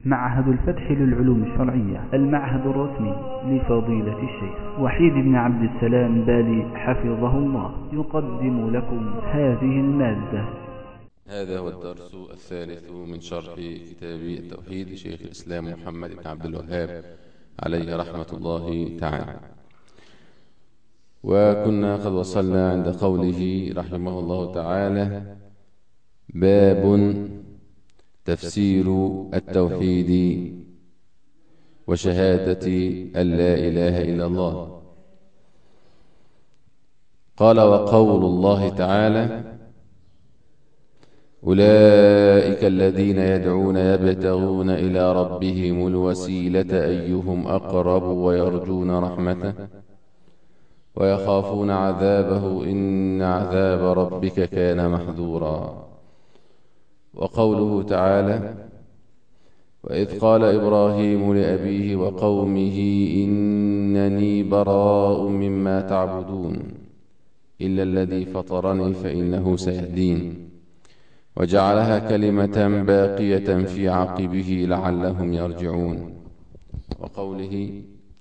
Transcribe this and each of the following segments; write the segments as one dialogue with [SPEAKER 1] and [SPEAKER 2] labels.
[SPEAKER 1] معهد الفتح للعلوم الشرعية، المعهد الرسمي لفضيلة الشيخ وحيد بن عبد السلام بالي حفظه الله، يقدم لكم هذه المادة.
[SPEAKER 2] هذا هو الدرس الثالث من شرح كتاب التوحيد لشيخ الإسلام محمد بن عبد الوهاب عليه رحمة الله تعالى. وكنا قد وصلنا عند قوله رحمه الله تعالى: باب تفسير التوحيد وشهادة أن لا إله إلا الله. قال: وقول الله تعالى: أولئك الذين يدعون يبتغون إلى ربهم الوسيلة أيهم أقرب ويرجون رحمته ويخافون عذابه إن عذاب ربك كان محذورا. وقوله تعالى: وإذ قال إبراهيم لأبيه وقومه إنني براء مما تعبدون إلا الذي فطرني فإنه سيهدين وجعلها كلمة باقية في عقبه لعلهم يرجعون. وقوله: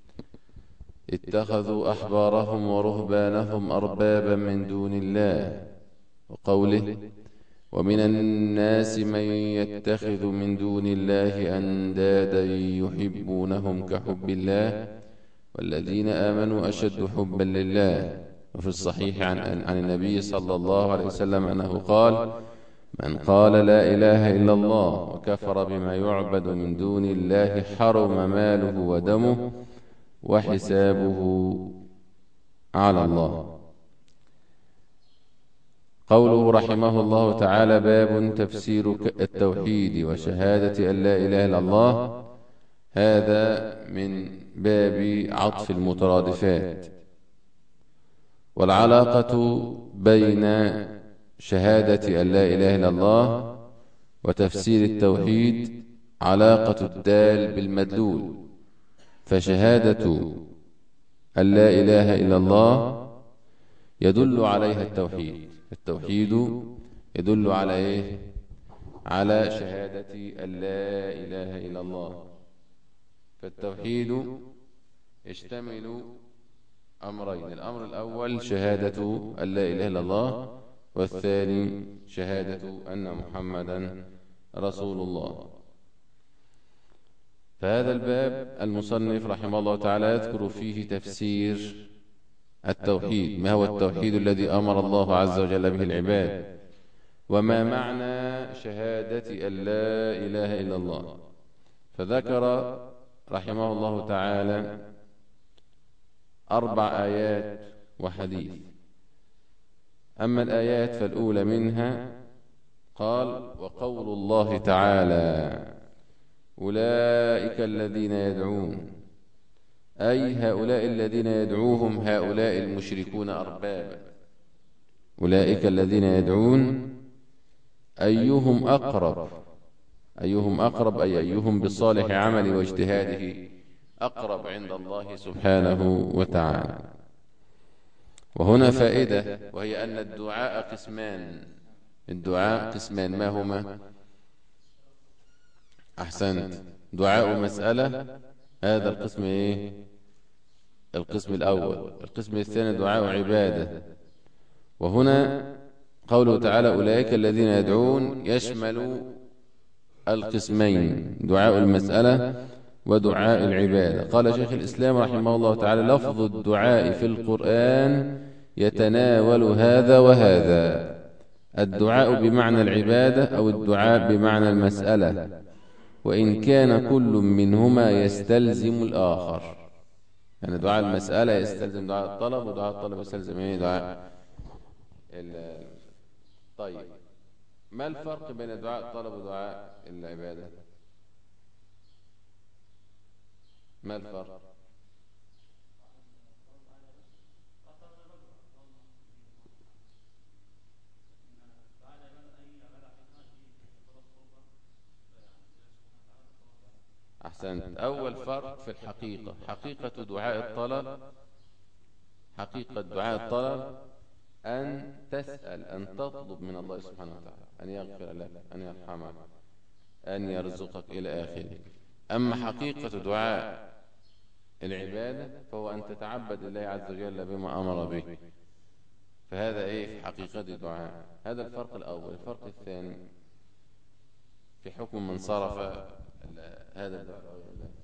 [SPEAKER 2] اتخذوا أحبارهم ورهبانهم أربابا من دون الله. وقوله: ومن الناس من يتخذ من دون الله أندادا يحبونهم كحب الله والذين آمنوا أشد حبا لله. وفي الصحيح عن النبي صلى الله عليه وسلم أنه قال: من قال لا إله إلا الله وكفر بما يعبد من دون الله حرم ماله ودمه وحسابه على الله. قوله رحمه الله تعالى: باب تفسير التوحيد وشهادة أن لا إله إلا الله. هذا من باب عطف المترادفات، والعلاقة بين شهادة أن لا إله إلا الله وتفسير التوحيد علاقة الدال بالمدلول. فشهادة أن لا إله إلا الله يدل عليها التوحيد. التوحيد يدل على إيه؟ على شهادة أن لا إله إلا الله. فالتوحيد يشتمل أمرين: الأمر الأول شهادة أن لا إله إلا الله، والثاني شهادة أن محمدا رسول الله. فهذا الباب المصنف رحمه الله تعالى يذكر فيه تفسير التوحيد. ما هو التوحيد الذي أمر الله عز وجل به العباد؟ وما معنى شهادة أن لا إله إلا الله؟ فذكر رحمه الله تعالى 4 آيات وحديث. أما الآيات فالأولى منها قال: وقول الله تعالى: أولئك الذين يدعون، أي هؤلاء الذين يدعوهم هؤلاء المشركون أربابا. أولئك الذين يدعون أيهم أقرب، أيهم أقرب أي أيهم بصالح عمل واجتهاده أقرب عند الله سبحانه وتعالى. وهنا فائدة، وهي أن الدعاء قسمان. الدعاء قسمان، ما هما؟ أحسنت، دعاء مسألة، هذا القسم إيه؟ القسم الأول. القسم الثاني دعاء عبادة. وهنا قوله تعالى: أولئك الذين يدعون يشمل القسمين، دعاء المسألة ودعاء العبادة. قال شيخ الإسلام رحمه الله تعالى: لفظ الدعاء في القرآن يتناول هذا وهذا، الدعاء بمعنى العبادة أو الدعاء بمعنى المسألة، وإن كان كل منهما يستلزم الآخر. يعني دعاء المسألة يستلزم دعاء الطلب، ودعاء الطلب يستلزم ايه؟ دعاء طيب، ما الفرق بين دعاء الطلب ودعاء العبادة؟ ما الفرق؟ أحسنت. أول فرق في الحقيقة، حقيقة دعاء الطلب، حقيقة دعاء الطلب أن تسأل، أن تطلب من الله سبحانه وتعالى أن يغفر لك، أن يرحمك، أن يرزقك إلى آخره. أما حقيقة دعاء العبادة فهو أن تتعبد لله عز وجل بما أمر به، فهذا في حقيقة الدعاء. هذا الفرق الأول. الفرق الثاني في حكم من صرف هذا الدعاء.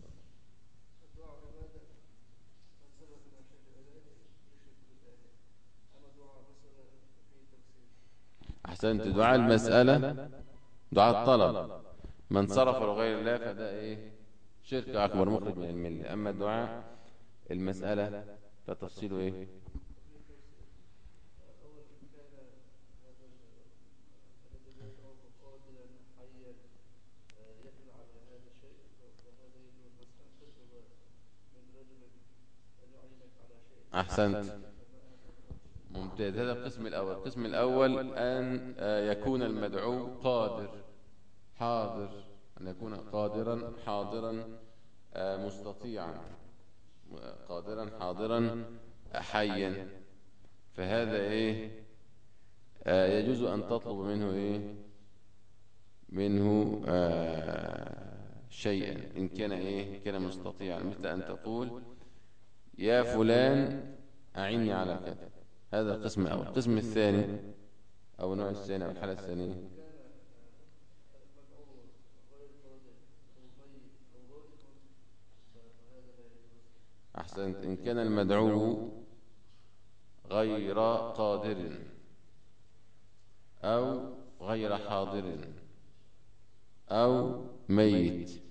[SPEAKER 2] أحسنت. دعاء المسألة، دعاء الطلب، من صرف لغير الله فده شرك أكبر مخرج من الملة. أما دعاء المسألة فتفصيله أحسنت، ممتاز. هذا القسم الأول. القسم الأول أن يكون المدعو قادر حاضر، أن يكون قادرا حاضرا مستطيعا، قادرا حاضرا حيا، فهذا يجوز أن تطلب منه منه شيئا إن كان كان مستطيعا، مثل أن تقول يا فلان أعني على كذا. هذا القسم الأول. القسم الثاني أو النوع الثاني أو الحالة الثانية، أحسنت، إن كان المدعو غير قادر أو غير حاضر أو ميت،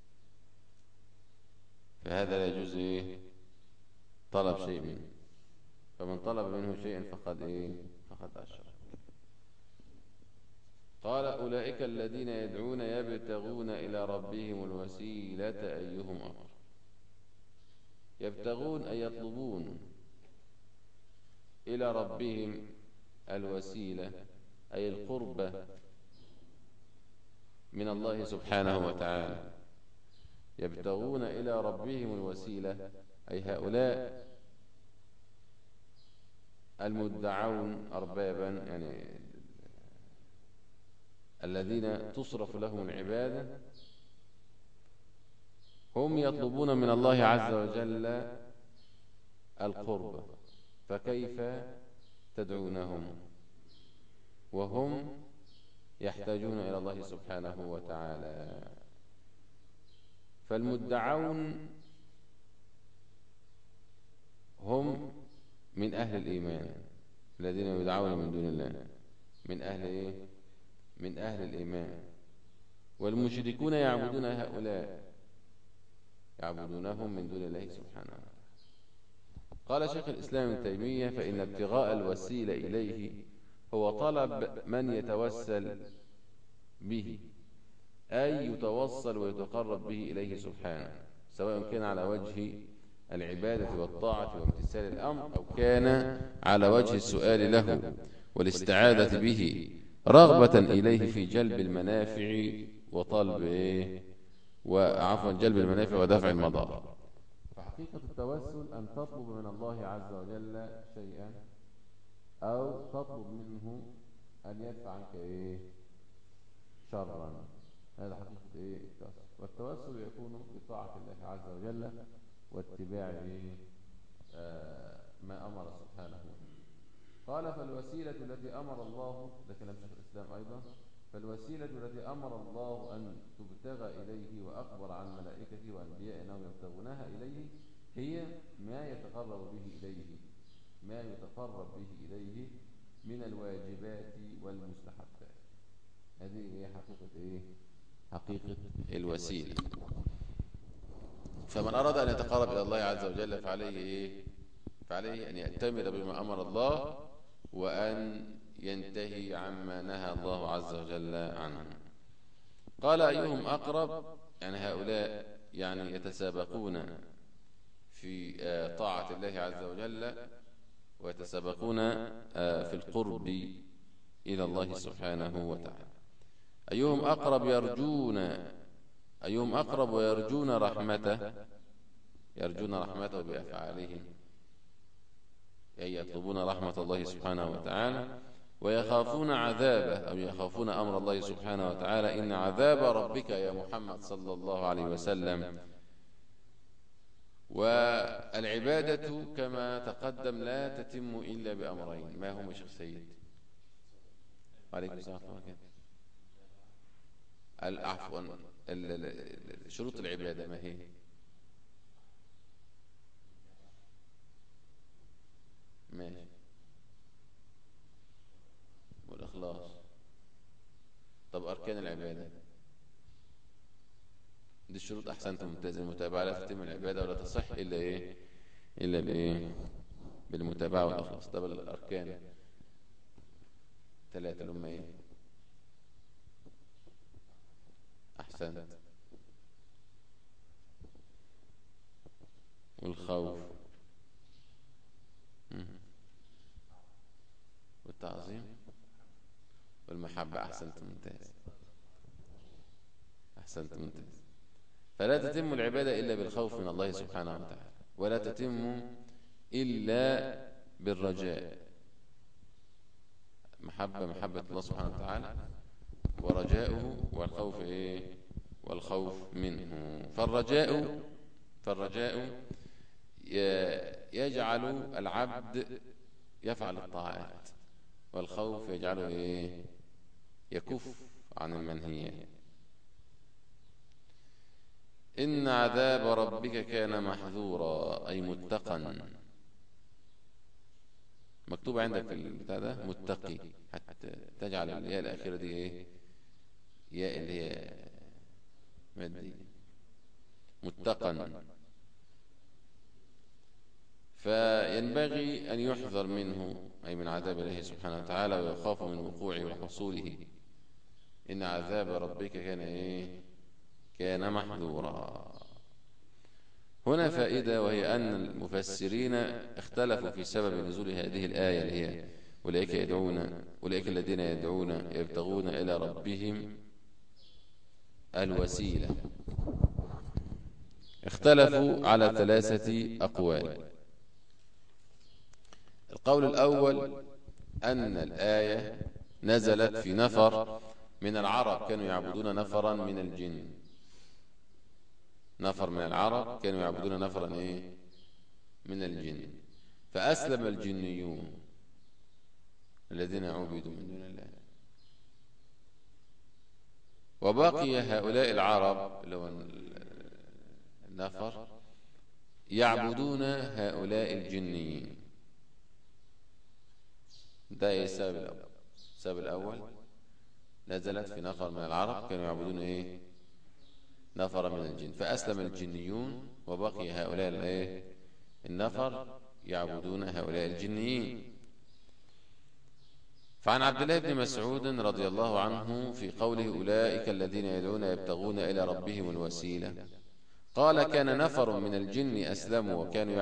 [SPEAKER 2] فهذا لا يجوز طلب شيء منه. فمن طلب منه شيئا فقد أشرك. قال أولئك الذين يدعون يبتغون إلى ربهم الوسيلة أيهم أقرب. يبتغون أي يطلبون إلى ربهم الوسيلة أي القربة من الله سبحانه وتعالى. يبتغون إلى ربهم الوسيلة أي هؤلاء المدعون أربابا، يعني الذين تصرف لهم العبادة، هم يطلبون من الله عز وجل القرب، فكيف تدعونهم وهم يحتاجون إلى الله سبحانه وتعالى؟ فالمدعون هم من أهل الإيمان الذين يدعون من دون الله، من أهل الإيمان. والمشركون يعبدون هؤلاء، يعبدونهم من دون الله سبحانه وتعالى. قال شيخ الإسلام ابن تيمية: فإن ابتغاء الوسيلة إليه هو طلب من يتوسل به، أي يتوصل ويتقرب به إليه سبحانه، سواء كان على وجه العبادة والطاعة وامتثال الأمر، أو كان على وجه السؤال له والاستعاذة به رغبة إليه في جلب المنافع وطلب جلب المنافع ودفع المضار. فحقيقة التوسل أن تطلب من الله عز وجل شيئا أو تطلب منه أن يدفع عنك شرا. هذا حقيقة التوسل. والتوسل يكون بطاعة الله عز وجل واتباع ما أمر سبحانه. قال: فالوسيلة التي أمر الله، ده كلام شيخ الإسلام أيضا، فالوسيلة التي أمر الله أن تبتغى إليه وأخبر عن ملائكته وأنبياء أنهم يبتغونها إليه هي ما يتقرب به إليه من الواجبات والمستحبات. هذه هي حقيقة الوسيلة. فمن أراد أن يتقرب إلى الله عز وجل فعليه أن يأتمر بما أمر الله وأن ينتهي عما نهى الله عز وجل عنه. قال: أيهم أقرب، يعني هؤلاء يتسابقون في طاعة الله عز وجل ويتسابقون في القرب إلى الله سبحانه وتعالى. أيهم أقرب ويرجون رحمته، يرجون رحمته بأفعالهم، أي يطلبون رحمة الله سبحانه وتعالى، ويخافون عذابه أو يخافون أمر الله سبحانه وتعالى. إن عذاب ربك يا محمد صلى الله عليه وسلم. والعبادة كما تقدم لا تتم إلا بأمرين، ما هما شيخ سيد؟ عليكم السلام ورحمة الله. عفوا، شروط العبادة ما هي؟ ماشي. والإخلاص. طب أركان العبادة دي الشروط. أحسنت، ممتاز. المتابعة لا تتم العبادة ولا تصح إلا إيه؟ إلا بإيه؟ بالمتابعة والإخلاص. طب الأركان ثلاثة اللي هم إيه؟ أحسنت. والخوف والتعظيم والمحبة. أحسنت، ممتاز. أحسنت، ممتاز. فلا تتم العبادة إلا بالخوف من الله سبحانه وتعالى، ولا تتم إلا بالرجاء. محبة الله سبحانه وتعالى ورجاؤه، والخوف إيه؟ والخوف منه. فالرجاء يجعل العبد يفعل الطاعات، والخوف يجعله إيه؟ يكف عن المنهيات. إن عذاب ربك كان محذورا، أي متقا. مكتوب عندك في البتاع ده متقي، حتى تجعل الياء الأخيرة دي إيه؟ ياء اللي هي مادية. متقا، فينبغي أن يحذر منه، أي من عذاب الله سبحانه وتعالى، ويخاف من وقوعه وحصوله. إن عذاب ربك كان إيه؟ كان محذورا. هنا فائدة، وهي أن المفسرين اختلفوا في سبب نزول هذه الآية، اللي هي أولئك الذين يدعون يبتغون إلى ربهم الوسيلة. اختلفوا على 3 أقوال. القول الأول أن الآية نزلت في نفر من العرب كانوا يعبدون نفرا من الجن. نفر من العرب كانوا يعبدون نفرا إيه؟ من الجن، فأسلم الجنيون الذين عبدوا من دون الله، وبقي هؤلاء العرب اللي هو النفر يعبدون هؤلاء الجنيين. ده ايه السبب الأول؟ السبب الأول نزلت في نفر من العرب كانوا يعبدون ايه؟ نفر من الجن، فأسلم الجنيون وبقي هؤلاء الايه؟ النفر يعبدون هؤلاء الجنيين. فعن عبد الله بن مسعود رضي الله عنه في قوله أولئك الذين يدعون يبتغون إلى ربهم الوسيلة، قال كان نفر من الجن أسلموا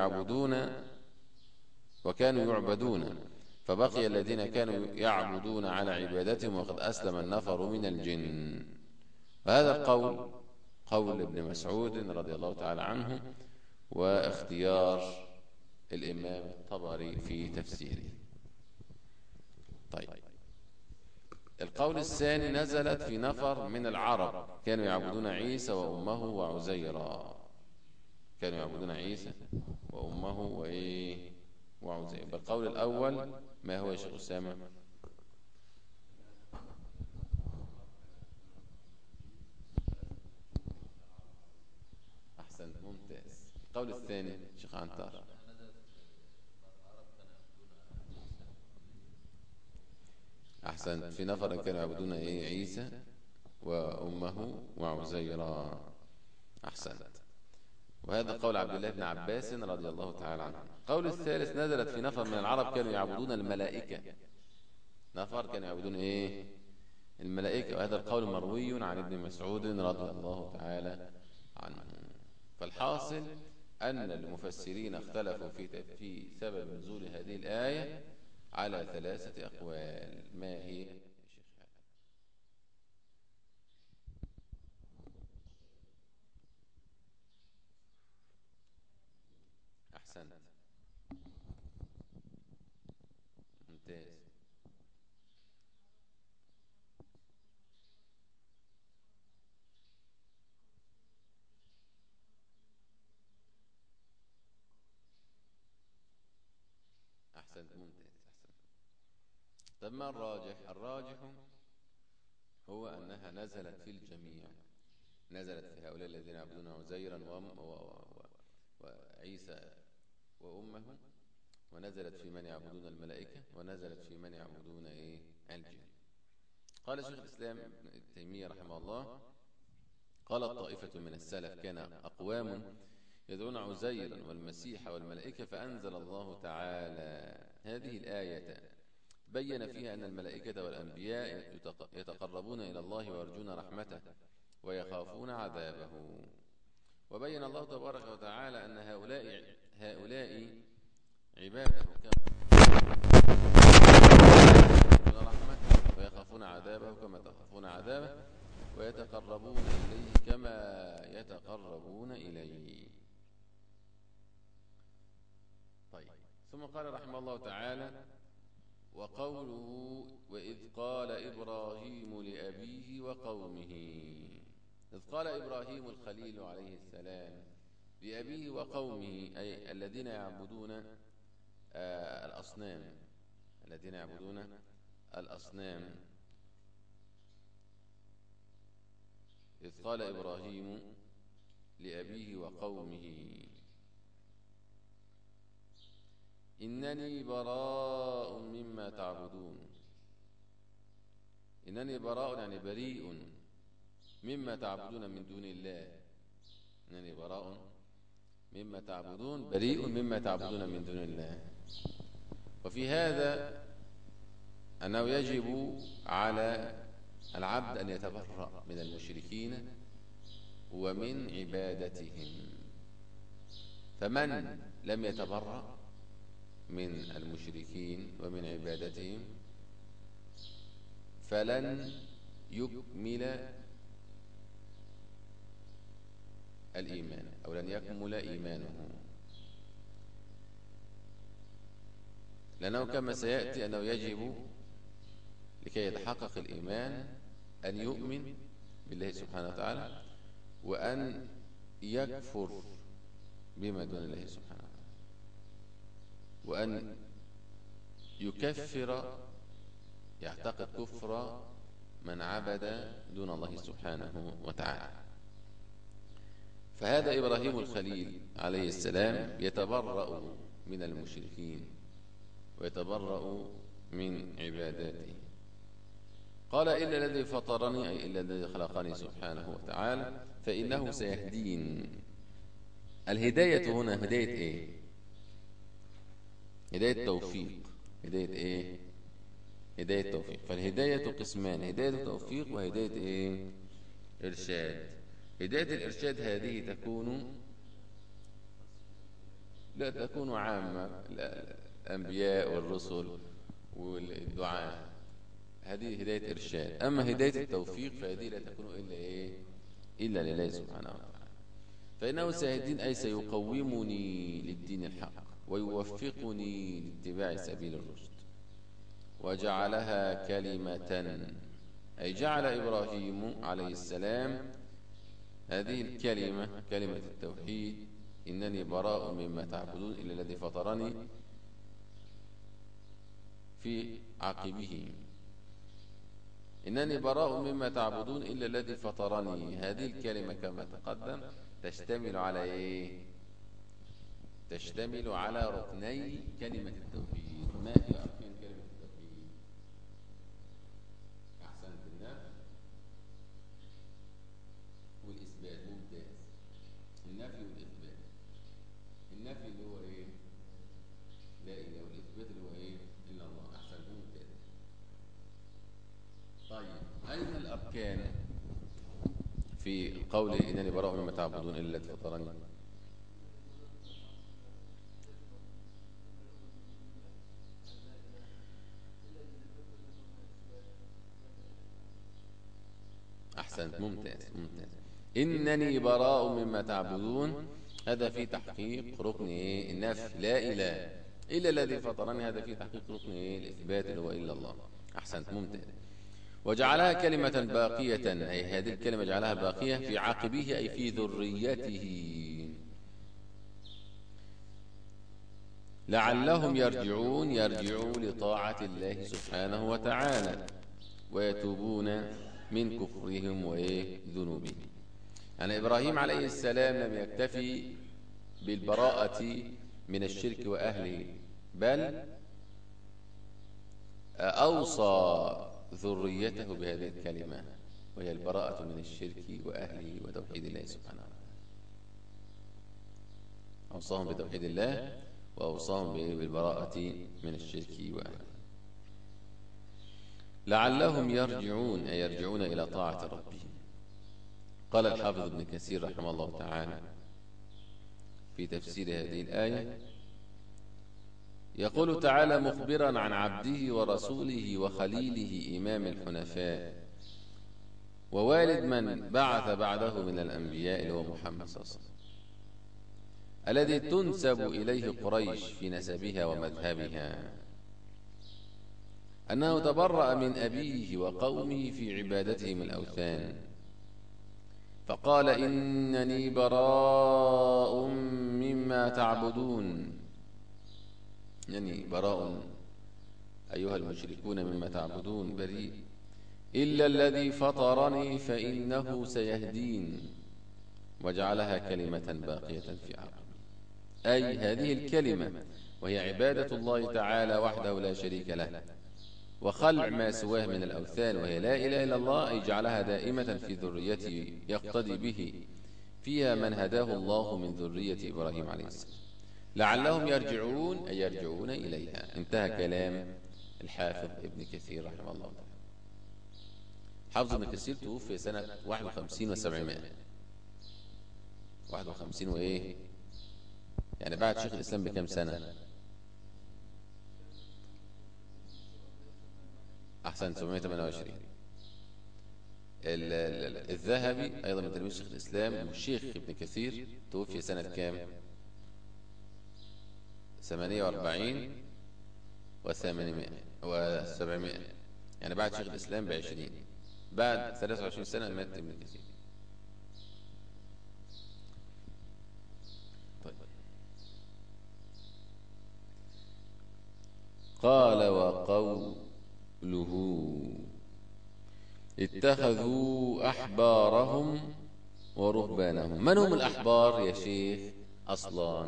[SPEAKER 2] وكانوا يعبدون، فبقي الذين كانوا يعبدون على عبادتهم، وقد أسلم النفر من الجن. وهذا القول قول ابن مسعود رضي الله تعالى عنه، واختيار الإمام الطبري في تفسيره. طيب، القول الثاني نزلت في نفر من العرب كانوا يعبدون عيسى وأمه وعزيرا. كانوا يعبدون عيسى وأمه وعزير. بالقول الأول ما هو يا شيخ أسامة؟ أحسن، ممتاز. القول الثاني شيخ عنتر. أحسنت، في نفر كانوا يعبدون عيسى وأمه وعزيرا. أحسنت. وهذا قول عبد الله بن عباس رضي الله تعالى عنه. القول الثالث نزلت في نفر من العرب كانوا يعبدون الملائكة. نفر كانوا يعبدون الملائكة. وهذا القول مروي عن ابن مسعود رضي الله تعالى عنه. فالحاصل أن المفسرين اختلفوا في سبب نزول هذه الآية على 3 أقوال. ما هي؟ أحسنت، ممتاز. طب ما الراجح؟ الراجح هو أنها نزلت في الجميع، نزلت في هؤلاء الذين يعبدون عزيرا وعيسى وأمه، ونزلت في من يعبدون الملائكة، ونزلت في من يعبدون الجن. قال شيخ الإسلام ابن تيمية رحمه الله: قالت طائفة من السلف: كان أقوام يدعون عزيرا والمسيح والملائكة، فأنزل الله تعالى هذه الآية بين فيها أن الملائكة والأنبياء يتقربون إلى الله ويرجون رحمته ويخافون عذابه. وبين الله تبارك وتعالى أن هؤلاء عباده يرجون رحمته ويخافون عذابه كما تخافون عذابه، ويتقربون إليه كما يتقربون إليه. طيب، ثم قال رحمه الله تعالى: وقوله: وإذ قال إبراهيم لأبيه وقومه. إذ قال إبراهيم الخليل عليه السلام لأبيه وقومه، أي الذين يعبدون الأصنام، الذين يعبدون الأصنام. إذ قال إبراهيم لأبيه وقومه: إنني براء مما تعبدون. إنني براء يعني بريء مما تعبدون من دون الله. إنني براء مما تعبدون، بريء مما تعبدون من دون الله. وفي هذا أنه يجب على العبد أن يتبرأ من المشركين ومن عبادتهم. فمن لم يتبرأ من المشركين ومن عبادتهم فلن يكمل الإيمان، أو لن يكمل إيمانه، لأنه كما سيأتي أنه يجب لكي يتحقق الإيمان أن يؤمن بالله سبحانه وتعالى، وأن يكفر بما دون الله سبحانه وتعالى، وأن يكفر، يعتقد كفر من عبد دون الله سبحانه وتعالى. فهذا إبراهيم الخليل عليه السلام يتبرأ من المشركين ويتبرأ من عباداته. قال: إلا الذي فطرني، أي إلا الذي خلقني سبحانه وتعالى، فإنه سيهدين. الهداية هنا هداية إيه؟ هداية توفيق. هداية إيه؟ هداية توفيق. فالهداية قسمان: هداية توفيق وهداية إيه؟ إرشاد. هداية الإرشاد هذه لا تكون عامة، الأنبياء والرسل والدعاء، هذه هداية إرشاد. أما هداية التوفيق فهذه لا تكون إلا إيه؟ إلا لله سبحانه وتعالى. فإنه سيهدين، أي سيقومني للدين الحق ويوفقني لاتباع سبيل الرشد. وجعلها كلمة، أي جعل إبراهيم عليه السلام هذه الكلمة، كلمة التوحيد: إنني براء مما تعبدون إلا الذي فطرني، في عقبه: إنني براء مما تعبدون إلا الذي فطرني. هذه الكلمة كما تقدم تشتمل على إيه؟ تشتمل على ركني كلمة التوحيد. ما هي أركان كلمة التوحيد؟ أحسنت، النفي والإثبات. ممتاز. النفي والإثبات. النفي اللي هو إيه؟ لا إله، والإثبات اللي هو إيه؟ إلا الله. أحسنت، ممتاز. طيب، أين الأركان في القول إنني براء مما تعبدون إلا الذي فطرني؟ أحسنت، ممتاز ممتاز. إنني براء مما تعبدون، هذا في تحقيق ركن إيه؟ النفي، لا إله إلا الذي فطرني، هذا في تحقيق ركن إيه؟ الإثبات اللي هو إلا الله. أحسنت، ممتاز. وجعلها كلمة باقية، أي هذه الكلمة جعلها باقية في عقبه، أي في ذريته. لعلهم يرجعون، يرجعوا لطاعة الله سبحانه وتعالى ويتوبون من كفرهم وذنوبهم. يعني إبراهيم عليه السلام لم يكتفي بالبراءة من الشرك وأهله، بل أوصى ذريته بهذه الكلمة، وهي البراءة من الشرك وأهله وتوحيد الله سبحانه وتعالى. أوصاهم بتوحيد الله وأوصاهم بالبراءة من الشرك وأهله. لعلهم يرجعون، أي يرجعون إلى طاعة ربهم. قال الحافظ ابن كثير رحمه الله تعالى في تفسير هذه الآية، يقول تعالى مخبرا عن عبده ورسوله وخليله إمام الحنفاء ووالد من بعث بعده من الأنبياء اللي هو محمد صلى الله عليه وسلم، الذي تنسب إليه قريش في نسبها ومذهبها، أنه تبرأ من أبيه وقومه في عبادتهم الأوثان، فقال إنني براء مما تعبدون، يعني براء أيها المشركون مما تعبدون بريء، إلا الذي فطرني فإنه سيهدين، وجعلها كلمة باقية في عقبه. أي هذه الكلمة وهي عبادة الله تعالى وحده لا شريك له، وخلع ما سواه من الأوثان، وهي لا إله إلا الله، أي جعلها دائمة في ذريته يقتدي به فيها من هداه الله من ذرية إبراهيم عليه السلام. لعلهم يرجعون، أي يرجعون إليها. انتهى كلام الحافظ ابن كثير رحمه الله تعالى. حافظ ابن كثير توفي سنة 51 و700، 51 يعني بعد شيخ الإسلام بكم سنة؟ أحسن 728. الذهبي أيضا من تلاميذ شيخ الإسلام والشيخ ابن كثير توفي سنة كام؟ 48 و800 و700، يعني بعد شيخ الإسلام ب20، بعد 23 سنة مات ابن كثير. طيب. قال وقوله اتخذوا أحبارهم ورهبانهم. من هم الأحبار يا شيخ أصلا؟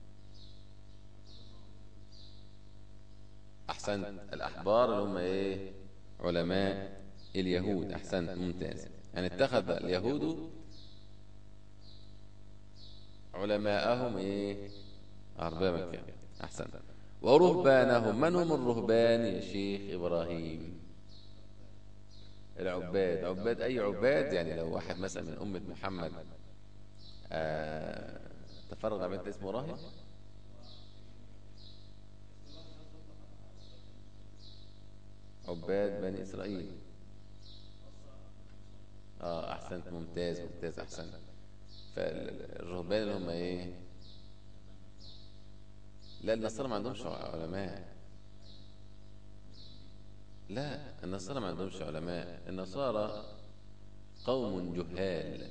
[SPEAKER 2] أحسنت، الأحبار اللي هم علماء اليهود. أحسنت، ممتاز. يعني اتخذ اليهود علماءهم أربابا كام. أحسنت. ورهبانهم. من هم الرهبان يا شيخ إبراهيم؟ العباد. عباد أي عباد؟ يعني لو واحد مثلا من أمة محمد تفرغ عباد اسمه راهب؟ عباد بني إسرائيل. أحسنت، ممتاز ممتاز، أحسنت. فالرهبان اللي هم لا، النصارى ما عندهمش علماء. لا، النصارى ما عندهمش علماء. النصارى قوم جهال.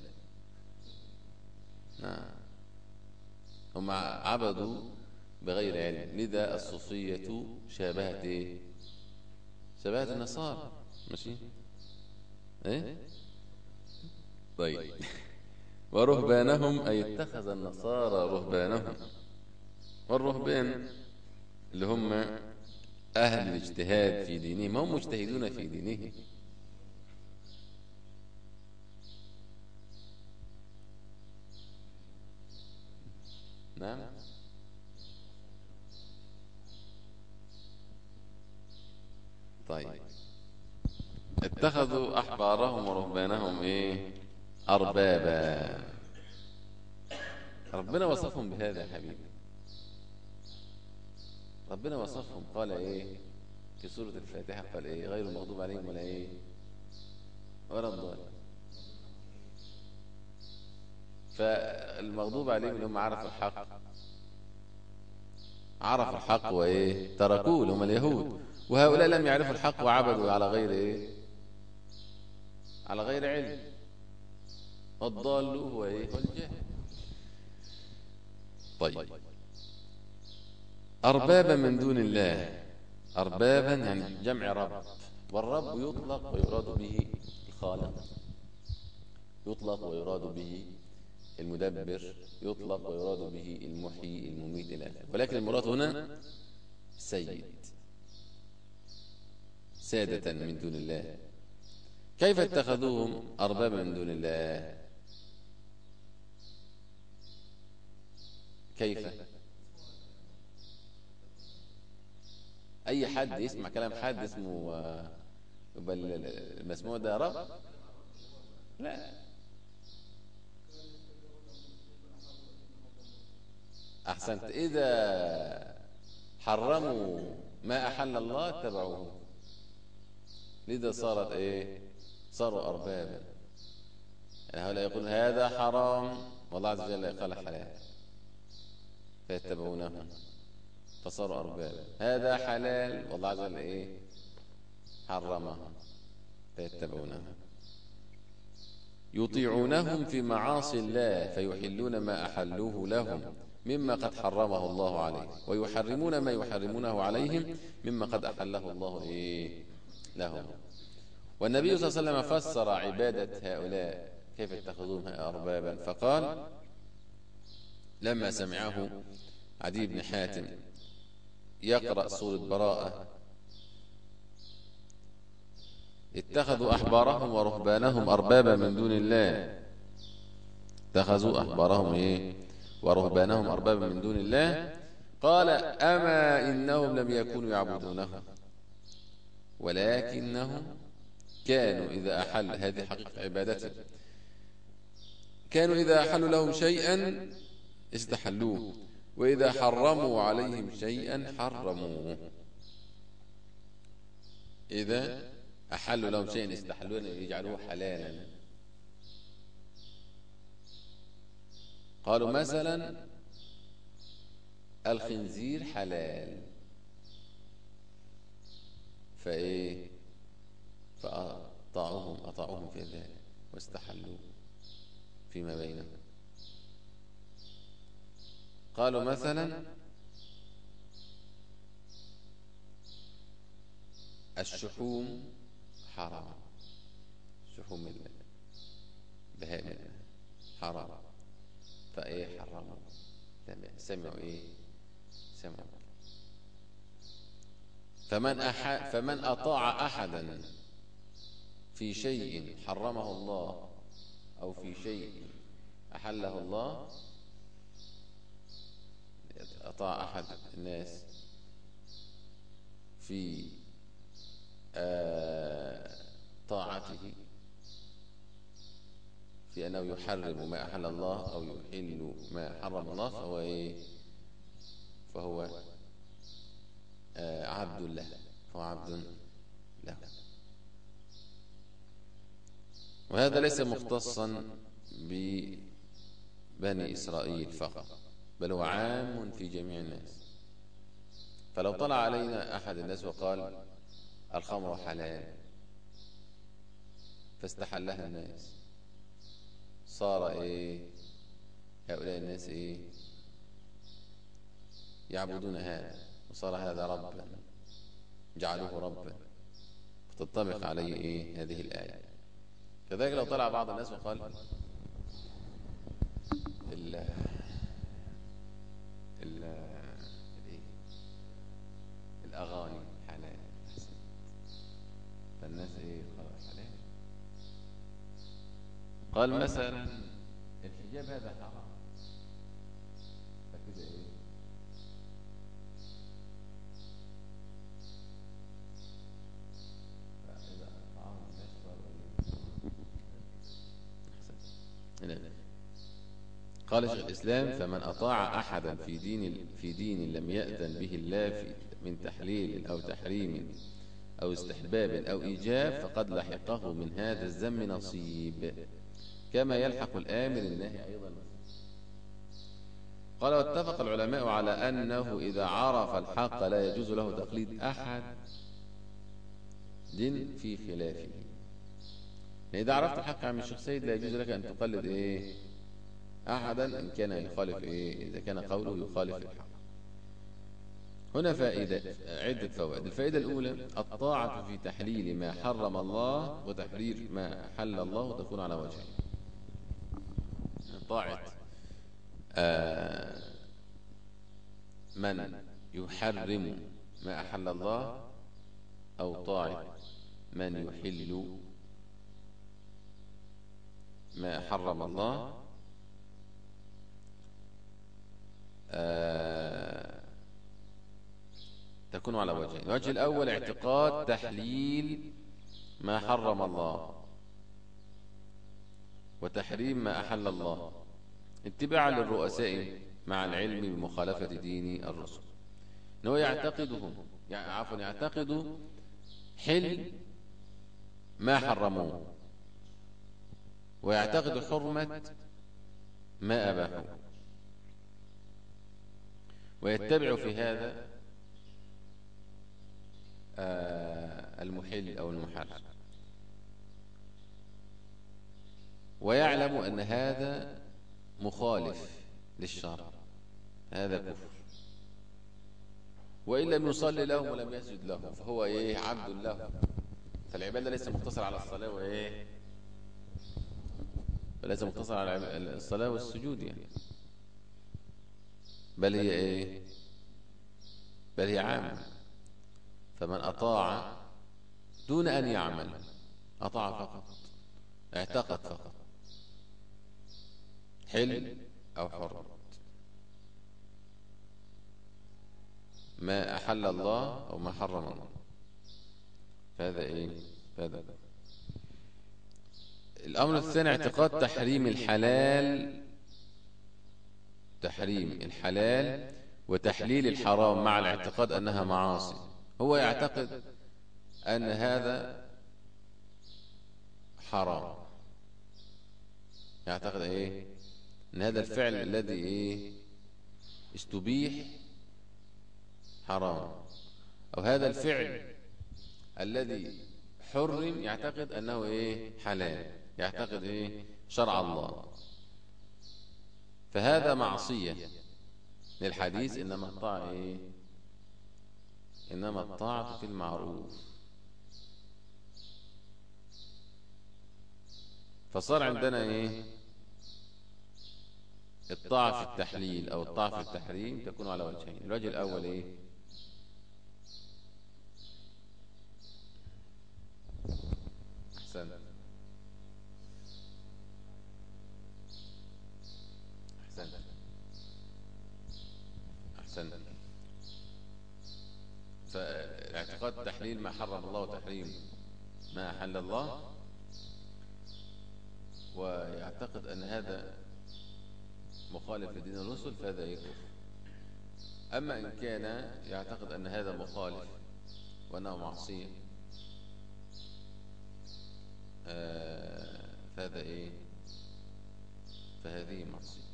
[SPEAKER 2] نعم، هم عبدوا بغير علم، لذا الصوفية شابهت شبهت النصارى. ماشي طيب. ورهبانهم، أي اتخذ النصارى رهبانهم. والرهبان اللي هم أهل الاجتهاد في دينهم، هم مجتهدون في دينهم. نعم. طيب. اتخذوا أحبارهم ورهبانهم أربابا. ربنا وصفهم بهذا يا حبيبي. ربنا وصفهم، قال في سورة الفاتحة، قال غير المغضوب عليهم ولا الضالين. فالمغضوب عليهم اللي هم عرفوا الحق تركوه، هم اليهود. وهؤلاء لم يعرفوا الحق وعبدوا على غير على غير علم. والضال هو الجاهل. طيب. أربابا من دون الله. أربابا يعني جمع رب، والرب يطلق ويراد به الخالق، يطلق ويراد به المدبر، يطلق ويراد به المحيي المميت إلى آخره، ولكن المراد هنا سيد، سادة من دون الله. كيف اتخذوهم أربابا من دون الله؟ كيف؟ أي حد يسمع كلام حد اسمه يبقى المسموع ده رب؟ لا. أحسنت. إذا حرموا ما أحل الله اتبعوه، لذا صارت إيه؟ صاروا أربابا. يعني هؤلاء يقول هذا حرام والله عز وجل قال حلال فيتبعونه فصاروا أربابا. هذا حلال والله عز وجل إيه؟ حرمه فيتبعونه. يطيعونهم في معاصي الله فيحلون ما أحلوه لهم مما قد حرمه الله عليه، ويحرمون ما يحرمونه عليهم مما قد أحله الله إيه؟ لهم. والنبي صلى الله عليه وسلم فسر عبادة هؤلاء كيف اتخذوهم أربابا فقال لما سمعه عدي بن حاتم يقرأ سورة براءة: اتخذوا أحبارهم ورهبانهم أربابا من دون الله. اتخذوا أحبارهم إيه؟ ورهبانهم أربابا من دون الله. قال أما إنهم لم يكونوا يعبدونهم ولكنهم كانوا إذا أحل، هذه حقيقة عبادتهم، كانوا إذا أحلوا لهم شيئا استحلوه وإذا حرموا عليهم شيئا حرموه. إذا أحلوا لهم شيئا استحلوه يجعلوه حلالا. قالوا مثلا الخنزير حلال فإيه؟ فأطاعوهم في ذلك واستحلوه فيما بينهم. قالوا مثلا الشحوم حرام، شحوم البهائم حرام فايه حرموا، سمعوا ايه؟ سمعوا. فمن اطاع احدا في شيء حرمه الله او في شيء احله الله، اطاع احد الناس في طاعته في أنه يحرم ما أحل الله أو يحل ما حرم الله فهو إيه؟ فهو عبد له، فهو عبد له. وهذا ليس مختصا ببني إسرائيل فقط، بل هو عام في جميع الناس. فلو طلع علينا أحد الناس وقال الخمر حلال فاستحلها الناس، صار ايه؟ هؤلاء الناس ايه؟ يعبدون هذا، وصار هذا ربا، جعلوه ربا، فتنطبق عليه ايه؟ هذه الآية. كذلك لو طلع بعض الناس وقال الأغاني حلال، فالناس ايه؟ خلاص حلال. قال مثلا الحجاب هذا حرام، فكده ايه؟ فإذا أطعم الناس صاروا ايه؟ قال شيخ الإسلام فمن أطاع أحدا في دين لم يأذن به الله من تحليل أو تحريم أو استحباب أو إيجاب فقد لحقه من هذا الذم نصيب، كما يلحق الآمر الناهي أيضا. قال واتفق العلماء على أنه إذا عرف الحق لا يجوز له تقليد أحد دين في خلافه. إذا عرفت الحق عن الشيخ سيد لا يجوز لك أن تقلد إيه؟ أحدا إن كان يخالف إيه؟ إذا كان قوله يخالف الحق. هنا فائدة، عدة فوائد. الفائدة الأولى: الطاعة في تحليل ما حرم الله وتحرير ما حل الله تكون على وجهين. طاعة من يحرم ما أحل الله، أو طاعة من يحل ما حرم الله، تكون على وجهين. الوجه الأول: اعتقاد تحليل ما حرم الله وتحريم ما أحل الله اتباعا للرؤساء مع العلم بمخالفة دين الرسل. إنه يعتقد حل ما حرموه، ويعتقد حرمة ما أباحوه، ويتبع في هذا المحل أو المحرم، ويعلم أن هذا مخالف للشرع، هذا كفر. وإن لم يصلي لهم ولم يسجد لهم فهو عبد له. فالعبادة ليس مقتصر على الصلاة فليس مقتصر على الصلاة والسجود بل هي عامة. فمن أطاع دون أن يعمل أطاع فقط، اعتقد فقط، حل أو حرم ما أحل الله أو ما حرم الله. فهذا هذا. الأمر الثاني: اعتقاد تحريم الحلال وتحليل الحرام، مع الاعتقاد أنها معاصي. هو يعتقد أن هذا حرام، يعتقد أن هذا الفعل الذي استبيح حرام، أو هذا الفعل الذي حرم يعتقد أنه حلال، يعتقد شرع الله. فهذا معصية للحديث: إنما الطاعة في المعروف. فصار عندنا الطاعة في التحليل أو الطاعة في التحريم تكون على وجهين. الوجه الأول أحسنت. فاعتقاد تحليل ما حرم الله وتحريم ما أحل الله، ويعتقد أن هذا مخالف لدين الرسل، فهذا كفر. أما إن كان يعتقد أن هذا مخالف وأنه معصية، فهذا فهذه معصية.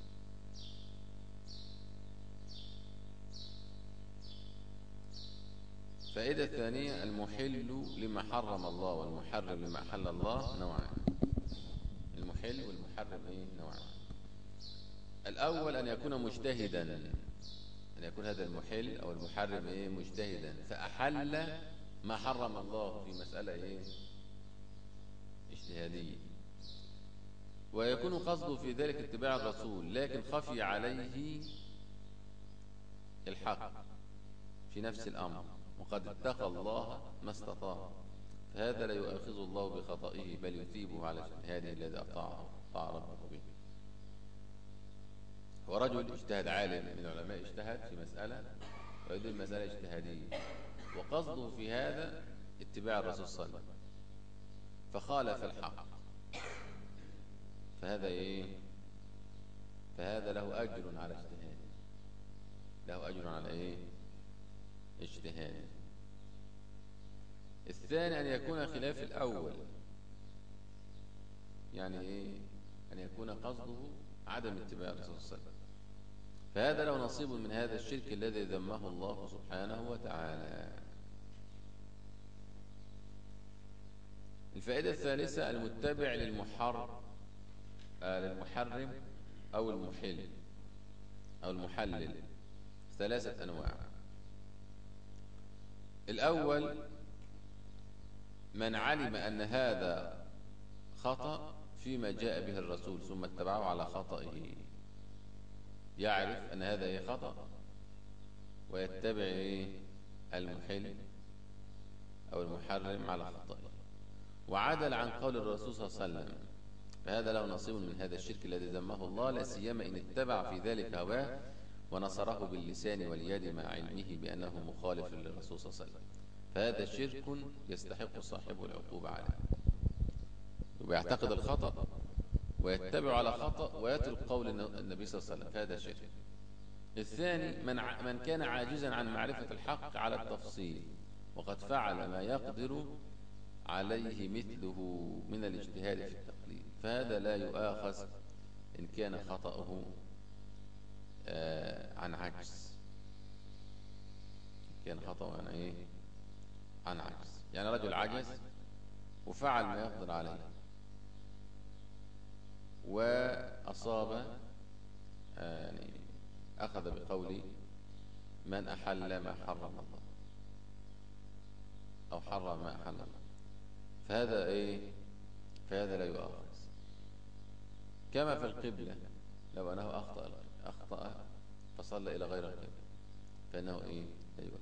[SPEAKER 2] فائدة الثانية: المحل لما حرم الله والمحرم لما أحل الله نوعان. المحل والمحرم نوعان. الأول أن يكون مجتهدا، أن يكون هذا المحل أو المحرم مجتهدا، فأحل ما حرم الله في مسألة اجتهادية، ويكون قصده في ذلك اتباع الرسول، لكن خفي عليه الحق في نفس الأمر، وقد اتقى الله ما استطاع، فهذا لا يؤاخذ الله بخطئه، بل يثيبه على اجتهاده الذي أطاع ربه به. ورجل اجتهد، عالم من العلماء اجتهد في مسألة ويريد المسألة اجتهادية، وقصده في هذا اتباع الرسول صلى الله عليه وسلم، فخالف الحق، فهذا فهذا له أجر على اجتهاده، له أجر على اجتهاده. الثاني أن يكون خلاف الأول، يعني أن يكون قصده عدم اتباع الرسول صلى الله عليه وسلم، فهذا له نصيب من هذا الشرك الذي ذمه الله سبحانه وتعالى. الفائدة الثالثة: المتبع للمحرم أو المحل أو المحلل ثلاثة أنواع. الأول من علم أن هذا خطأ فيما جاء به الرسول ثم اتبعه على خطئه، يعرف أن هذا خطأ ويتبع المحل أو المحرم على خطئه، وعدل عن قول الرسول صلى الله عليه وسلم، فهذا له نصيب من هذا الشرك الذي ذمه الله، لا سيما إن اتبع في ذلك هواه ونصره باللسان واليد مع علمه بأنه مخالف للرسول صلى الله عليه وسلم، فهذا شرك يستحق صاحبه العقوبة عليه. ويعتقد الخطأ ويتبع على خطأ ويترك قول النبي صلى الله عليه وسلم، فهذا شرك. الثاني من كان عاجزا عن معرفة الحق على التفصيل وقد فعل ما يقدر عليه مثله من الاجتهاد في التقليد، فهذا لا يؤاخذ إن كان خطأه عن عجز، كان خطأه عن عجز، يعني رجل عجز وفعل ما يقدر عليه وأصاب، يعني أخذ بقول من أحل ما حرم الله أو حرم ما أحل الله، فهذا لا يؤاخذ. كما في القبلة، لو أنه أخطأ فصلى إلى غير القبلة فإنه لا يؤاخذ.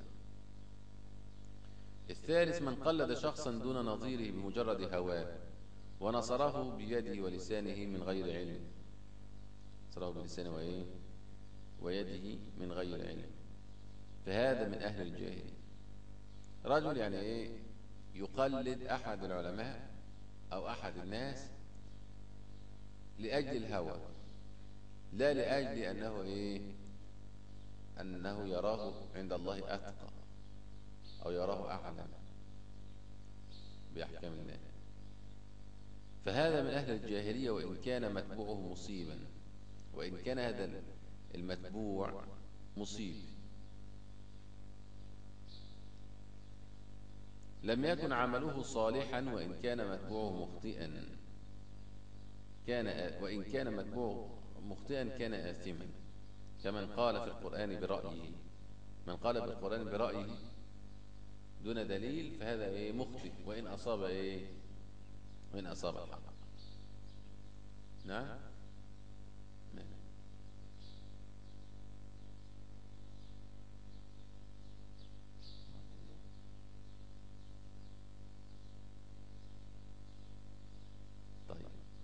[SPEAKER 2] الثالث من قلد شخصا دون نظيره بمجرد هواه ونصره بيده ولسانه من غير علم، نصره بلسانه ويده من غير علم، فهذا من أهل الجاهلية. رجل يعني يقلد أحد العلماء أو أحد الناس لأجل الهوى، لا لأجل أنه يراه عند الله أتقى أو يراه أعلم بأحكام الله، فهذا من أهل الجاهلية وإن كان متبوعه مصيبا، وإن كان هذا المتبوع مصيب. لم يكن عمله صالحا وإن كان متبوعه مخطئا، وإن كان متبوعه مخطئا كان آثما، كمن قال في القرآن برأيه، من قال بالقرآن برأيه دون دليل فهذا مخطئ وإن أصاب وإن أصاب الحق. نعم. طيب،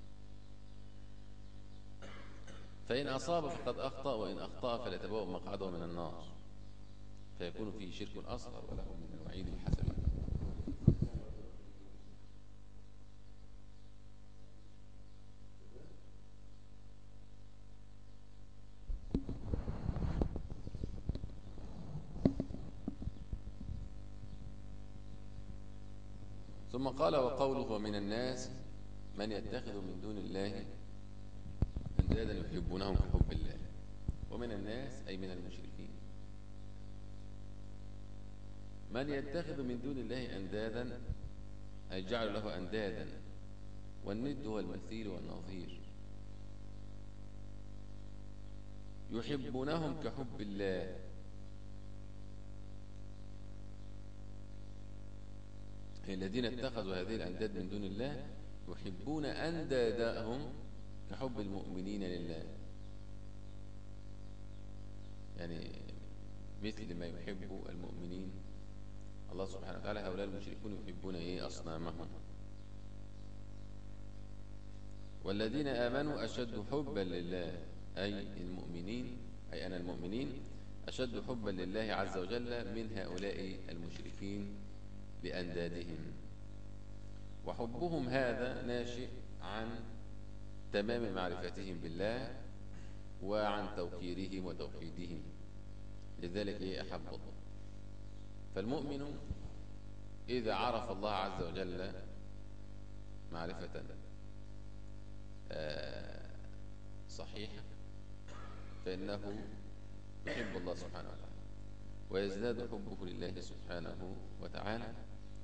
[SPEAKER 2] فإن أصاب فقد أخطأ وإن أخطأ فليتبوأ مقعده من النار، فيكون فيه شرك أصغر وله من الوعيد الحسن. ثم قال وقوله ومن الناس من يتخذ من دون الله أندادا يحبونهم كحب الله، ومن الناس أي من المشركين، من يتخذ من دون الله أندادا أي جعل له أندادا، والند هو المثيل والنظير، يحبونهم كحب الله، الذين اتخذوا هذه الأنداد من دون الله يحبون أندادهم كحب المؤمنين لله، يعني مثل ما يحب المؤمنين الله سبحانه وتعالى، هؤلاء المشركون يحبون أصنامهم. والذين آمنوا أشد حبا لله، أي المؤمنين، أي أن المؤمنين أشد حبا لله عز وجل من هؤلاء المشركين لأندادهم، وحبهم هذا ناشئ عن تمام معرفتهم بالله وعن توقيرهم وتوحيدهم، لذلك أحب الله. فالمؤمن إذا عرف الله عز وجل معرفة صحيحة فإنه يحب الله سبحانه وتعالى، ويزداد حبه لله سبحانه وتعالى،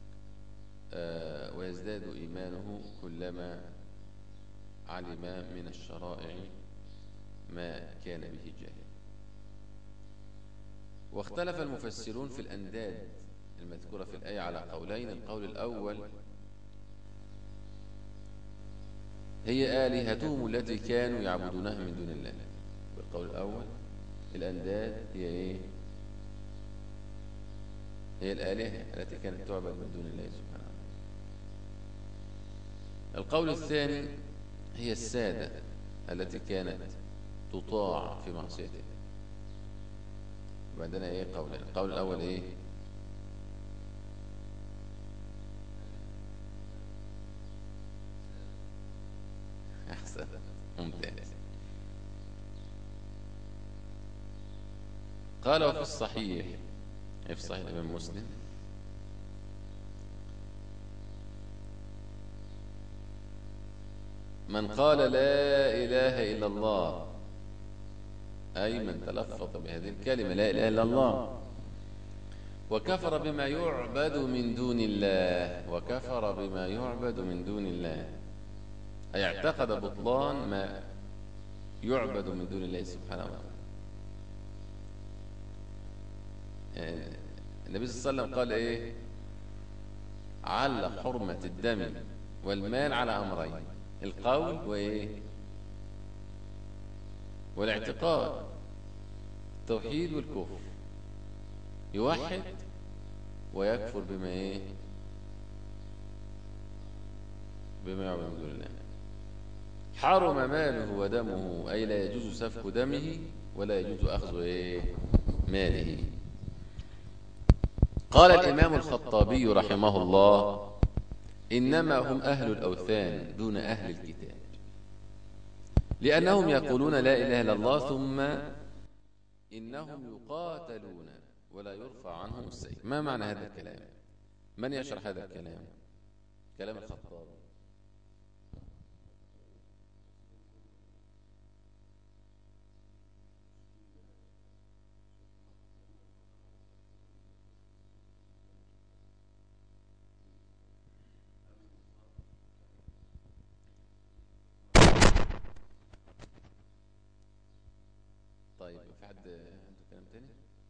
[SPEAKER 2] ويزداد إيمانه كلما علم من الشرائع ما كان به جاهل. واختلف المفسرون في الأنداد المذكورة في الآية على قولين. القول الأول هي آلهتهم التي كانوا يعبدونها من دون الله. بالقول الأول الأنداد هي إيه؟ هي الآلهة التي كانت تعبد من دون الله سبحانه وتعالى. القول الثاني هي السادة التي كانت تطاع في معصيته. وعندنا إيه قولين. القول الأول إيه؟ أحسن، ممتاز. قال وفي الصحيح، في صحيح الإمام مسلم، من قال لا إله إلا الله، أي من تلفظ بهذه الكلمة لا إله إلا الله، وكفر بما يعبد من دون الله، وكفر بما يعبد من دون الله، أي اعتقد بطلان ما يعبد من دون الله سبحانه وتعالى. النبي صلى الله عليه وسلم قال إيه؟ علق حرمة الدم والمال على أمرين: القول وإيه؟ والاعتقاد، التوحيد والكفر. يوحد ويكفر بما إيه؟ بما يعبد من دون الله. حرم ماله ودمه، أي لا يجوز سفك دمه ولا يجوز أخذ إيه؟ ماله. قال الإمام الخطابي رحمه الله: إنما هم أهل الأوثان دون أهل الكتاب، لأنهم يقولون لا إله إلا الله ثم إنهم يقاتلون ولا يرفع عنهم السيف. ما معنى هذا الكلام؟ من يشرح هذا الكلام؟ كلام الخطابي. طيب، في حد عنده كلام تاني؟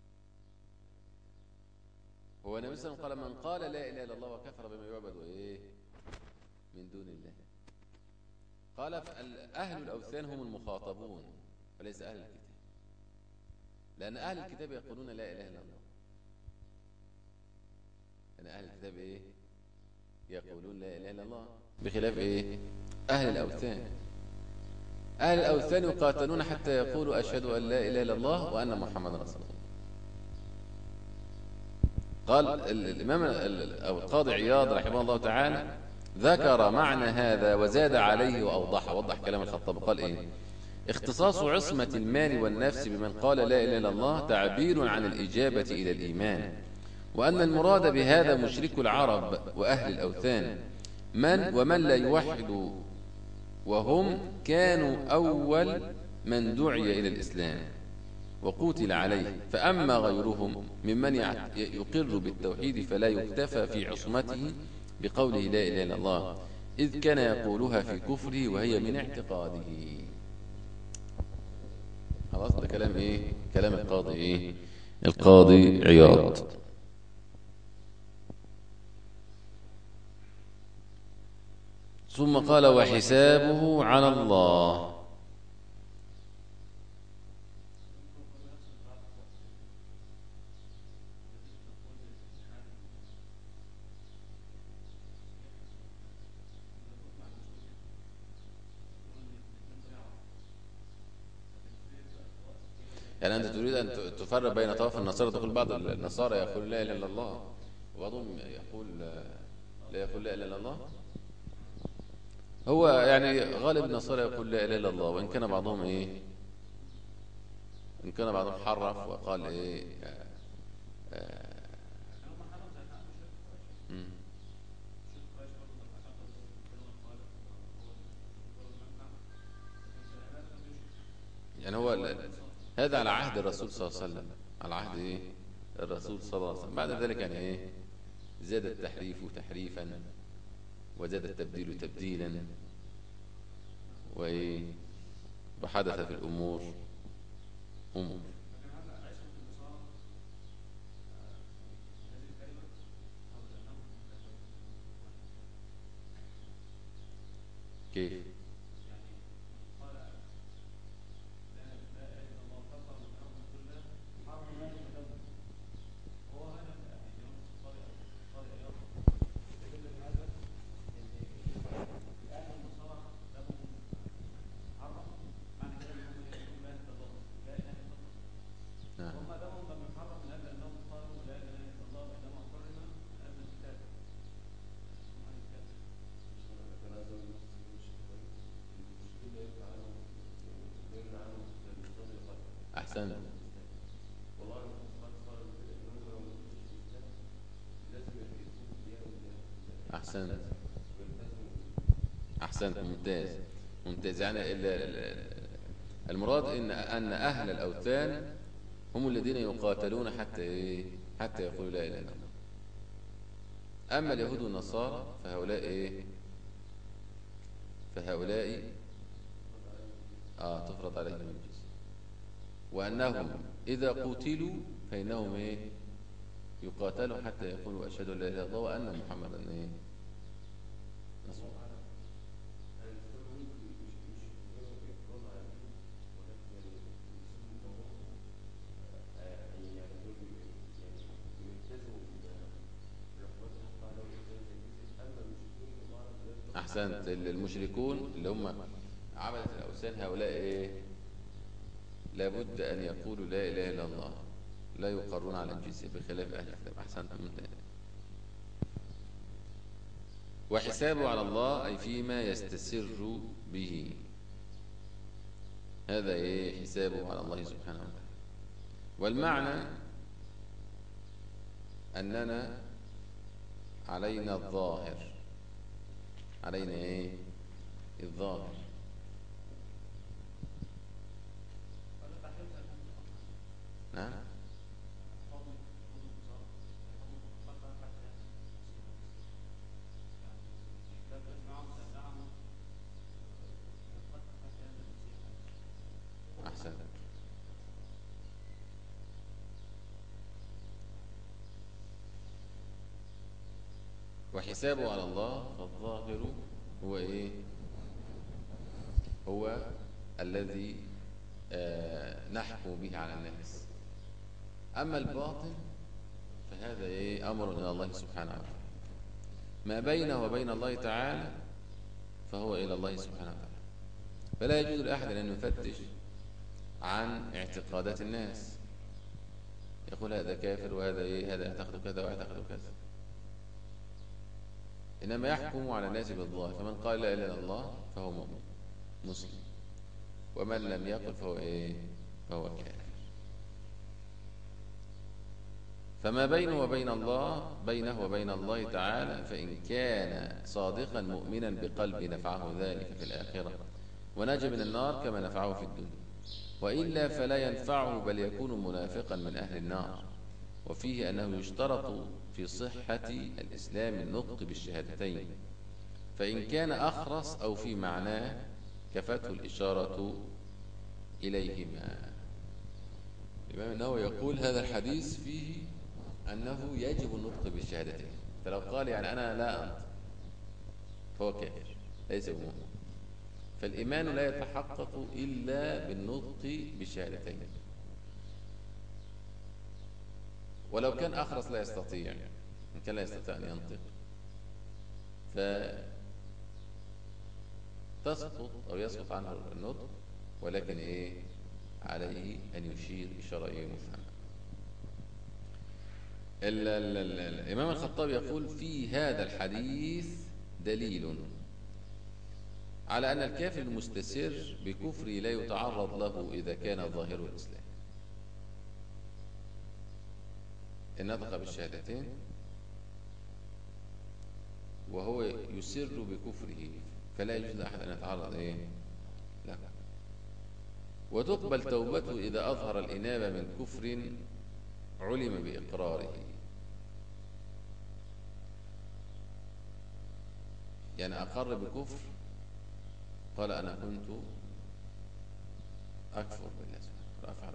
[SPEAKER 2] هو النبي صلى الله عليه وسلم قال: من قال لا اله الا الله وكفر بما يعبد وايه من دون الله. قال: اهل الاوثان هم المخاطبون وليس اهل الكتاب، لان اهل الكتاب يقولون لا اله الا الله. لان اهل الكتاب ايه؟ يقولون لا اله الا الله، بخلاف ايه؟ اهل الاوثان. أهل الأوثان يقاتلون حتى يقولوا أشهد أن لا إله إلا الله وأن محمد رسول الله. قال الإمام أو القاضي عياض رحمه الله تعالى ذكر معنى هذا وزاد عليه وأوضح، وضح كلام الخطاب. قال إيه؟ اختصاص عصمة المال والنفس بمن قال لا إله إلا الله تعبير عن الإجابة إلى الإيمان، وأن المراد بهذا مشرك العرب وأهل الأوثان ومن لا يوحد، وهم كانوا أول من دعي إلى الإسلام وقتل عليه. فأما غيرهم ممن يقر بالتوحيد فلا يكتفى في عصمته بقوله لا إله إلا الله، إذ كان يقولها في كفره وهي من اعتقاده. خلاص، ده كلام إيه؟ كلام القاضي إيه؟ القاضي عياض. ثم قال: وحسابه على الله. يعني أنت تريد أن تفرق بين طواف النصارى، تقول بعض النصارى يقول لا إله إلا الله وبعضهم يقول لا يقول لا إله إلا الله. هو يعني غالب النصارى يقول لا إله إلا الله، وإن كان بعضهم إيه؟ إن كان بعضهم حرف وقال إيه؟ يعني هو هذا على عهد الرسول صلى الله عليه وسلم، على عهد إيه؟ الرسول صلى الله عليه وسلم. بعد ذلك يعني إيه؟ زاد التحريف تحريفا وزاد التبديل تبديلا، وحدث في الأمور أمور. كيف؟ نعم. أحسنت. أحسنت. أحسنت. ممتاز. ممتاز. يعني المراد أن أهل الأوثان هم الذين يقاتلون حتى إيه؟ حتى يقولوا لا إله إلا الله. أما اليهود والنصارى فهؤلاء إيه؟ فهؤلاء تفرض عليهم الجزية، وأنهم إذا قتلوا فإنهم إيه؟ يقاتلوا حتى يقولوا أشهد أن لا إله إلا الله وأن محمدا إيه؟ رسول الله. أحسنت. المشركون اللي هم عبدة الأوثان هؤلاء إيه؟ لابد أن يقولوا لا إله إلا الله، لا يقرون على الجزية بخلاف أهل الكتاب. أحسنت. ممتاز. وحسابه على الله أي فيما يستسر به، هذا إيه؟ حسابه على الله سبحانه وتعالى. والمعنى أننا علينا الظاهر، علينا إيه؟ الظاهر. نعم. أحسن. وحسابه على الله، فالظاهر هو إيه؟ هو الذي نحكم به على الناس. أما الباطن فهذا إيه؟ أمر إلى الله سبحانه وتعالى. ما بينه وبين الله تعالى فهو إلى الله سبحانه وتعالى. فلا يجوز لأحد أن يفتش عن اعتقادات الناس، يقول هذا كافر وهذا إيه؟ هذا يعتقد كذا ويعتقد كذا. إنما يحكم على الناس بالظاهر، فمن قال لا إله إلا الله فهو مؤمن مسلم، ومن لم يقل فهو إيه؟ فهو كافر. فما بينه وبين الله تعالى فإن كان صادقا مؤمنا بقلبه نفعه ذلك في الآخرة ونجا من النار كما نفعه في الدنيا، وإلا فلا ينفعه بل يكون منافقا من أهل النار. وفيه أنه يشترط في صحة الإسلام النطق بالشهادتين، فإن كان أخرس أو في معناه كفته الإشارة إليهما. الإمام النووي يقول هذا الحديث فيه أنه يجب النطق بالشهادتين، فلو قال يعني أنا لا أنطق فهو كافر ليس بمؤمن. فالإيمان لا يتحقق إلا بالنطق بالشهادتين، ولو كان أخرس لا يستطيع، إن كان لا يستطيع أن ينطق فتسقط أو يسقط عنه النطق، ولكن إيه؟ عليه أن يشير إشارة مفهمة. الإمام الخطابي يقول في هذا الحديث دليل على أن الكافر المستسر بكفره لا يتعرض له إذا كان ظاهره الإسلام، إن نطق بالشهادتين وهو يسر بكفره فلا يجوز لأحد أن يتعرض إيه؟ لا. وتقبل توبته إذا أظهر الإنابة من كفر علم بإقراره، يعني أقر بكفر، قال أنا كنت أكفر بالله سبحانه وأفعل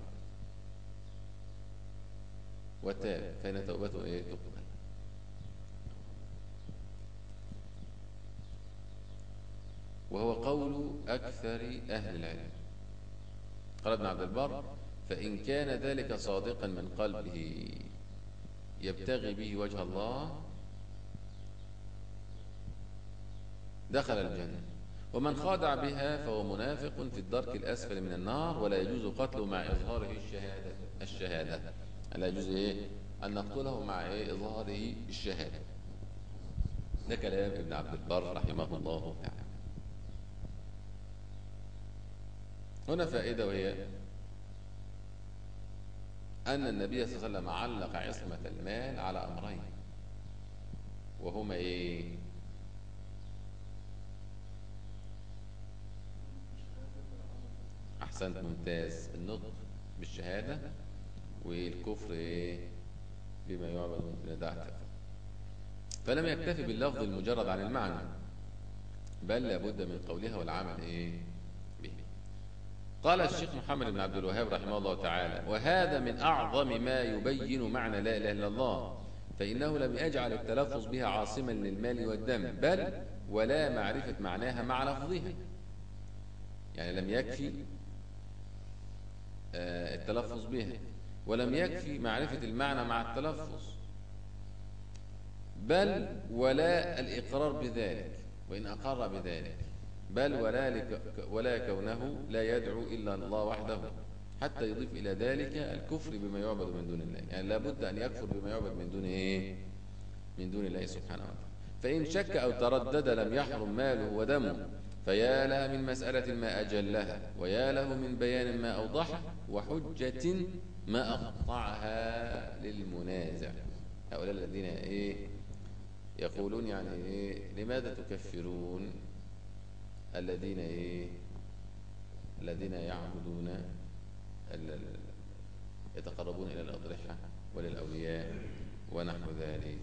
[SPEAKER 2] وتاب، فإن توبته إيه؟ تقبل. وهو قول أكثر أهل العلم. قال ابن عبد البر: فإن كان ذلك صادقا من قلبه يبتغي به وجه الله دخل الجنة، ومن خادع بها فهو منافق في الدرك الأسفل من النار، ولا يجوز قتله مع إظهاره الشهادة. لا يجوز أن نقتله مع إظهاره الشهادة. ده كلام ابن عبد البر رحمه الله تعالى. هنا فائدة، وهي أن النبي صلى الله عليه وسلم علق عصمة المال على أمرين، وهما أحسنت، ممتاز، النطق بالشهادة، والكفر بما يعبد من دون الله. فلم يكتفي باللفظ المجرد عن المعنى، بل لابد من قولها والعمل به. قال الشيخ محمد بن عبد الوهاب رحمه الله تعالى: وهذا من أعظم ما يبين معنى لا إله إلا الله، فإنه لم يجعل التلفظ بها عاصما للمال والدم، بل ولا معرفة معناها مع لفظها. يعني لم يكفي التلفظ بها، ولم يكفي معرفة المعنى مع التلفظ، بل ولا الإقرار بذلك وإن أقر بذلك، بل ولا كونه لا يدعو إلا الله وحده، حتى يضيف إلى ذلك الكفر بما يعبد من دون الله. يعني لابد أن يكفر بما يعبد من دون الله سبحانه وتعالى. فإن شك أو تردد لم يحرم ماله ودمه، فيا لها من مسألة ما أجلها، ويا له من بيان ما أوضحه، وحجة ما أقطعها للمنازع. هؤلاء الذين يقولون يعني لماذا تكفرون الذين الذين يعبدون يتقربون إلى الأضرحة وللأولياء ونحو ذلك.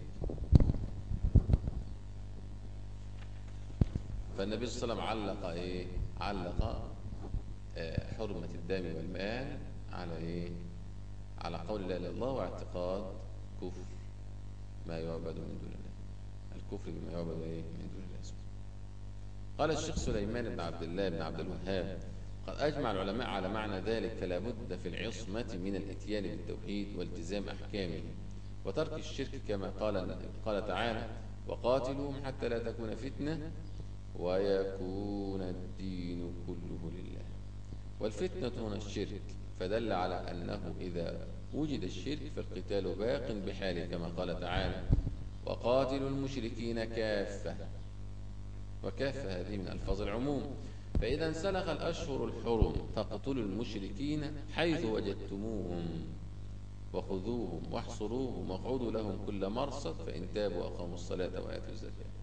[SPEAKER 2] فالنبي صلى الله عليه وسلم علق حرمة الدم والمال على قول لا إله إلا الله، واعتقاد كفر ما يعبد من دون الله، الكفر بما يعبد من دون الله سبحانه. قال الشيخ سليمان بن عبد الله بن عبد الوهاب: قد أجمع العلماء على معنى ذلك، فلا بد في العصمة من الاتيان بالتوحيد والتزام أحكامه وترك الشرك، كما قال تعالى: وقاتلوهم حتى لا تكون فتنة ويكون الدين كله لله. والفتنة هنا الشرك، فدل على أنه إذا وجد الشرك فالقتال باق بحاله، كما قال تعالى: وقاتلوا المشركين كافة. وكافة هذه من ألفاظ العموم، فإذا انسلخ الأشهر الحرم فاقتلوا المشركين حيث وجدتموهم وخذوهم واحصروهم واقعدوا لهم كل مرصد، فإن تابوا وأقاموا الصلاة وآتوا الزكاة.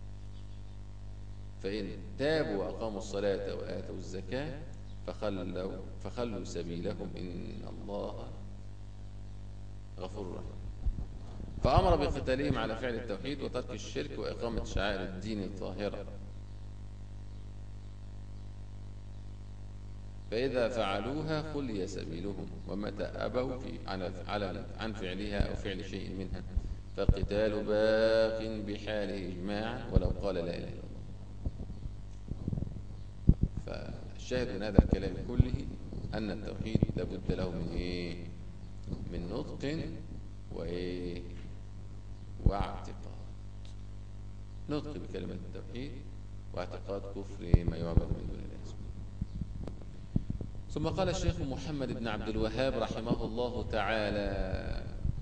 [SPEAKER 2] فإن تابوا وأقاموا الصلاة وآتوا الزكاة فخلوا سبيلهم، إن الله غفور رحيم. فأمر بقتالهم على فعل التوحيد وترك الشرك وإقامة شعائر الدين الطاهرة، فإذا فعلوها خلي سبيلهم، ومتى أبوا عن فعلها أو فعل شيء منها فالقتال باق بحاله إجماعا ولو قال لا إله إلا الله. فالشاهد من هذا الكلام كله أن التوحيد لابد له من نطق واعتقاد. نطق بكلمة التوحيد، واعتقاد كفر ما يعبد من دون الله. ثم قال الشيخ محمد بن عبد الوهاب رحمه الله تعالى: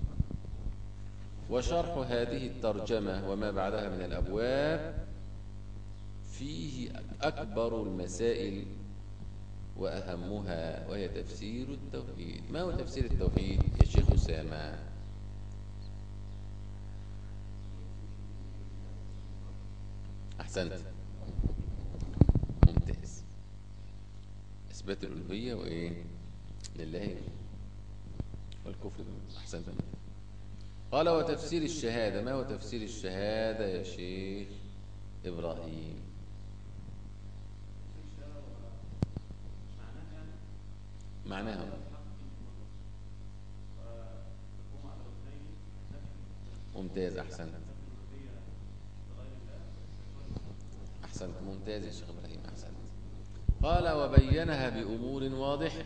[SPEAKER 2] وشرح هذه الترجمة وما بعدها من الأبواب فيه أكبر المسائل وأهمها، وهي تفسير التوحيد. ما هو تفسير التوحيد يا شيخ أسامة؟ أحسنت، ممتاز. إثبات الألوهية لله والكفر. أحسنت. قال: وتفسير الشهادة. ما هو تفسير الشهادة يا شيخ إبراهيم؟ معناها ممتاز. أحسنت، ممتاز يا شيخ إبراهيم. قال وبينها بأمور واضحة،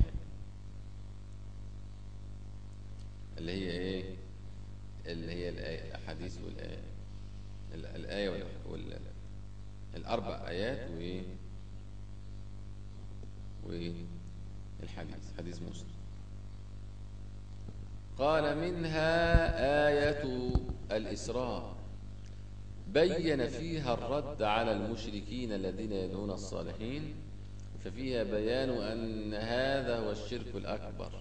[SPEAKER 2] اللي هي إيه؟ اللي هي الأحاديث والآية، الآية والأربع آيات والحديث، حديث مسلم. قال منها آية الإسراء بين فيها الرد على المشركين الذين يدعون الصالحين، ففيها بيان أن هذا هو الشرك الأكبر،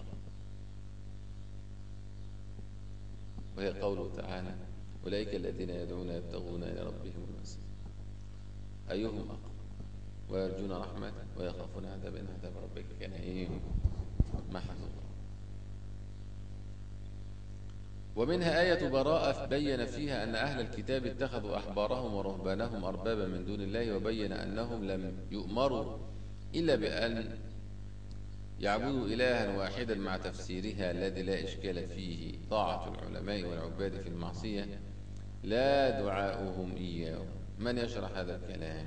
[SPEAKER 2] وهي قوله تعالى أولئك الذين يدعون يبتغون إلى ربهم الوسيلة أيهم أقرب ويرجون رحمته ويخافون عذاب ربك كان محذورا. ومنها آية براءة بين فيها أن أهل الكتاب اتخذوا أحبارهم ورهبانهم أربابا من دون الله، وبين أنهم لم يؤمروا إلا بأن يعبدوا إلها واحدا مع تفسيرها الذي لا إشكال فيه، طاعة العلماء والعباد في المعصية لا دعاؤهم إياه. من يشرح هذا الكلام؟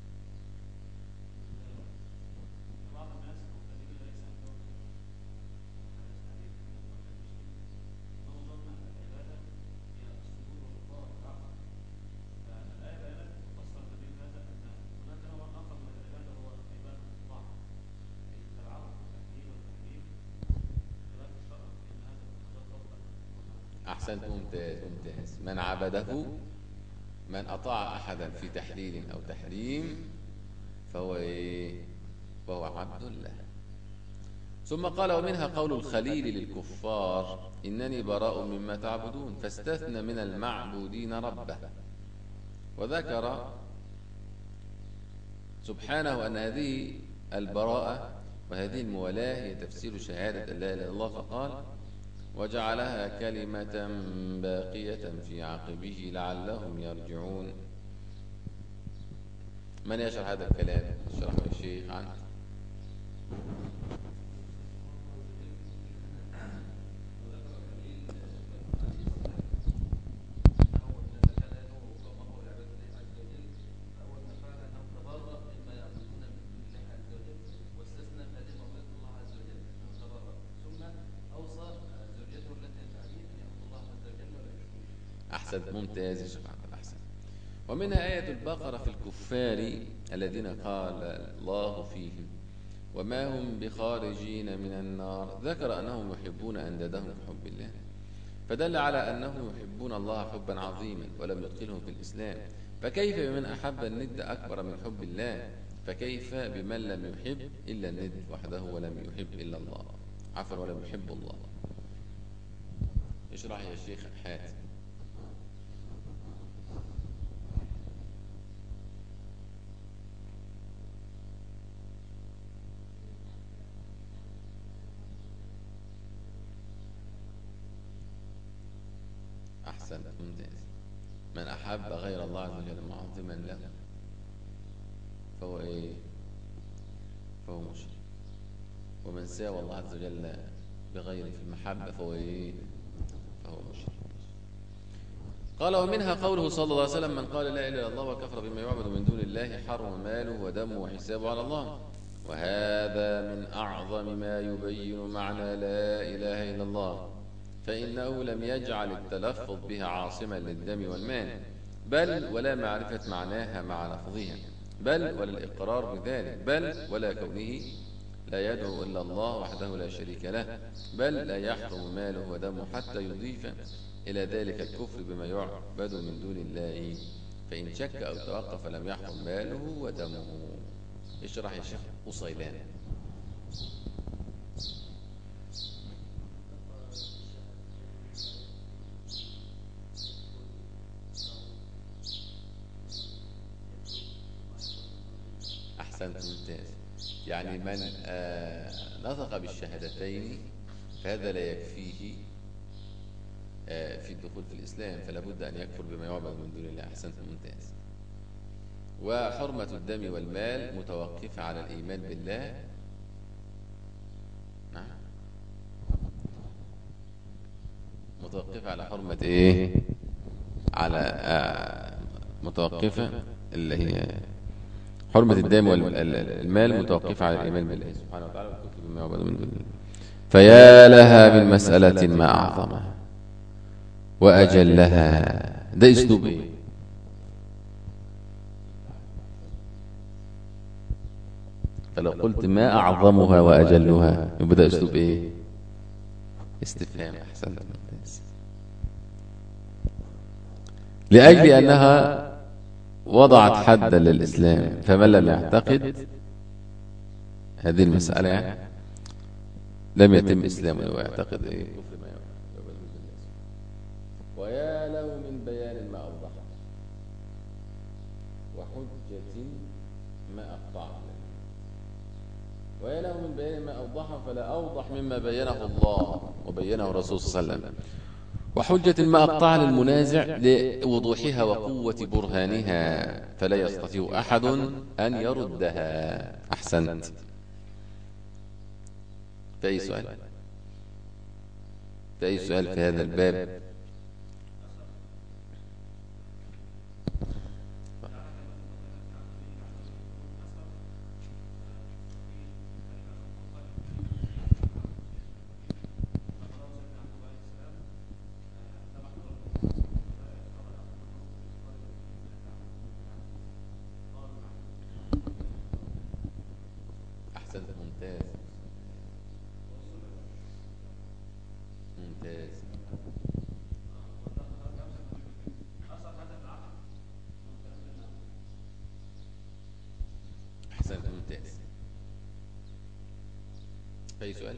[SPEAKER 2] أحسنت، ممتاز. من عبده، من أطاع أحدا في تحليل أو تحريم فهو عبد الله. ثم قال ومنها قول الخليل للكفار إنني براء مما تعبدون، فاستثنى من المعبودين ربه، وذكر سبحانه أن هذه البراءة وهذه الموالاة هي تفسير شهادة لا إله إلا الله، فقال وجعلها كلمة باقية في عقبه لعلهم يرجعون. من يشرح هذا الكلام؟ شرحه الشيخ عنه. أحسنت، ممتاز يا شيخ عبد الأحسن. ومنها آية البقرة في الكفار الذين قال الله فيهم وما هم بخارجين من النار، ذكر أنهم يحبون أندادهم كحب الله، فدل على أنهم يحبون الله حبا عظيما ولم يدخلهم في الإسلام، فكيف بمن أحب الند أكبر من حب الله؟ فكيف بمن لم يحب إلا الند وحده ولم يحب إلا الله، عفوا ولم يحب الله؟ اشرح يا شيخ حاتم. أحسنت، ممتاز. من أحب غير الله عز وجل معظما له فهو فهو مشرك، ومن ساوى الله عز وجل بغيره في المحبة فهو مشرك. قال ومنها قوله صلى الله عليه وسلم من قال لا إله إلا الله وكفر بما يعبد من دون الله حرم ماله ودمه وحسابه على الله، وهذا من أعظم ما يبين معنى لا إله إلا الله، فإنه لم يجعل التلفظ بها عاصما للدم والمال، بل ولا معرفة معناها مع لفظها، بل ولا الإقرار بذلك، بل ولا كونه لا يدعو إلا الله وحده لا شريك له، بل لا يحرم ماله ودمه حتى يضيف إلى ذلك الكفر بما يعبد من دون الله، فإن شك أو توقف لم يحرم ماله ودمه. اشرح يا شيخ أصيلان. أحسنت، ممتاز. يعني من نطق بالشهادتين فهذا لا يكفيه في الدخول في الإسلام، فلا بد أن يكفر بما يعبد من دون الله. أحسنت، ممتاز. وحرمة الدم والمال متوقفة على الإيمان بالله. نعم، متوقفة على حرمة على متوقفة اللي هي حرمة الدم والمال متوقفة على الإيمان بالله سبحانه وتعالى والكفر بما يعبد من دون الله. فيا لها من مسألة ما أعظمها وأجلها. ده أسلوب إيه؟ فلو قلت ما أعظمها وأجلها يبقى ده أسلوب إيه؟ استفهام. أحسنت. لأجل أنها وضعت حدا للإسلام، فمن لم يعتقد هذه المسألة يعني لم يتم إسلامه ويعتقد إيه؟ ويا له من بيان ما أوضح وحجة ما أقطع. ويا له من بيان ما أوضح فلا أوضح مما بينه الله وبينه الرسول صلى الله عليه وسلم، وحجة ما أقطع للمنازع لوضوحها وقوة برهانها فلا يستطيع أحد أن يردها. أحسنت. في أي سؤال؟ في أي سؤال في هذا الباب؟ أحسنت. ممتاز ممتاز. أحسنت. ممتاز. أي سؤال؟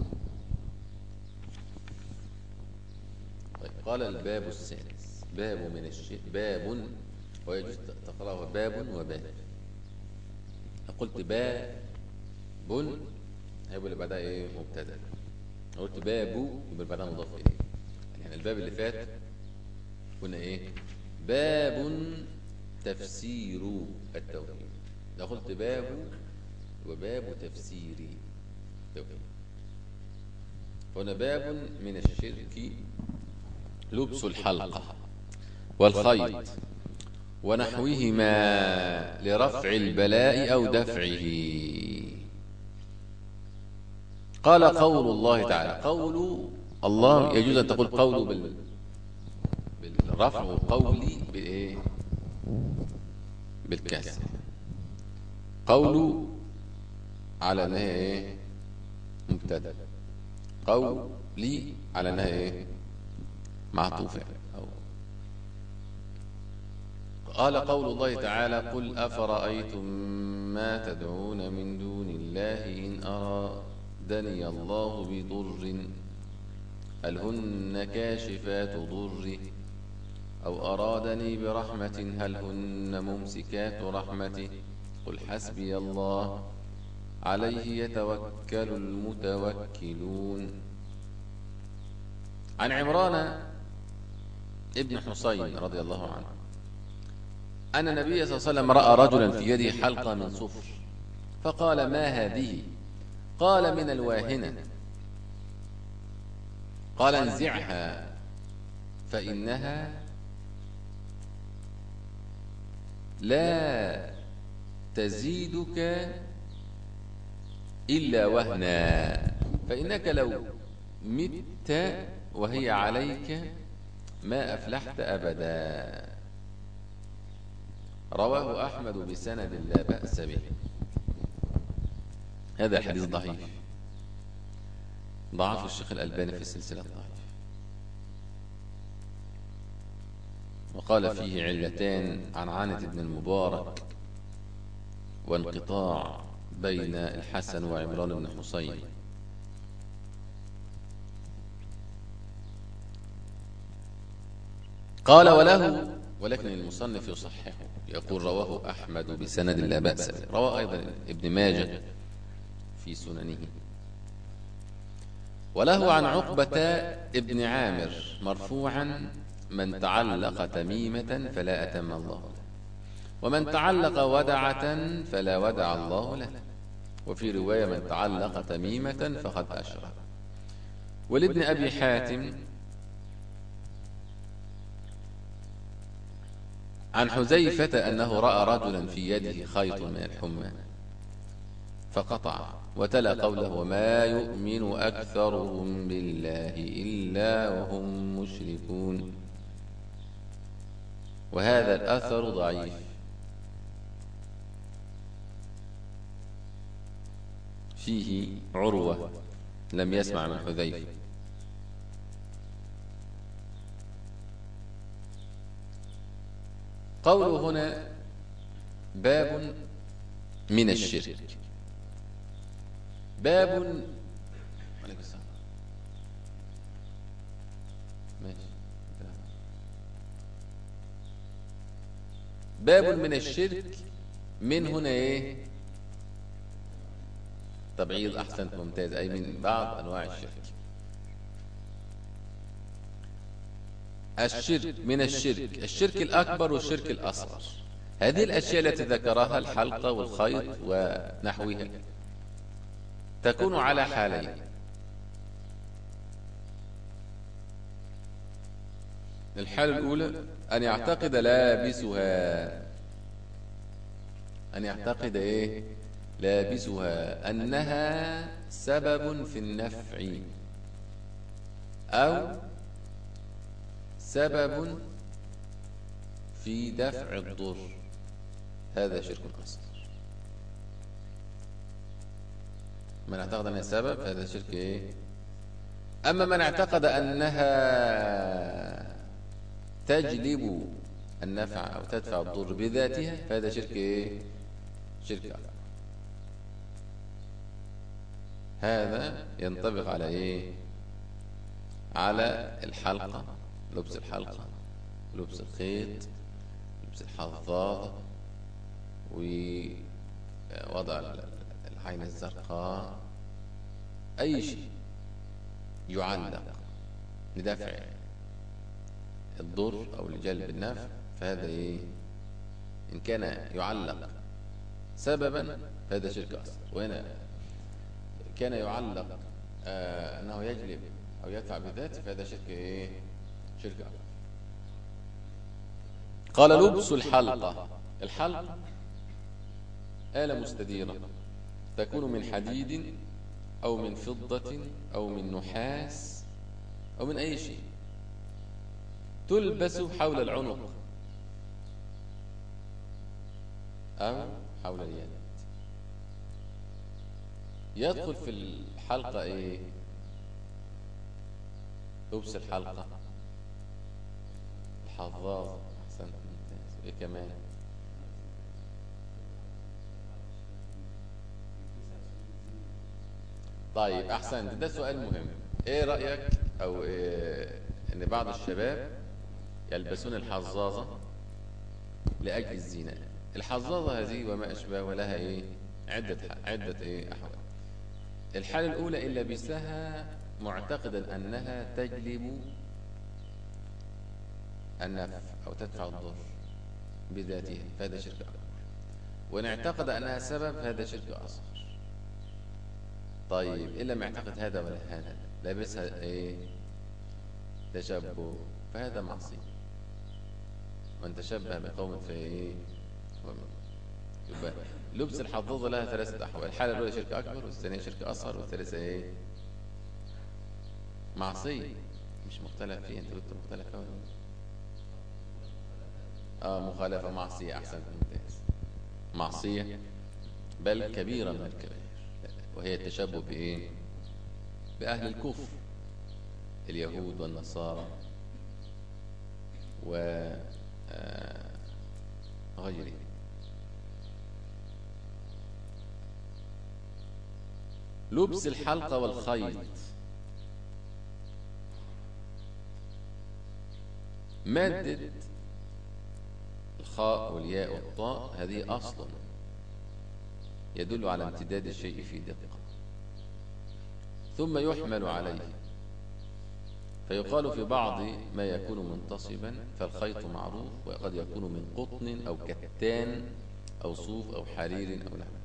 [SPEAKER 2] طيب. قال الباب السادس. باب من الشيء. باب ويجوز تقرأه باب وباب. قلت باب هيبقى اللي بعدها ايه؟ مبتدا. قلت باب يبقى اللي بعدها مضاف اليه. يعني الباب اللي فات قلنا ايه؟ باب تفسير التوحيد. لو قلت باب وباب تفسير التوحيد. هنا باب من الشرك لبس الحلقة والخيط ونحوهما لرفع البلاء أو دفعه. قال قول الله تعالى. قول الله يجوز أن تقول قوله بالرفع وقولي بالإيه؟ بالكسر. قول على أنها إيه؟ مبتدأ. قولي على أنها إيه؟ معطوفة. قال قول الله تعالى. قل أفرأيتم ما تدعون من دون الله إن أرادني الله بضر هل هن كاشفات ضره أو أرادني برحمة هل هن ممسكات رحمته قل حسبي الله عليه يتوكل المتوكلون. عن عمران ابن حسين رضي الله عنه أن النبي صلى الله عليه وسلم رأى رجلا في يده حلقة من صفر فقال ما هذه؟ قال من الواهنة. قال انزعها فإنها لا تزيدك إلا وهنا فإنك لو مت وهي عليك ما أفلحت أبدا. رواه أحمد بسند لا بأس به. هذا الحديث ضعيف، ضعف الشيخ الألباني في السلسلة الضعيف، وقال فيه علتان عن عنة بن المبارك وانقطاع بين الحسن وعمران بن حسين. قال وله ولكن المصنف يصححه يقول رواه أحمد بسند لا بأس به. رواه أيضا ابن ماجه في سننه. وله عن عقبة ابن عامر مرفوعا من تعلق تميمة فلا أتم الله له ومن تعلق ودعة فلا ودع الله له وفي رواية من تعلق تميمة فقد أشرك. ولابن أبي حاتم عن حذيفة أنه رأى رجلا في يده خيط من الحمى فقطع، وتلا قوله: وما يؤمن أكثرهم بالله إلا وهم مشركون. وهذا الأثر ضعيف، فيه عروة لم يسمع من حذيفة. قوله هنا باب من الشرك، باب باب من الشرك، من هنا ايه؟ تبعيض. احسنت، ممتاز، اي من بعض انواع الشرك. الشرك من الشرك، الشرك الاكبر والشرك الاصغر. هذه الاشياء التي ذكرها الحلقة والخيط ونحوها تكون على حالين: الحالة الأولى أن يعتقد لابسها، أن يعتقد إيه؟ لابسها أنها سبب في النفع أو سبب في دفع الضر، هذا شرك أصغر. من اعتقد أنها سبب هذا شرك إيه؟ أما من اعتقد أنها تجلب النفع أو تدفع الضر بذاتها فهذا شرك إيه؟ شرك أكبر. هذا ينطبق على إيه؟ على الحلقة، لبس الحلقة، لبس الخيط، لبس الحظاظة، ووضع العين الزرقاء، أي شيء يعلق لدفع الضر أو لجلب النفع فهذا إيه؟ إن كان يعلق سببا فهذا شرك أصغر، وهنا كان يعلق أنه يجلب أو يدفع بذاته فهذا شرك إيه؟ شرك أكبر. قال: لبس الحلقة، الحلقة آلة مستديرة تكون من حديد أو من فضة أو من نحاس أو من أي شيء، تلبس حول العنق أو حول اليد. يدخل في الحلقة إيه؟ لبس الحلقة، الحظاظ، أحسنت، ممتاز. إيه كمان؟ طيب أحسنت، ده سؤال مهم. إيه رأيك أو إن بعض الشباب يلبسون الحظاظة لأجل الزينة؟ الحظاظة هذه وما أشبه ولها إيه؟ عدة إيه أحوال. الحالة الأولى إن لبسها معتقدا أنها تجلب النفع أو تدفع الضر بذاتها فهذا شرك أكبر، وإن اعتقد أنها سبب هذا شرك أصغر. طيب إن لم يعتقد هذا ولا هذا، لابسها إيه؟ تشبه، فهذا معصية. من تشبه بقوم فإيه؟ يبقى لبس الحظاظة لها ثلاثة أحوال: الحالة الأولى شرك أكبر، والثانية شرك أصغر، والثالثة إيه؟ معصية. مش مختلف فيه، أنت قلت مختلفة ولا مخالفة، معصية. أحسن، ممتاز، معصية بل كبيرة من الكبائر، وهي التشبه بإيه؟ بأهل الكفر، اليهود والنصارى وغيرهم. لبس الحلقة والخيط، مادة الخاء والياء والطاء هذه أصلا يدل على امتداد الشيء في دقة، ثم يحمل عليه، فيقال في بعض ما يكون منتصبا فالخيط معروف، وقد يكون من قطن أو كتان أو صوف أو حرير أو نحو.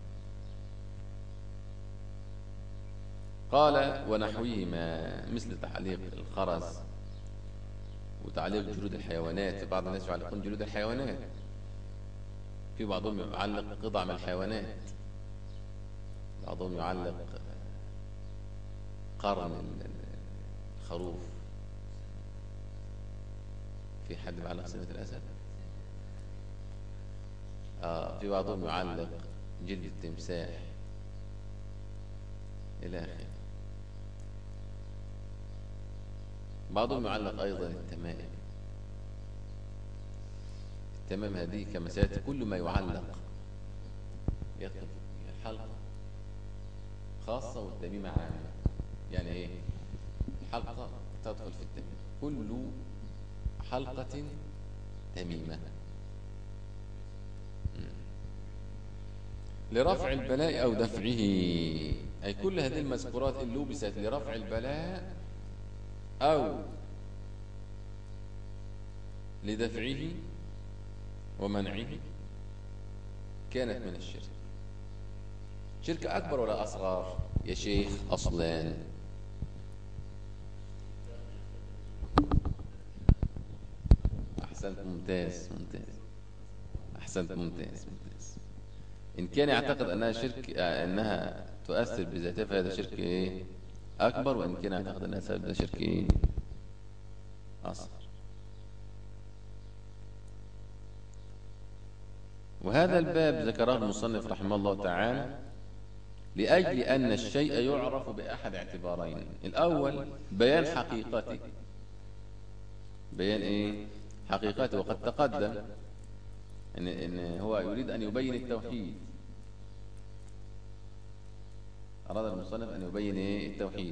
[SPEAKER 2] قال: ونحوهما مثل تعليق الخرز وتعليق جلود الحيوانات. في بعض الناس يعلقون جلود الحيوانات، في بعضهم يعلق قطع من الحيوانات، بعضهم يعلق قرن الخروف، في حد بيعلق سنة الأسد، في بعضهم يعلق جلد التمساح إلى آخره. بعضهم يعلق أيضا التمائم. التمام هذه كما سيأتي كل ما يعلق يدخل في الحلقة خاصة والتميمة عامة. يعني إيه؟ الحلقة تدخل في التميم، كل حلقة تميمة لرفع البلاء أو دفعه. أي كل هذه المذكورات اللي لبست لرفع البلاء أو لدفعه ومنعه كانت من الشرك. شرك أكبر ولا أصغر يا شيخ أصلان؟ أحسنت، ممتاز ممتاز، أحسنت، ممتاز ممتاز. إن كان يعتقد أنها شرك، أنها تؤثر بذاتها، فهذا شرك إيه؟ أكبر. وإن كان يعتقد أنها سبب، ده شرك إيه؟ أصغر. وهذا الباب ذكره المصنف رحمه الله تعالى لأجل أن الشيء يعرف بأحد اعتبارين. الأول بيان حقيقته، بيان إيه؟ حقيقته. وقد تقدم إن هو يريد أن يبين التوحيد، أراد المصنف أن يبين إيه؟ التوحيد.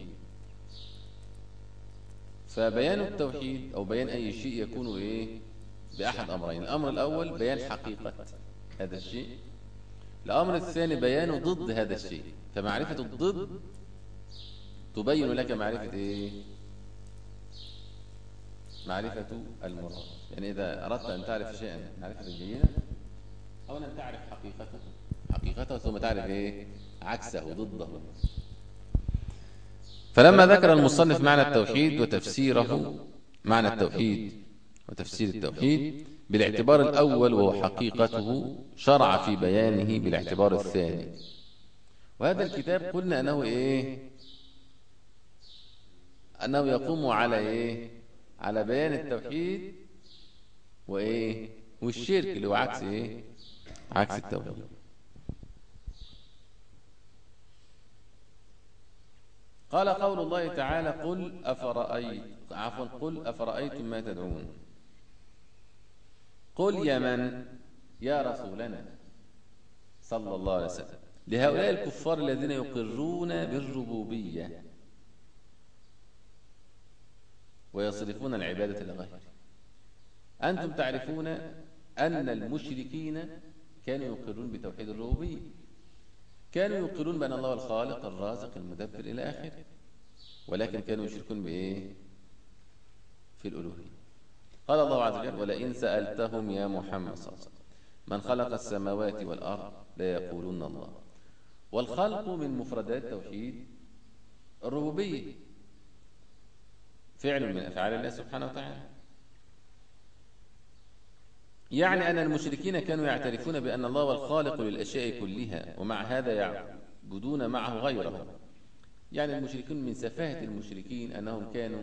[SPEAKER 2] فبيان التوحيد أو بيان أي شيء يكون إيه؟ بأحد أمرين. الأمر الأول بيان حقيقة هذا الشيء. الأمر الثاني بيان ضد هذا الشيء. فمعرفة الضد تبين لك معرفة إيه؟ معرفة المراد. يعني إذا أردت أن تعرف شيئا معرفة جيدة، أولا تعرف حقيقته ثم تعرف إيه؟ عكسه، ضده. فلما ذكر المصنف معنى التوحيد وتفسيره، معنى التوحيد وتفسير التوحيد بالاعتبار الأول وهو حقيقته، شرع في بيانه بالاعتبار الثاني. وهذا الكتاب قلنا أنه إيه؟ أنه يقوم على إيه؟ على بيان التوحيد وإيه؟ والشرك اللي هو عكس إيه؟ عكس التوحيد. قال قول الله تعالى قل أفرأيتم ما تدعون. قل يا من يا رسولنا صلى الله عليه وسلم لهؤلاء الكفار الذين يقرون بالربوبية ويصرفون العبادة لغيره. أنتم تعرفون أن المشركين كانوا يقرون بتوحيد الربوبية، كانوا يقرون بأن الله الخالق الرازق المدبر إلى آخره، ولكن كانوا يشركون بإيه؟ في الألوهية. قال الله عز وجل ولئن سألتهم يا محمد صلى الله عليه وسلم من خلق السماوات والأرض ليقولون الله. والخلق من مفردات توحيد الربوبية، فعل من أفعال الله سبحانه وتعالى. يعني أن المشركين كانوا يعترفون بأن الله هو الخالق للأشياء كلها، ومع هذا يعبدون معه غيره. يعني المشركين من سفاهة المشركين أنهم كانوا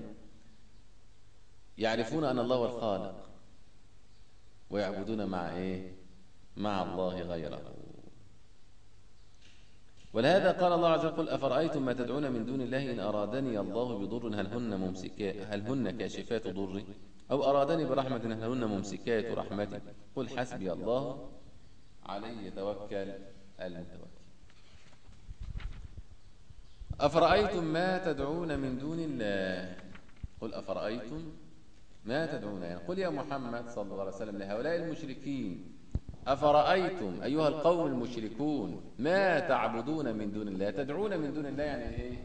[SPEAKER 2] يعرفون أن الله هو الخالق ويعبدون مع إيه؟ مع الله غيره. ولهذا قال الله عز وجل قل أفرأيتم ما تدعون من دون الله إن أرادني الله بضر هل هن كاشفات ضره أو أرادني برحمة هل هن ممسكات رحمته قل حسبي الله عليه يتوكل المتوكل. أفرأيتم ما تدعون من دون الله، قل أفرأيتم ما تدعون، يعني قل يا محمد صلى الله عليه وسلم لهؤلاء المشركين أفرأيتم أيها القوم المشركون ما تعبدون من دون الله. تدعون من دون الله يعني إيه؟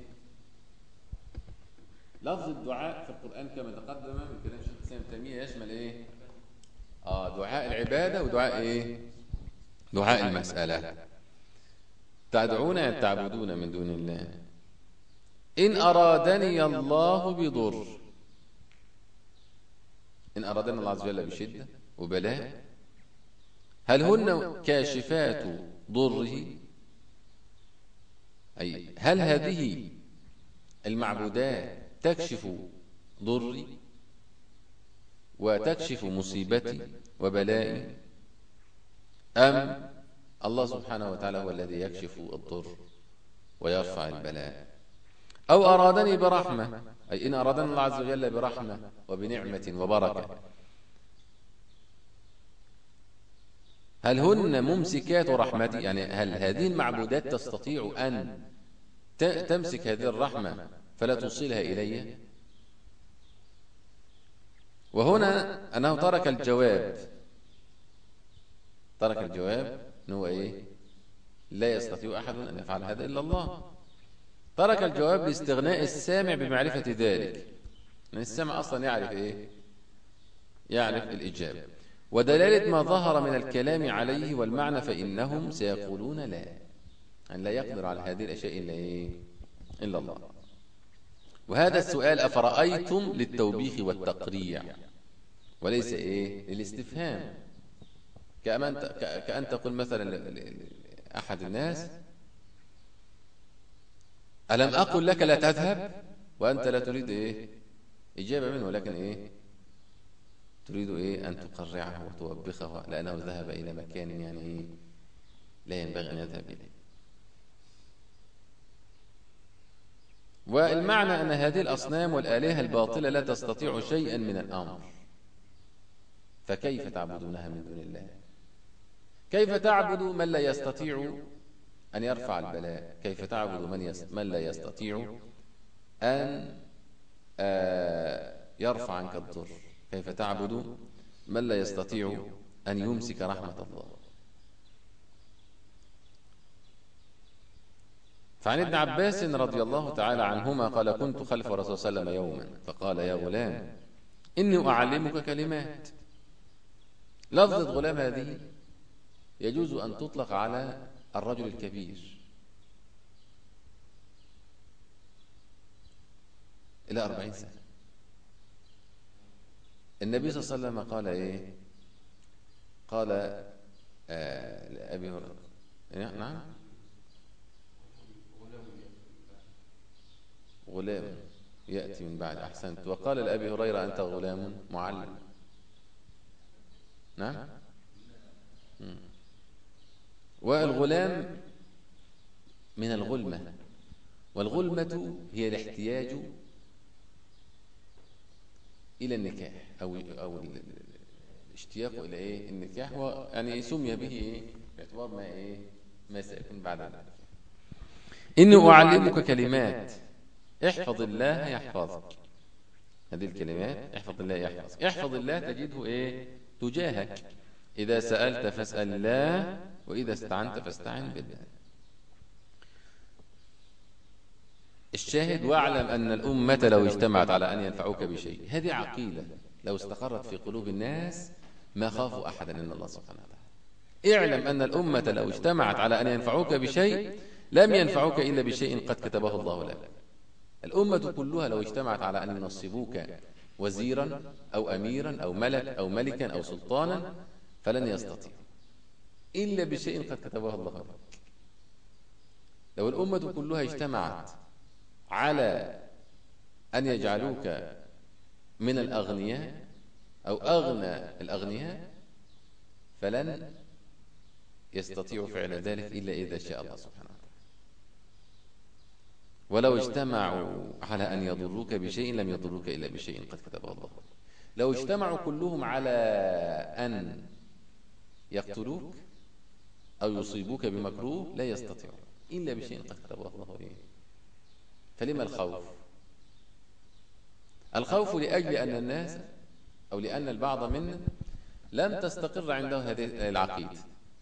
[SPEAKER 2] لفظ الدعاء في القرآن كما تقدم من كلام شيخ الإسلام ابن تيمية يشمل إيه؟ دعاء العبادة ودعاء إيه؟ دعاء المسألة. تدعون يعني تعبدون من دون الله. إن أرادني الله بضر، إن أرادنا الله عز وجل بشدة وبلاء. هل هن كاشفات ضره، أي هل هذه المعبودات تكشف ضري وتكشف مصيبتي وبلائي، أم الله سبحانه وتعالى هو الذي يكشف الضر ويرفع البلاء؟ أو أرادني برحمة، أي إن أرادني الله عز وجل برحمة وبنعمة وبركة، هل هن ممسكات رحمتي؟ يعني هل هذه المعبودات تستطيع أن تمسك هذه الرحمة فلا توصلها إلي؟ وهنا أنه ترك الجواب أنه إيه؟ لا يستطيع أحد أن يفعل هذا إلا الله. ترك الجواب لاستغناء السامع بمعرفة ذلك، لأن السامع أصلا يعرف إيه؟ يعرف الإجابة. ودلالة ما ظهر من الكلام عليه والمعنى فإنهم سيقولون لا، أن لا يقدر على هذه الأشياء إلا إيه؟ إلا الله. وهذا السؤال أفرأيتم للتوبيخ والتقريع وليس إيه؟ للاستفهام، كأن تقول مثلا أحد الناس ألم أقل لك لا تذهب، وأنت لا تريد إيه؟ إجابة منه، ولكن إيه؟ تريد إيه؟ أن تقرعه وتوبخه لأنه ذهب إلى مكان يعني إيه؟ لا ينبغي أن يذهب إليه. والمعنى أن هذه الأصنام والآلهة الباطلة لا تستطيع شيئا من الأمر، فكيف تعبدونها من دون الله؟ كيف تعبد من لا يستطيع أن يرفع البلاء؟ كيف تعبد من لا يستطيع أن يرفع عنك الضر؟ كيف تعبد من لا يستطيع أن يمسك رحمة الله؟ فعن ابن عباس رضي الله تعالى عنهما قال كنت خلف الرسول صلى الله عليه وسلم يوما فقال يا غلام إني أعلمك كلمات. لفظة غلام هذه يجوز أن تطلق على الرجل الكبير إلى 40 سنة. النبي صلى الله عليه وسلم قال إيه؟ قال لأبي هريرة نعم غلام يأتي من بعد، أحسنت. وقال لأبي هريرة أنت غلام معلم. نعم. والغلام من الغلمة، والغلمة هي الاحتياج إلى النكاح أو الاشتياق إلى إيه؟ النكاح، يعني سمي به إيه؟ باعتبار ما إيه؟ ما سيكون بعد ذلك. إني أعلمك كلمات احفظ الله يحفظك. هذه الكلمات احفظ الله يحفظك. احفظ الله تجده إيه؟ تجاهك. إذا سألت فاسأل الله، وإذا استعنت فاستعن بالله. الشاهد واعلم أن الأمة لو اجتمعت على أن ينفعوك بشيء، هذه عقيدة لو استقرت في قلوب الناس ما خافوا أحدا إلا الله سبحانه وتعالى. اعلم أن الأمة لو اجتمعت على أن ينفعوك بشيء لم ينفعوك إلا بشيء قد كتبه الله لك. الأمة كلها لو اجتمعت على أن ينصبوك وزيرا أو أميرا أو ملك أو ملكا أو سلطانا فلن يستطيع إلا بشيء قد كتبه الله لك. لو الأمة كلها اجتمعت على أن يجعلوك من الأغنياء أو أغنى الأغنياء فلن يستطيعوا فعل ذلك إلا إذا شاء الله سبحانه وتعالى. ولو اجتمعوا على أن يضروك بشيء لم يضروك إلا بشيء قد كتبه الله. لو اجتمعوا كلهم على أن يقتلوك أو يصيبوك بمكروه لا يستطيعون إلا بشيء قد كتبه الله إيه. فلما الخوف؟ الخوف لأجل أن الناس أو لأن البعض منا لم تستقر عنده هذه العقيدة،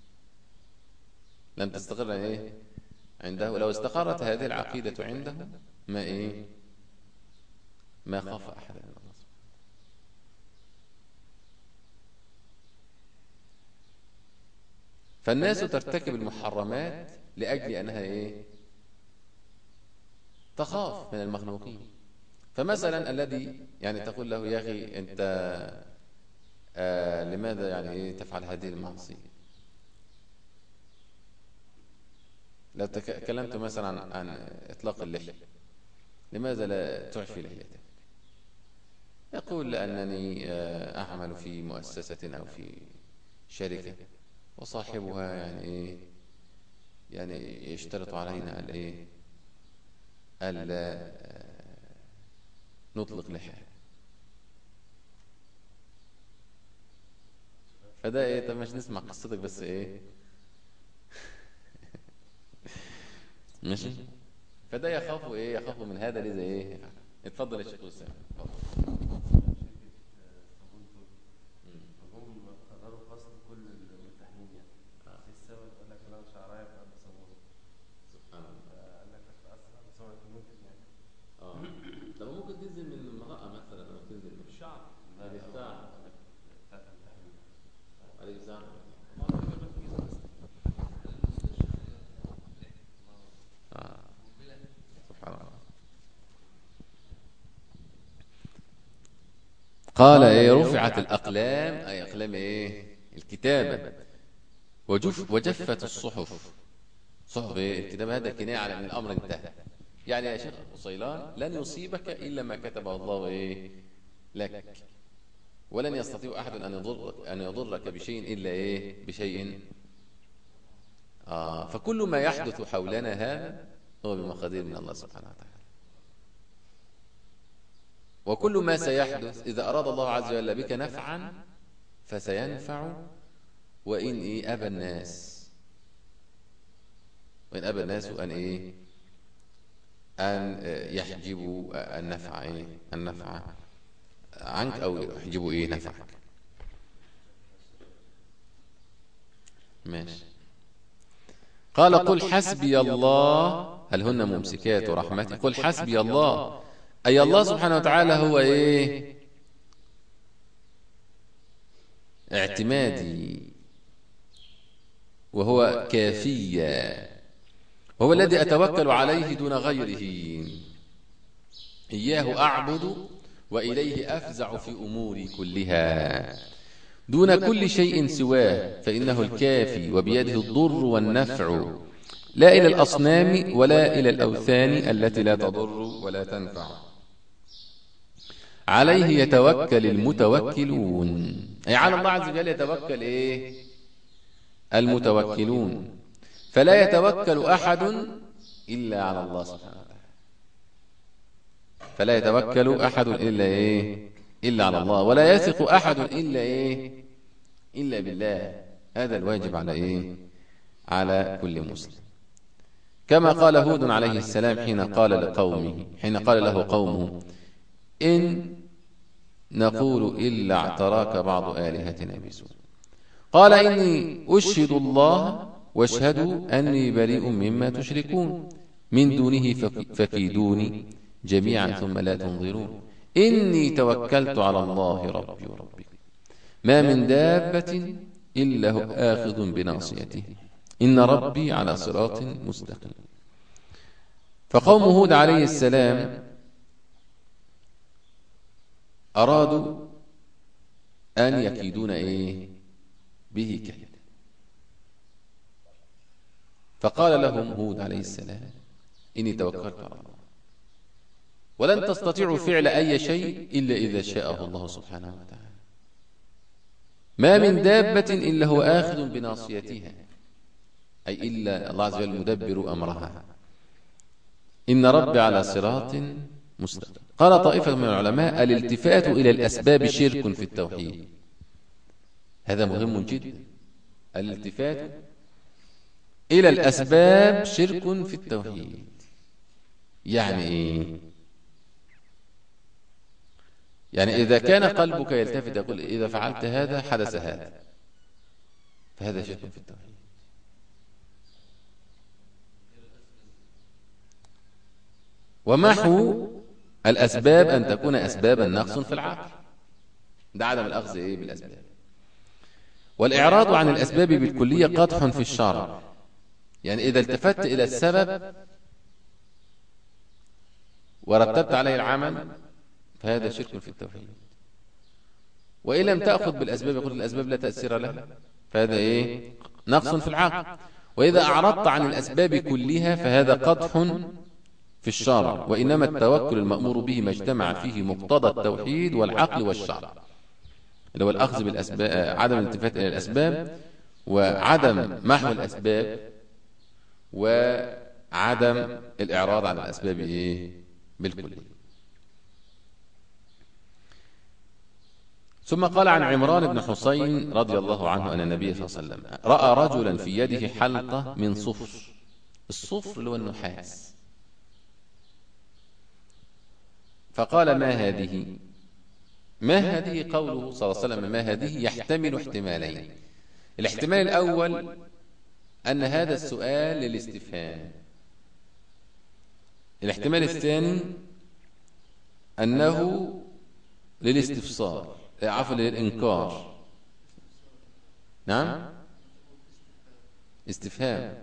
[SPEAKER 2] لم تستقر إيه عنده. لو استقرت هذه العقيدة عنده ما إيه ما خاف أحد من الله. فالناس ترتكب المحرمات لأجل أنها إيه تخاف من المخلوقين. فمثلا الذي يعني تقول له يا أخي أنت لماذا يعني إيه تفعل هذه المعصية؟ لو تكلمت مثلا عن إطلاق اللحية، لماذا لا تعفي لحيتك؟ يقول لأنني أعمل في مؤسسة أو في شركة وصاحبها يعني إيه، يعني يشترط علينا الإيه ألا نطلق لحية. فده إيه؟ طب مش نسمع قصتك بس إيه. ماشي. فده يخاف إيه، يخاف من هذا لذا إيه. اتفضل يا شيخ أسامة. طب ممكن تنزل من المرأة مثلا أو تنزل من الشعر هذه الساعة هذه الساعة. سبحان الله. قال إيه رفعت الأقلام، أي أقلام إيه الكتابة، وجفت الصحف. صحف إيه الكتابة، هذا كناية على أن الأمر انتهى. يعني يا شيخ صيلان لن يصيبك إلا ما كتبه الله إيه لك، ولن يستطيع أحد أن يضرك بشيء إلا إيه بشيء. فكل ما يحدث حولنا هذا هو بمقادير من الله سبحانه وتعالى. وكل ما سيحدث إذا أراد الله عز وجل بك نفعا فسينفع، وإن أبى الناس، وإن أبى الناس أن إيه أن يحجبوا النفع إيه النفع عنك، أو يحجبوا إيه نفعك. ماشي. قال قل حسبي الله، هل هن ممسكات رحمتي؟ قل حسبي الله، أي الله سبحانه وتعالى هو إيه اعتمادي، وهو كافيا، وهو الذي أتوكل عليه دون غيره. إياه أعبد وإليه أفزع في أموري كلها، دون كل شيء سواه، فإنه الكافي وبيده الضر والنفع، لا إلى الأصنام ولا إلى الأوثان التي لا تضر ولا تنفع. عليه يتوكل المتوكلون، أي على الله عز وجل يتوكل إيه المتوكلون، فلا يتوكل أحد إلا على الله سبحانه وتعالى. فلا يتوكل أحد إلا إيه إلا على الله، ولا يثق أحد إلا إيه إلا بالله. هذا الواجب على إيه على كل مسلم. كما قال هود عليه السلام حين قال له قومه إن نقول إلا اعتراك بعض آلهتنا بسوء، قال إني أشهد الله واشهدوا أني بريء مما تشركون من دونه فكيدوني جميعا ثم لا تنظرون إني توكلت على الله ربي وربكم ما من دابة إلا هو آخذ بناصيته إن ربي على صراط مستقيم. فقوم هود عليه السلام أرادوا أن يكيدون إيه به كيد، فقال لهم هود عليه السلام إني توكلت على الله ولن تستطيعوا فعل أي شيء إلا إذا شاءه الله سبحانه وتعالى، ما من دابة إلا هو آخذ بناصيتها، أي إلا الله عز وجل مدبر أمرها، إن ربي على صراط مستقيم. قال طائفة من العلماء الالتفات إلى الأسباب شرك في التوحيد. هذا مهم جدا، الالتفات إلى الأسباب شرك في التوحيد. يعني إيه؟ يعني إذا كان قلبك يلتفت يقول إذا فعلت هذا حدث هذا، فهذا شرك في التوحيد. ومحو الأسباب أن تكون أسبابا نقص في العقل، ده عدم الأخذ إيه بالأسباب. والإعراض عن الأسباب بالكلية قدح في الشرع، يعني إذا التفت إلى السبب ورتبت عليه العمل فهذا شرك في التوحيد. وإن لم تأخذ بالأسباب يقول الأسباب لا تأثير لها، فهذا إيه؟ نقص في العقل. وإذا أعرضت عن الأسباب كلها فهذا قدح في الشرع، وإنما التوكل المأمور به ما اجتمع فيه مقتضى التوحيد والعقل والشرع، اللي هو الأخذ بالأسباب، عدم الالتفات إلى الأسباب، وعدم محو الأسباب، وعدم الإعراض عن الأسباب إيه؟ بالكلية. ثم قال عن عمران بن حسين رضي الله عنه أن النبي صلى الله عليه وسلم رأى رجلا في يده حلقة من صفر. الصفر اللي هو النحاس، فقال ما هذه؟ ما هذه قوله صلى الله عليه وسلم ما هذه يحتمل احتمالين. الاحتمال الأول أن هذا السؤال للاستفهام. الاحتمال الثاني أنه للاستفسار، عفوا للإنكار. نعم، استفهام.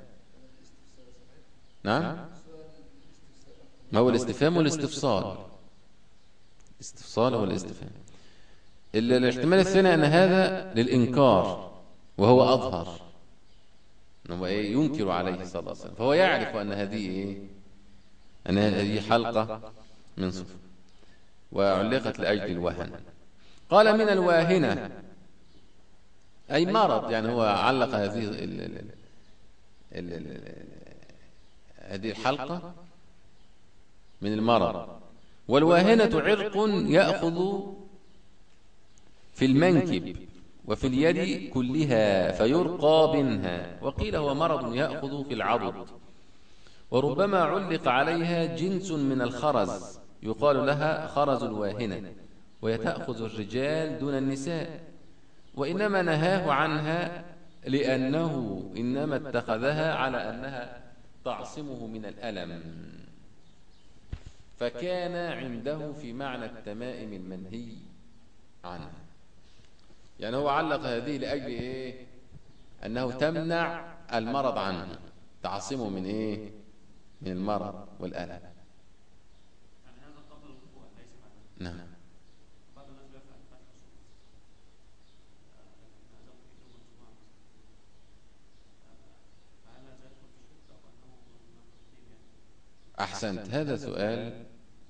[SPEAKER 2] نعم، ما هو الاستفهام والاستفسار؟ استفسار ولا استفهام؟ الاحتمال الثاني أن هذا للإنكار، وهو أظهر أنه ينكر عليه صلى الله عليه وسلم، فهو يعرف أن هذه أن هذه حلقة من صفر وعلقت لأجل الوهن. قال من الواهنة أي مرض، يعني هو علق هذه الحلقة من المرض. والواهنة عرق يأخذ في المنكب وفي اليد كلها فيرقى منها، وقيل هو مرض يأخذ في العضد، وربما علق عليها جنس من الخرز يقال لها خرز الواهنة، وهي تأخذ الرجال دون النساء، وإنما نهاه عنها لأنه إنما اتخذها على أنها تعصمه من الألم، فكان عنده في معنى التمائم المنهي عنها. يعني هو علق هذه لأجل إيه؟ أنه تمنع المرض عنه، تعصمه من إيه؟ من المرض والألم. نعم. أحسنت، هذا سؤال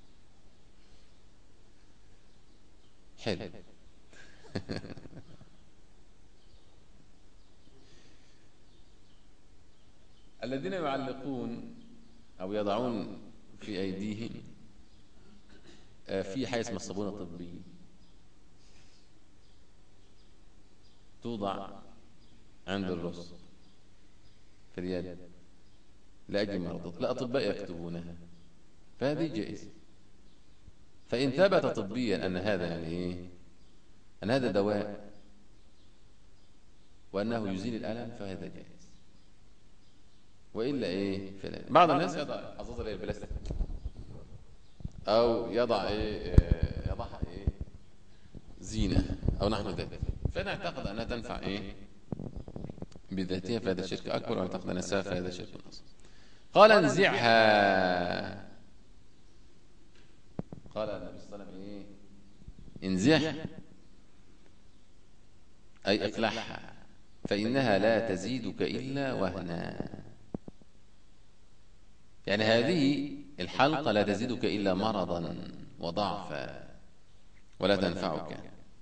[SPEAKER 2] حلو. الذين يعلقون أو يضعون في أيديهم في حاجة اسمها الصابونة الطبية، توضع عند الرأس في اليد لأجل مرض، الأطباء يكتبونها، فهذه جائزة. فإن ثبت طبيا أن هذا يعني إيه؟ أن هذا دواء وأنه يزيل الألم فهذا جائز. وإلا إيه؟ بعض الناس يضع أظاظر البلاستيك أو يضع إيه؟ يضعها إيه؟ زينة أو نحو ذلك، فنعتقد أنها تنفع إيه؟ بذاتها، فهذا شرك أكبر، ونعتقد أنها سافة، فهذا شرك أصغر. قال انزعها. قال النبي صلى الله عليه وسلم إيه؟ انزعها أي اقلعها، فإنها لا تزيدك إلا وهنا. يعني هذه الحلقة لا تزيدك إلا مرضا وضعفا ولا تنفعك،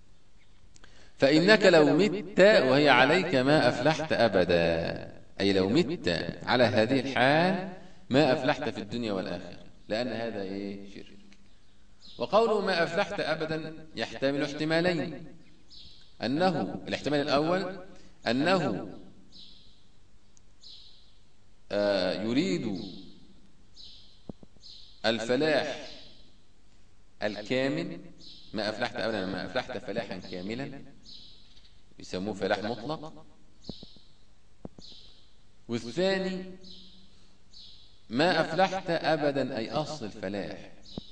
[SPEAKER 2] فإنك لو مت وهي عليك ما أفلحت أبدا، أي لو مت على هذه الحال ما أفلحت في الدنيا والآخرة، لأن هذا إيه؟ شرك. وقوله ما أفلحت أبدا يحتمل احتمالين، أنه الاحتمال الأول أنه يريد الفلاح الكامل، ما أفلحت أبدا ما أفلحت فلاحا كاملا، يسموه فلاح مطلق. والثاني ما أفلحت أبدا أي أصل الفلاح.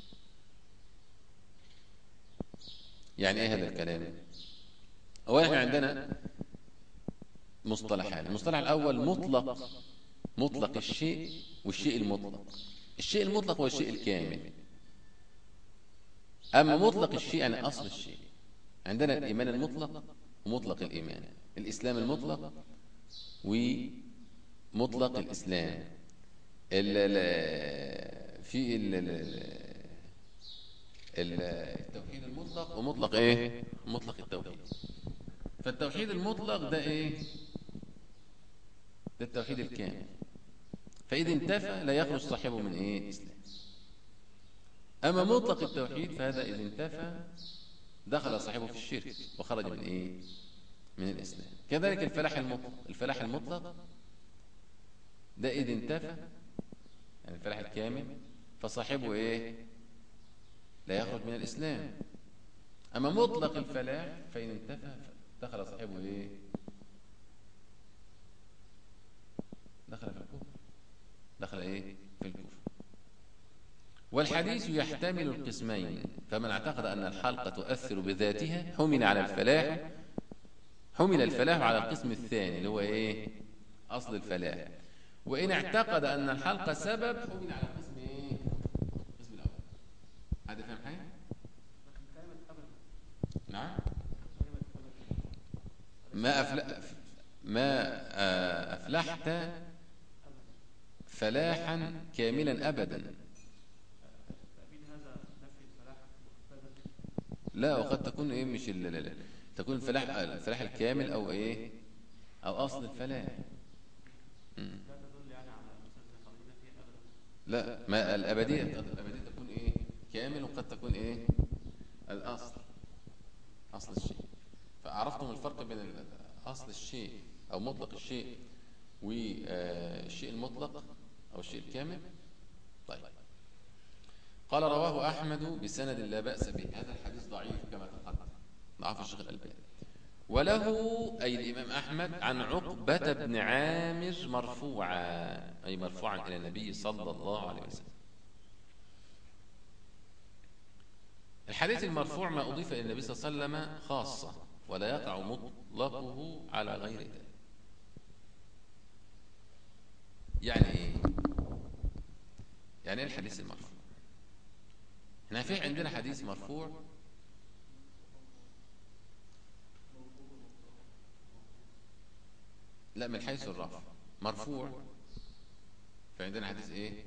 [SPEAKER 2] يعني إيه هذا الكلام؟ أولا إحنا عندنا مصطلحان. المصطلح الأول مطلق الشيء والشيء المطلق. الشيء المطلق هو الشيء الكامل، أما مطلق الشيء يعني أصل الشيء. عندنا الإيمان المطلق ومطلق الإيمان، الإسلام المطلق ومطلق الإسلام. في التوحيد المطلق ومطلق ايه؟ مطلق التوحيد. فالتوحيد المطلق ده ايه؟ ده التوحيد الكامل، فإذا انتفى لا يخرج صاحبه من ايه؟ الإسلام. أما مطلق التوحيد فهذا إذا انتفى دخل صاحبه في الشرك وخرج من ايه؟ من الإسلام. كذلك الفلاح المطلق، الفلاح المطلق ده إذا انتفى، يعني الفلاح الكامل، فصاحبه ايه؟ لا يخرج من الإسلام. أما مطلق الفلاح فإن انتفى دخل صاحبه ايه؟ دخل في الكفر، دخل ايه؟ في الكفر. والحديث يحتمل القسمين، فمن اعتقد أن الحلقة تؤثر بذاتها حمل على الفلاح، حمل الفلاح على القسم الثاني اللي هو ايه؟ أصل الفلاح. وإن اعتقد أن الحلقة سبب حمل على القسم ايه؟ القسم الأول. هذا فهم حاجة؟ نعم. ما أفلحت فلاحا كاملا أبدا. لا، وقد تكون ايه؟ مش لا تكون الفلاح الكامل او ايه؟ او اصل الفلاح. لا، ما الابديه تكون ايه؟ كامل، وقد تكون ايه؟ الاصل، اصل الشيء. فعرفتم الفرق بين اصل الشيء او مطلق الشيء والشيء المطلق او الشيء الكامل. طيب، قال رواه أحمد بسند لا بأس به. هذا الحديث ضعيف كما تقدم، ضعف الشيخ الألباني. وله أي الإمام أحمد عن عقبة بن عامر مرفوعا، أي مرفوعا إلى النبي صلى الله عليه وسلم. الحديث المرفوع ما أضيف إلى النبي صلى الله عليه وسلم خاصة، ولا يقع مطلقه على غير ذلك. يعني إيه؟ يعني إيه الحديث المرفوع؟ احنا في عندنا حديث مرفوع لا، من حيث الرفع مرفوع. فعندنا حديث ايه؟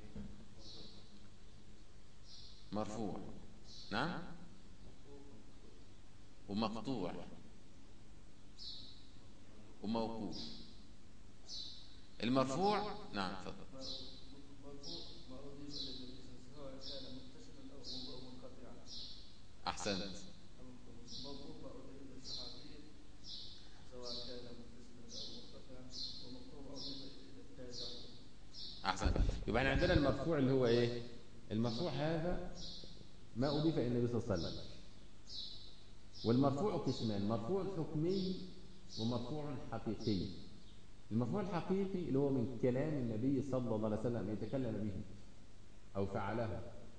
[SPEAKER 2] مرفوع، نعم، ومقطوع وموقوف. المرفوع، نعم، تفضل. أحسنت. أحسنت. يبقى احنا عندنا المرفوع اللي هو إيه؟ المرفوع هذا ما أضيف إلى النبي صلى الله عليه وسلم. والمرفوع قسمان: مرفوع حكمي ومرفوع حقيقي. المرفوع الحقيقي اللي هو من كلام النبي صلى الله عليه وسلم يتكلم به أو فعله،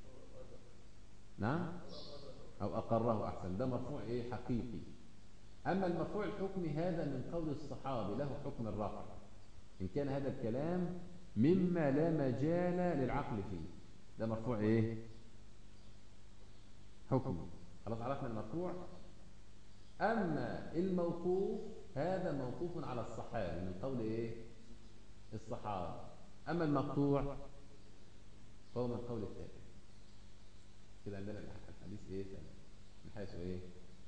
[SPEAKER 2] نعم، أو أقره، أحسن، ده مرفوع إيه؟ حقيقي. أما المرفوع الحكمي هذا من قول الصحابي له حكم الرفع، إن كان هذا الكلام مما لا مجال للعقل فيه، ده مرفوع إيه؟ حكمي. خلاص عرفنا المرفوع. أما الموقوف هذا موقوف على الصحابي من قول إيه؟ الصحابي. أما المقطوع فهو من قول التابع. كده عندنا الحديث إيه؟ من حيث إيه؟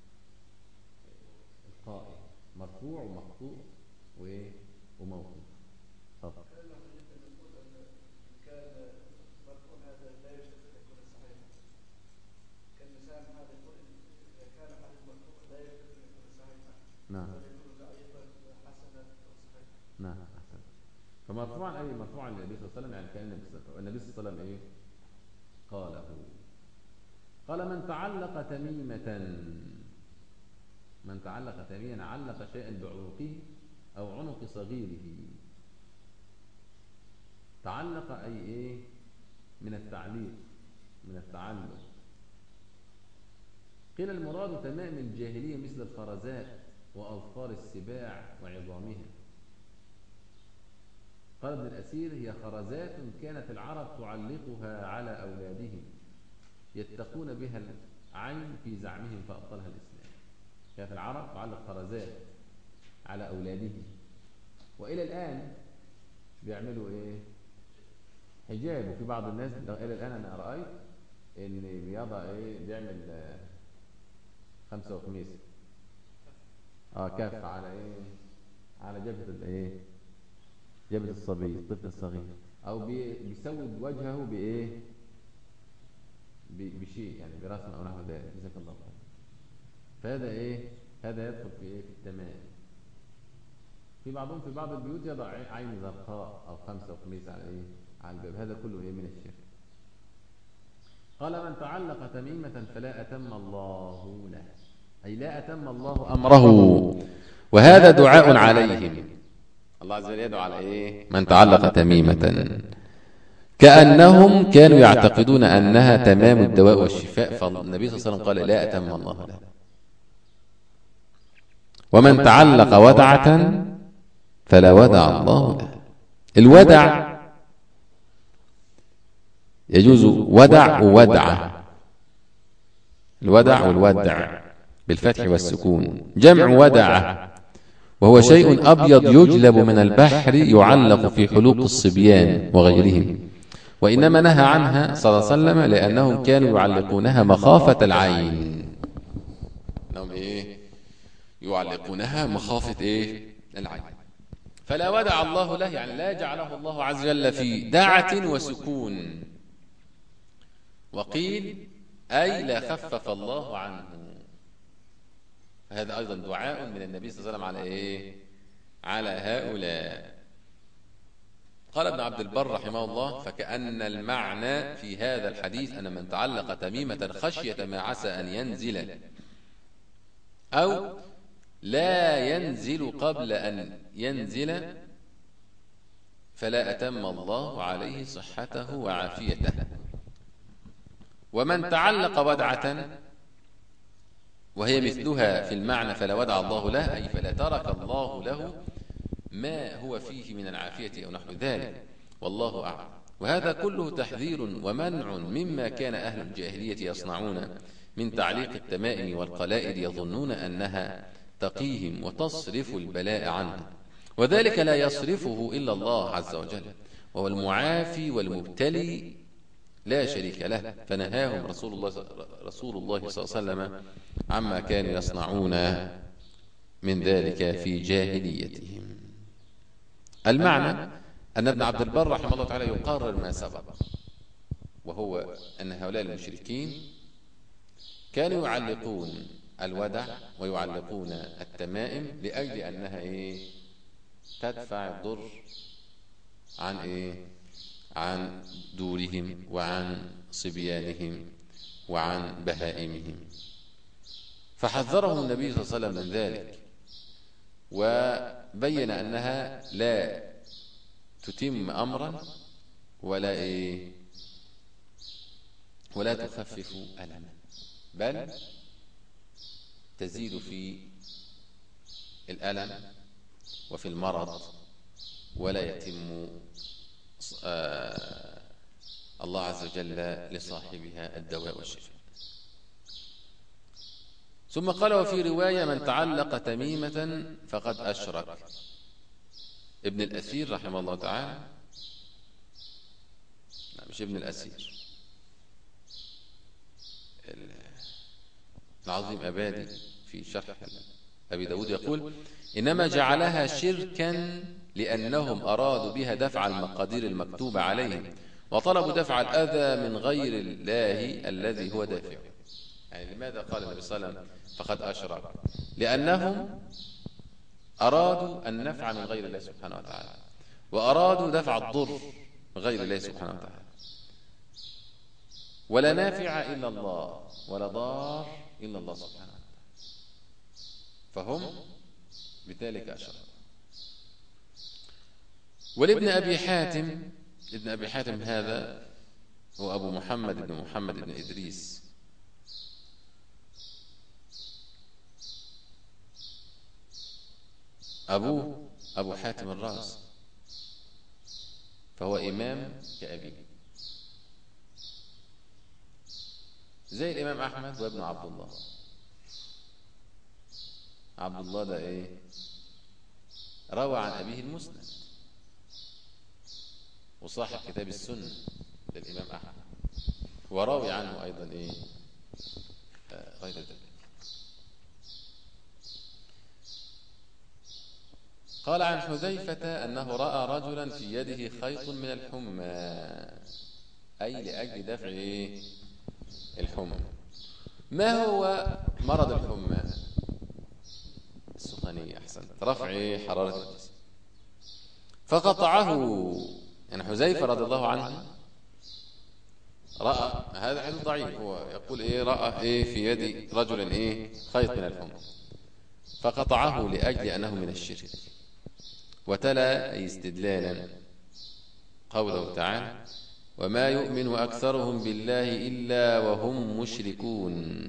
[SPEAKER 2] القائل مرفوع ومقطوع وإيه؟ وموقوف. تفضل. نعم، نعم، أحسن. فمرفوعا أي مرفوعا للنبي صلى الله عليه وسلم، يعني كان النبي صلى الله عليه وسلم إيه؟ قاله. قال: من تعلق تميمة، من تعلق تميمة علق شيئا بعروقه أو عنق صغيره. تعلق أي إيه؟ من التعليق، من التعلق. قيل المراد تمام الجاهلية مثل الخرزات وأظفار السباع وعظامها. قال ابن الأثير: هي خرزات كانت العرب تعلقها على أولادهم يتقون بها العين في زعمهم فأبطلها الإسلام. كانت العرب تعلق طرزات على أولاده، وإلى الآن بيعملوا إيه؟ حجاب. وفي بعض الناس إلى الآن أنا رأيت إن بيضع إيه، بيعمل خمسة وخميس كف على إيه، على جبهة الإيه، جبهة الصبي الطفل الصغير، أو بيسود وجهه بإيه، بشيء يعني برسم أو نحو ذلك. جزاك الله خير. فهذا إيه، هذا يدخل في إيه، في التمام. في بعضهم في بعض البيوت يضع عين زرقاء أو خمسة وخميس على إيه، على الباب. هذا كله إيه، من الشرك. قال: من تعلق تميمة فلا أتم الله له، أي لا أتم الله أمره، وهذا دعاء عليهم. الله عز وجل يدعو على إيه؟ من تعلق تميمة، كأنهم كانوا يعتقدون أنها تمام الدواء والشفاء، فالنبي صلى الله عليه وسلم قال: لا أتم الله له. ومن تعلق ودعة فلا ودع الله له. الودع يجوز ودع وودعة، الودع والودع بالفتح والسكون، جمع ودعة، وهو شيء أبيض يجلب من البحر يعلق في حلوق الصبيان وغيرهم، وإنما نهى عنها صلى الله عليه وسلم لأنهم كانوا يعلقونها مخافة العين. إنهم إيه؟ يعلقونها مخافة إيه؟ العين. فلا ودع الله له، يعني لا جعله الله عز وجل في دعة وسكون. وقيل أي لا خفف الله عنه. هذا أيضا دعاء من النبي صلى الله عليه وسلم على إيه؟ على هؤلاء. قال ابن عبد البر رحمه الله: فكأن المعنى في هذا الحديث أن من تعلق تميمة خشية ما عسى أن ينزل أو لا ينزل قبل أن ينزل فلا أتم الله عليه صحته وعافيته. ومن تعلق ودعة وهي مثلها في المعنى فلا ودع الله له، أي فلا ترك الله له ما هو فيه من العافية أو نحو ذلك، والله أعلم. وهذا كله تحذير ومنع مما كان أهل الجاهلية يصنعون من تعليق التمائم والقلائد، يظنون أنها تقيهم وتصرف البلاء عنهم، وذلك لا يصرفه إلا الله عز وجل، وهو المعافي والمبتلي لا شريك له. فنهاهم رسول الله صلى الله عليه وسلم عما كانوا يصنعون من ذلك في جاهليتهم. المعنى أن ابن عبد البر رحمه الله تعالى يقرر ما سبق، وهو أن هؤلاء المشركين كانوا يعلقون الودع ويعلقون التمائم لأجل أنها إيه؟ تدفع الضر عن إيه؟ عن دورهم وعن صبيانهم وعن بهائمهم. فحذرهم النبي صلى الله عليه وسلم من ذلك، وبين أنها لا تتم أمرا ولا إيه؟ ولا تخفف ألما، بل تزيد في الألم وفي المرض، ولا يتم الله عز وجل لصاحبها الدواء والشفاء. ثم قال: وفي رواية: من تعلق تميمة فقد أشرك. ابن الأثير رحمه الله تعالى، مش ابن الأثير، العظيم أبادي في شرح أبي داود يقول: إنما جعلها شركا لأنهم أرادوا بها دفع المقادير المكتوبة عليهم، وطلبوا دفع الأذى من غير الله الذي هو دافعه. يعني لماذا قال النبي صلى الله عليه وسلم فقد أشرك؟ لأنهم أرادوا النفع من غير الله سبحانه وتعالى، وأرادوا دفع الضر من غير الله سبحانه وتعالى، ولا نافع إلا الله ولا ضار إلا الله سبحانه وتعالى، فهم بذلك أشركوا. ولابن أبي حاتم، ابن أبي حاتم هذا هو أبو محمد بن محمد بن إدريس، أبوه أبو حاتم الرازي، فهو إمام كأبيه، زي الإمام أحمد وابن عبد الله. عبد الله ده إيه؟ روى عن أبيه المسند وصاحب كتاب السنة للإمام أحمد، وراوي عنه أيضا إيه؟ غير ذلك. قال عن حذيفة أنه رأى رجلا في يده خيط من الحمى، أي لأجل دفع إيه؟ الحمى. ما هو مرض الحمى؟ السخونية. أحسنت. رفع إيه؟ حرارة الجسم. فقطعه، يعني حذيفة رضي الله عنه رأى، هذا حديث ضعيف، هو يقول إيه؟ رأى إيه في يد رجل إيه؟ خيط من الحمى، فقطعه لأجل أنه من الشرك. وتلا أي استدلالا قوله تعالى: وما يؤمن أكثرهم بالله إلا وهم مشركون،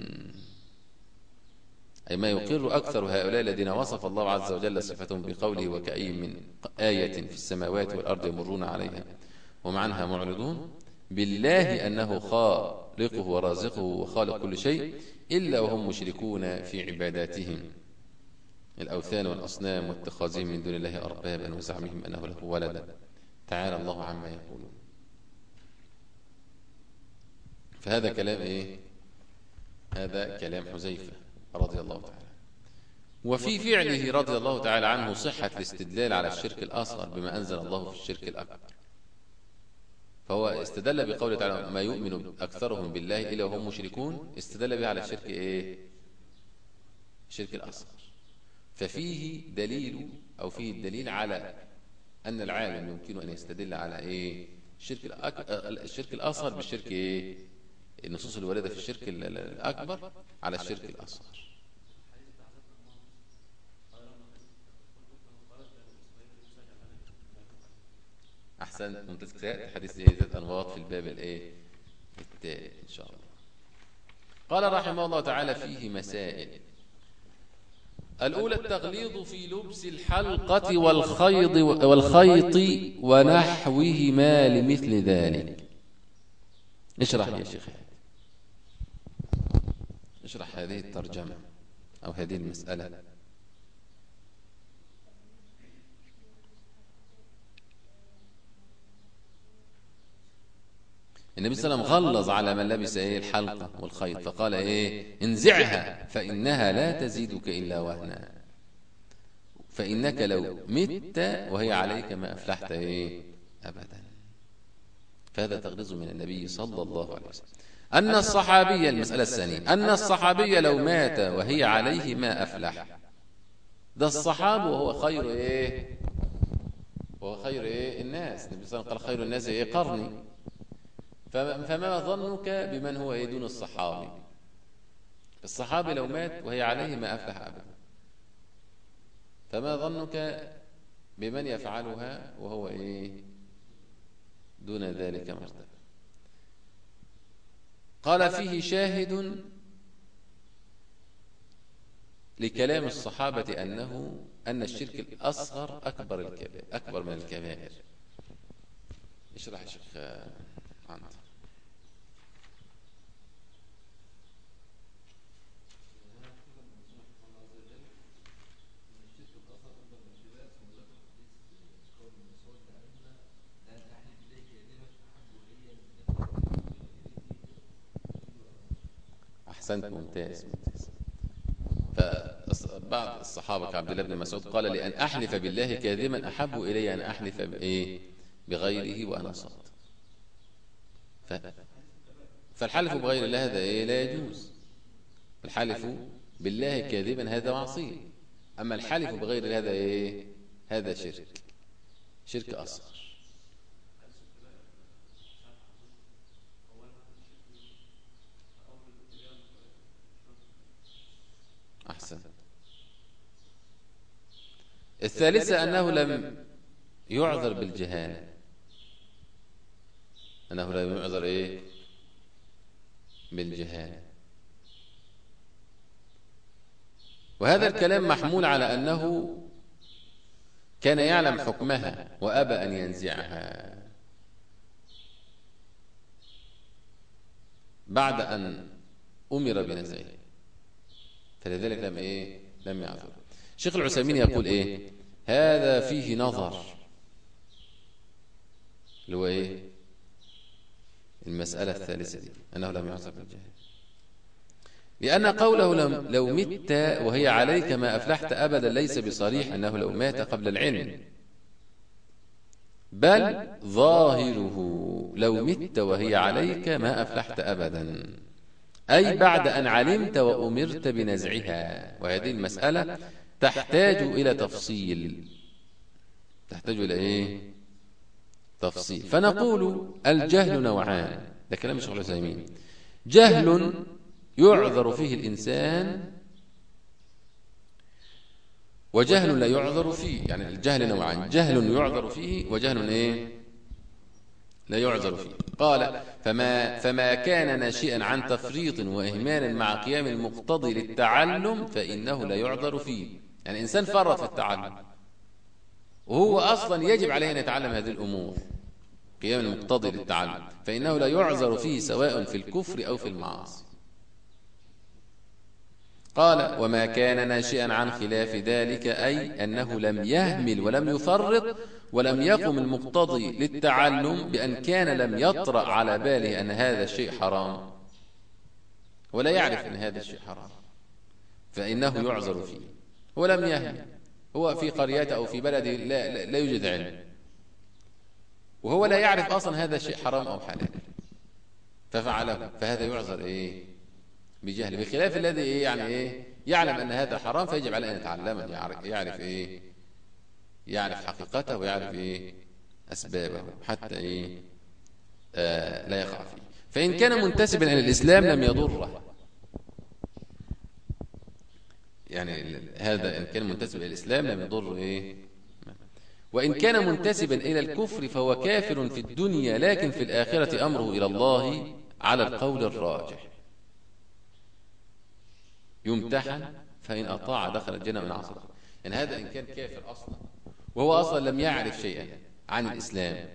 [SPEAKER 2] أي ما يقر أكثر هؤلاء الذين وصف الله عز وجل صفتهم بقوله: وكأي من آية في السماوات والأرض يمرون عليها وهم عنها معرضون، بالله أنه خالقه ورازقه وخالق كل شيء إلا وهم مشركون في عباداتهم الأوثان والأصنام واتخاذهم من دون الله أربابا وزعمهم أنه له ولد، تعالى الله عما يقولون. فهذا كلام إيه؟ هذا كلام حذيفة رضي الله تعالى. وفي فعله رضي الله تعالى عنه صحة الاستدلال على الشرك الأصغر بما أنزل الله في الشرك الأكبر. فهو استدل بقوله تعالى: ما يؤمن أكثرهم بالله إلا وهم مشركون، استدل به على الشرك إيه؟ الشرك الأصغر. ففيه دليل، أو فيه الدليل على أن العالم يمكن أن يستدل على إيه؟ الشرك الأصغر بالشرك إيه؟ النصوص الواردة في الشرك الأكبر على الشرك الأصغر. أحسن. ممتاز. حديث ذات أنواط في الباب الإيه؟ التالي إن شاء الله. قال رحمه الله تعالى: فيه مسائل. الأولى: التغليظ في لبس الحلقة والخيط ونحوهما لمثل ذلك. اشرح يا شيخ، اشرح هذه الترجمة أو هذه المسألة. النبي صلى الله عليه وسلم غلظ على من لبس إيه؟ الحلقة والخيط، فقال إيه؟ انزعها فإنها لا تزيدك إلا وهنا، فإنك لو مت وهي عليك ما أفلحت إيه؟ أبدا. فهذا تغلظ من النبي صلى الله عليه وسلم. أن الصحابي، المسألة الثانية، أن الصحابي لو مات وهي عليه ما أفلح. ده الصحاب وهو خير إيه؟ وهو خير إيه؟ الناس. النبي صلى الله عليه وسلم قال: خير الناس إيه؟ قرني. فما ظنك بمن هو إيه؟ دون الصحابي. الصحابي لو مات وهي عليه ما أفلح أبدا، فما ظنك بمن يفعلها وهو إيه؟ دون ذلك مرتبة. قال: فيه شاهد لكلام الصحابة أن الشرك الأصغر أكبر من الكبائر. اشرح يا شيخ عنه. أحسنت. ممتاز. فبعض الصحابة كعبد الله بن مسعود قال: لأن أحلف بالله كاذبا أحب إلي أن أحلف بغيره وأنا صادق. فالحلف بغير الله هذا إيه؟ لا يجوز. الحلف بالله كاذبا هذا معصية، أما الحلف بغير هذا إيه؟ هذا شرك أصغر. أحسن. الثالثة أنه لم يعذر بالجهالة، أنه لم يعذر إيه؟ بالجهالة. وهذا الكلام محمول على أنه كان يعلم حكمها وأبى أن ينزعها بعد أن أمر بنزعها، فلذلك لم يعذر. الشيخ العثيمين يقول إيه؟ هذا فيه نظر، اللي هو إيه؟ المسألة الثالثة دي، أنه لم يعذر بالجهل، لأن قوله لو مت وهي عليك ما أفلحت أبدا ليس بصريح أنه لو مات قبل العلم، بل ظاهره لو مت وهي عليك ما أفلحت أبدا، أي بعد أن علمت وأمرت بنزعها. وهذه المسألة تحتاج إلى تفصيل، تحتاج إلى إيه؟ تفصيل. فنقول الجهل نوعان، ده كلام الشيخ العثيمين: جهل يعذر فيه الإنسان، وجهل لا يعذر فيه. يعني الجهل نوعان: جهل يعذر فيه، وجهل إيه؟ لا يعذر فيه. قال: فما كان ناشئا عن تفريط وإهمال مع قيام المقتضي للتعلم فإنه لا يعذر فيه. يعني إنسان فرط في التعلم وهو أصلا يجب عليه أن يتعلم هذه الأمور، قيام المقتضي للتعلم، فإنه لا يعذر فيه سواء في الكفر أو في المعاصي. قال: وما كان ناشئا عن خلاف ذلك، أي أنه لم يهمل ولم يفرط ولم يقم المقتضي للتعلم بأن كان لم يطرأ على باله أن هذا الشيء حرام ولا يعرف أن هذا الشيء حرام، فإنه يعذر فيه. هو لم يهمل، هو في قريته أو في بلده لا يوجد علم، وهو لا يعرف أصلا هذا الشيء حرام أو حلال ففعله، فهذا يعذر إيه؟ بجهل. بخلاف الذي إيه؟ يعني إيه؟ يعلم أن هذا حرام فيجب عليه أن يتعلمه، يعرف إيه؟ يعرف حقيقته ويعرف إيه؟ أسبابه حتى إيه؟ لا يقع فيه. فإن كان منتسبا إلى الإسلام لم يضره، يعني هذا إن كان منتسب إلى الإسلام لم يضر إيه؟ وإن كان منتسبا إلى الكفر فهو كافر في الدنيا، لكن في الآخرة أمره إلى الله على القول الراجح، يمتحن فإن أطاع دخل الجنة وإن عصى. يعني هذا إن كان كافر أصلا وهو أصلا لم يعرف شيئا عن الإسلام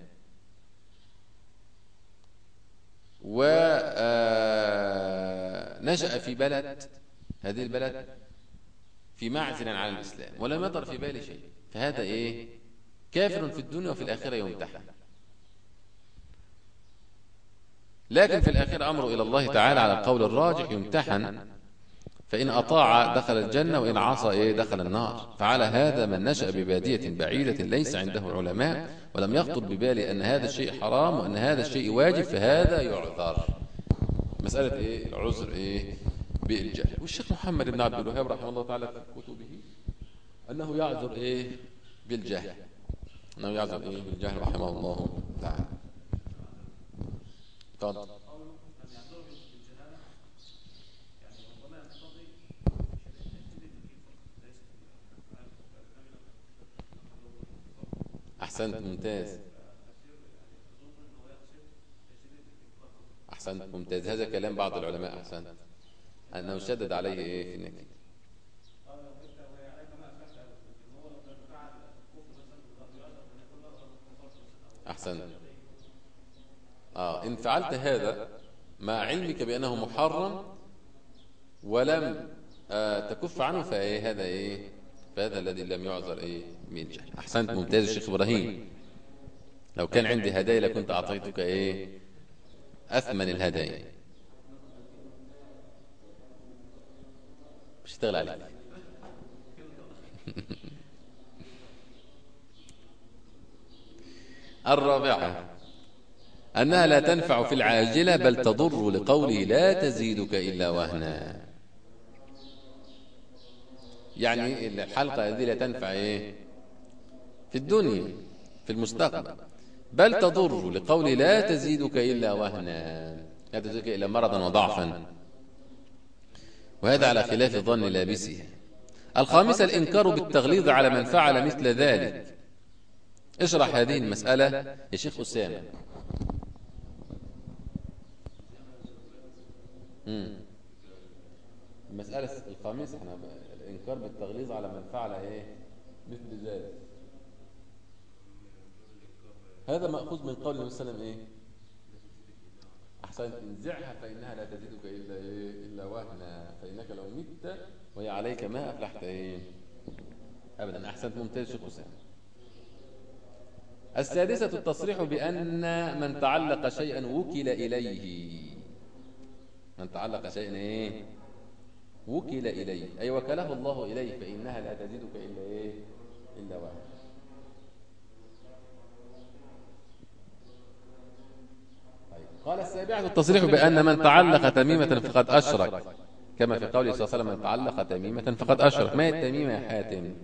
[SPEAKER 2] ونشأ في بلد، هذه البلد في معزل عن الإسلام ولم يطر في باله شيء، فهذا إيه؟ كافر في الدنيا وفي الآخرة يمتحن، لكن في الآخرة أمره إلى الله تعالى على القول الراجح، يمتحن فإن أطاع دخل الجنة وإن عصى إيه؟ دخل النار. فعلى هذا من نشأ ببادية بعيدة ليس عنده علماء ولم يخطر بباله أن هذا الشيء حرام وأن هذا الشيء واجب، فهذا يعذر. مسألة إيه؟ العذر إيه؟ بالجهل. والشيخ محمد بن عبد الوهاب رحمه الله تعالى في كتبه أنه يعذر إيه؟ بالجهل، أنه يعذر إيه؟ بالجهل رحمه الله تعالى. طب أحسنت، ممتاز، أحسنت، ممتاز. هذا كلام بعض العلماء، أحسنت، أنه شدد عليه إيه في النكير. أحسنت. إن فعلت هذا مع علمك بأنه محرم ولم تكف عنه فإيه؟ هذا إيه؟ فهذا الذي لم يعذر إيه؟ من جهل. أحسنت، ممتاز الشيخ إبراهيم. لو كان عندي هدايا لكنت أعطيتك إيه؟ أثمن الهدايا. مش تغلى عليك. الرابعة أنها لا تنفع في العاجلة بل تضر، لقوله لا تزيدك إلا وهنا. يعني الحلقة هذه لا تنفع إيه؟ في الدنيا في المستقبل، بل تضر، لقوله لا تزيدك إلا وهنا، لا تزيدك إلا مرضا وضعفا، وهذا على خلاف ظن لابسها. الخامسة الإنكار بالتغليظ على من فعل مثل ذلك. اشرح هذه المسألة يا شيخ أسامة. المسألة الخامسة احنا الإنكار بالتغليظ على من فعل إيه؟ مثل ذلك. هذا مأخوذ من قول النبي صلى الله عليه وسلم إيه؟ أحسنت. انزعها فإنها لا تزيدك إلا إيه؟ إلا وهنا، فإنك لو مت وهي عليك ما أفلحت إيه؟ أبدا. أحسنت، ممتاز شيخ أسامة. السادسة التصريح بأن من تعلق شيئا وكل إليه. من تعلق شيئا إيه؟ وكل إليه، أي وكله الله إليه، فإنها لا تزيدك إلا إيه؟ إلا وهنا. قال السابعة التصريح بأن من تعلق تميمة فقد أشرك، كما في قوله صلى الله عليه وسلم: من تعلق تميمة فقد أشرك. ما هي التميمة يا حاتم؟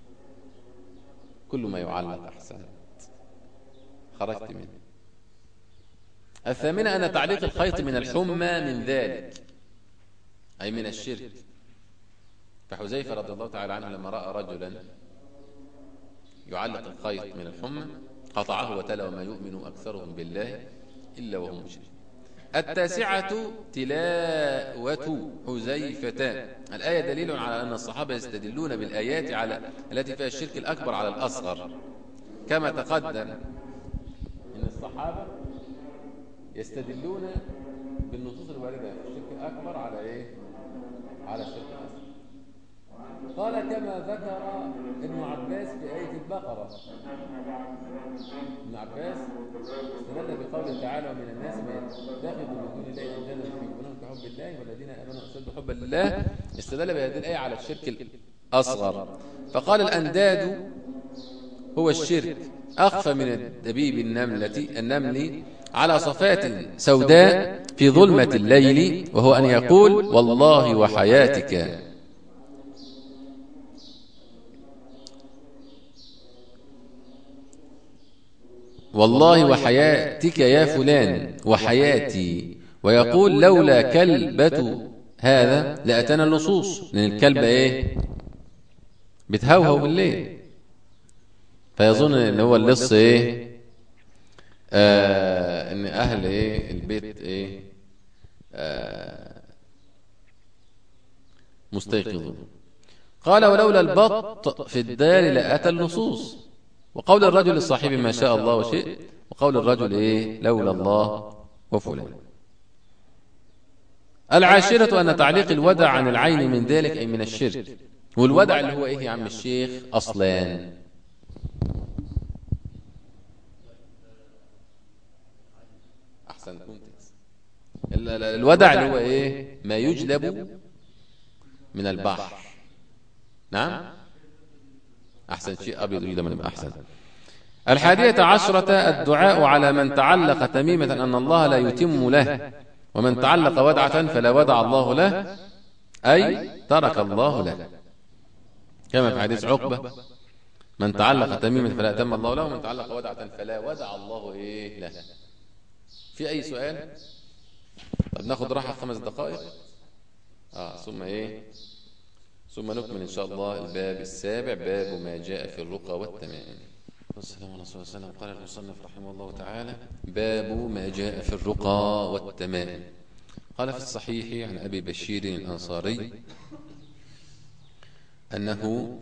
[SPEAKER 2] كل ما يعلق. أحسنت، خرجت منه. الثامنة أن تعليق الخيط من الحمى من ذلك، أي من الشرك. فحذيفة رضي الله تعالى عنه لما رأى رجلا يعلق الخيط من الحمى قطعه وتلا: وما يؤمن أكثرهم بالله إلا وهم مشركون. التاسعة تلاوة حذيفة. الآية دليل على أن الصحابة يستدلون بالآيات التي فيها الشرك الأكبر على الأصغر، كما تقدم أن الصحابة يستدلون بالنصوص الواردة في الشرك الأكبر على إيه؟ على الشرك الأصغر. قال كما ذكر ابن عباس في آية البقرة. ابن عباس استدل بقوله تعالى: ومن الناس من يتخذ من دون الله أندادا يحبونهم كحب الله والذين آمنوا أشد حبا لله. استدل بهذه الآية على الشرك الأصغر، فقال: الأنداد هو الشرك أخفى من الدبيب النمل على صفات سوداء في ظلمة الليل، وهو أن يقول: والله وحياتك. والله وحياتك يا فلان وحياتي، ويقول: لولا كلبة هذا لأتانا اللصوص. لأن الكلبة إيه؟ بتهوهو بالليل، فيظن ان هو اللص ايه؟ ان اهل ايه البيت ايه؟ مستيقظون. قال: ولولا البط في الدار لأتى اللصوص. وقول الرجل لصاحبه: ما شاء الله وشئت. وقول الرجل ايه؟ لولا الله وفلان. العاشرة أن تعليق الودع عن العين من ذلك، أي من الشرك. والودع اللي هو ايه يا عم الشيخ أصلان؟ أحسن، ممتاز. الودع اللي هو ايه؟ ما يجلب من البحر. نعم، أحسن شيء أبيض يجلب من البحر. أحسن. الحادية عشرة الدعاء على من تعلق تميمة أن الله لا يتم له، ومن تعلق ودعة فلا ودع الله له، أي ترك الله له، كما في حديث عقبة: من تعلق تميمة فلا أتم الله له، ومن تعلق ودعة فلا ودع الله إيه له. في أي سؤال؟ طب ناخد راحة 5 دقائق ثم إيه؟ ثم نكمل إن شاء الله الباب السابع، باب ما جاء في الرقى والتمائم. والسلام على رسول الله. قال المصنف رحمه الله تعالى: باب ما جاء في الرقى والتمائم. قال في الصحيح عن أبي بشير الأنصاري أنه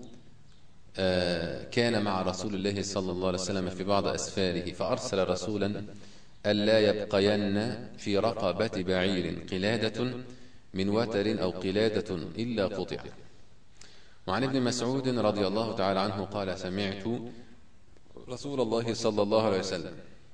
[SPEAKER 2] كان مع رسول الله صلى الله عليه وسلم في بعض أسفاره، فأرسل رسولا ألا يبقين في رقبة بعير قلادة من وتر أو قلادة إلا قطع. وعن ابن مسعود رضي الله تعالى عنه قال: سمعت رسول الله صلى الله عليه وسلم: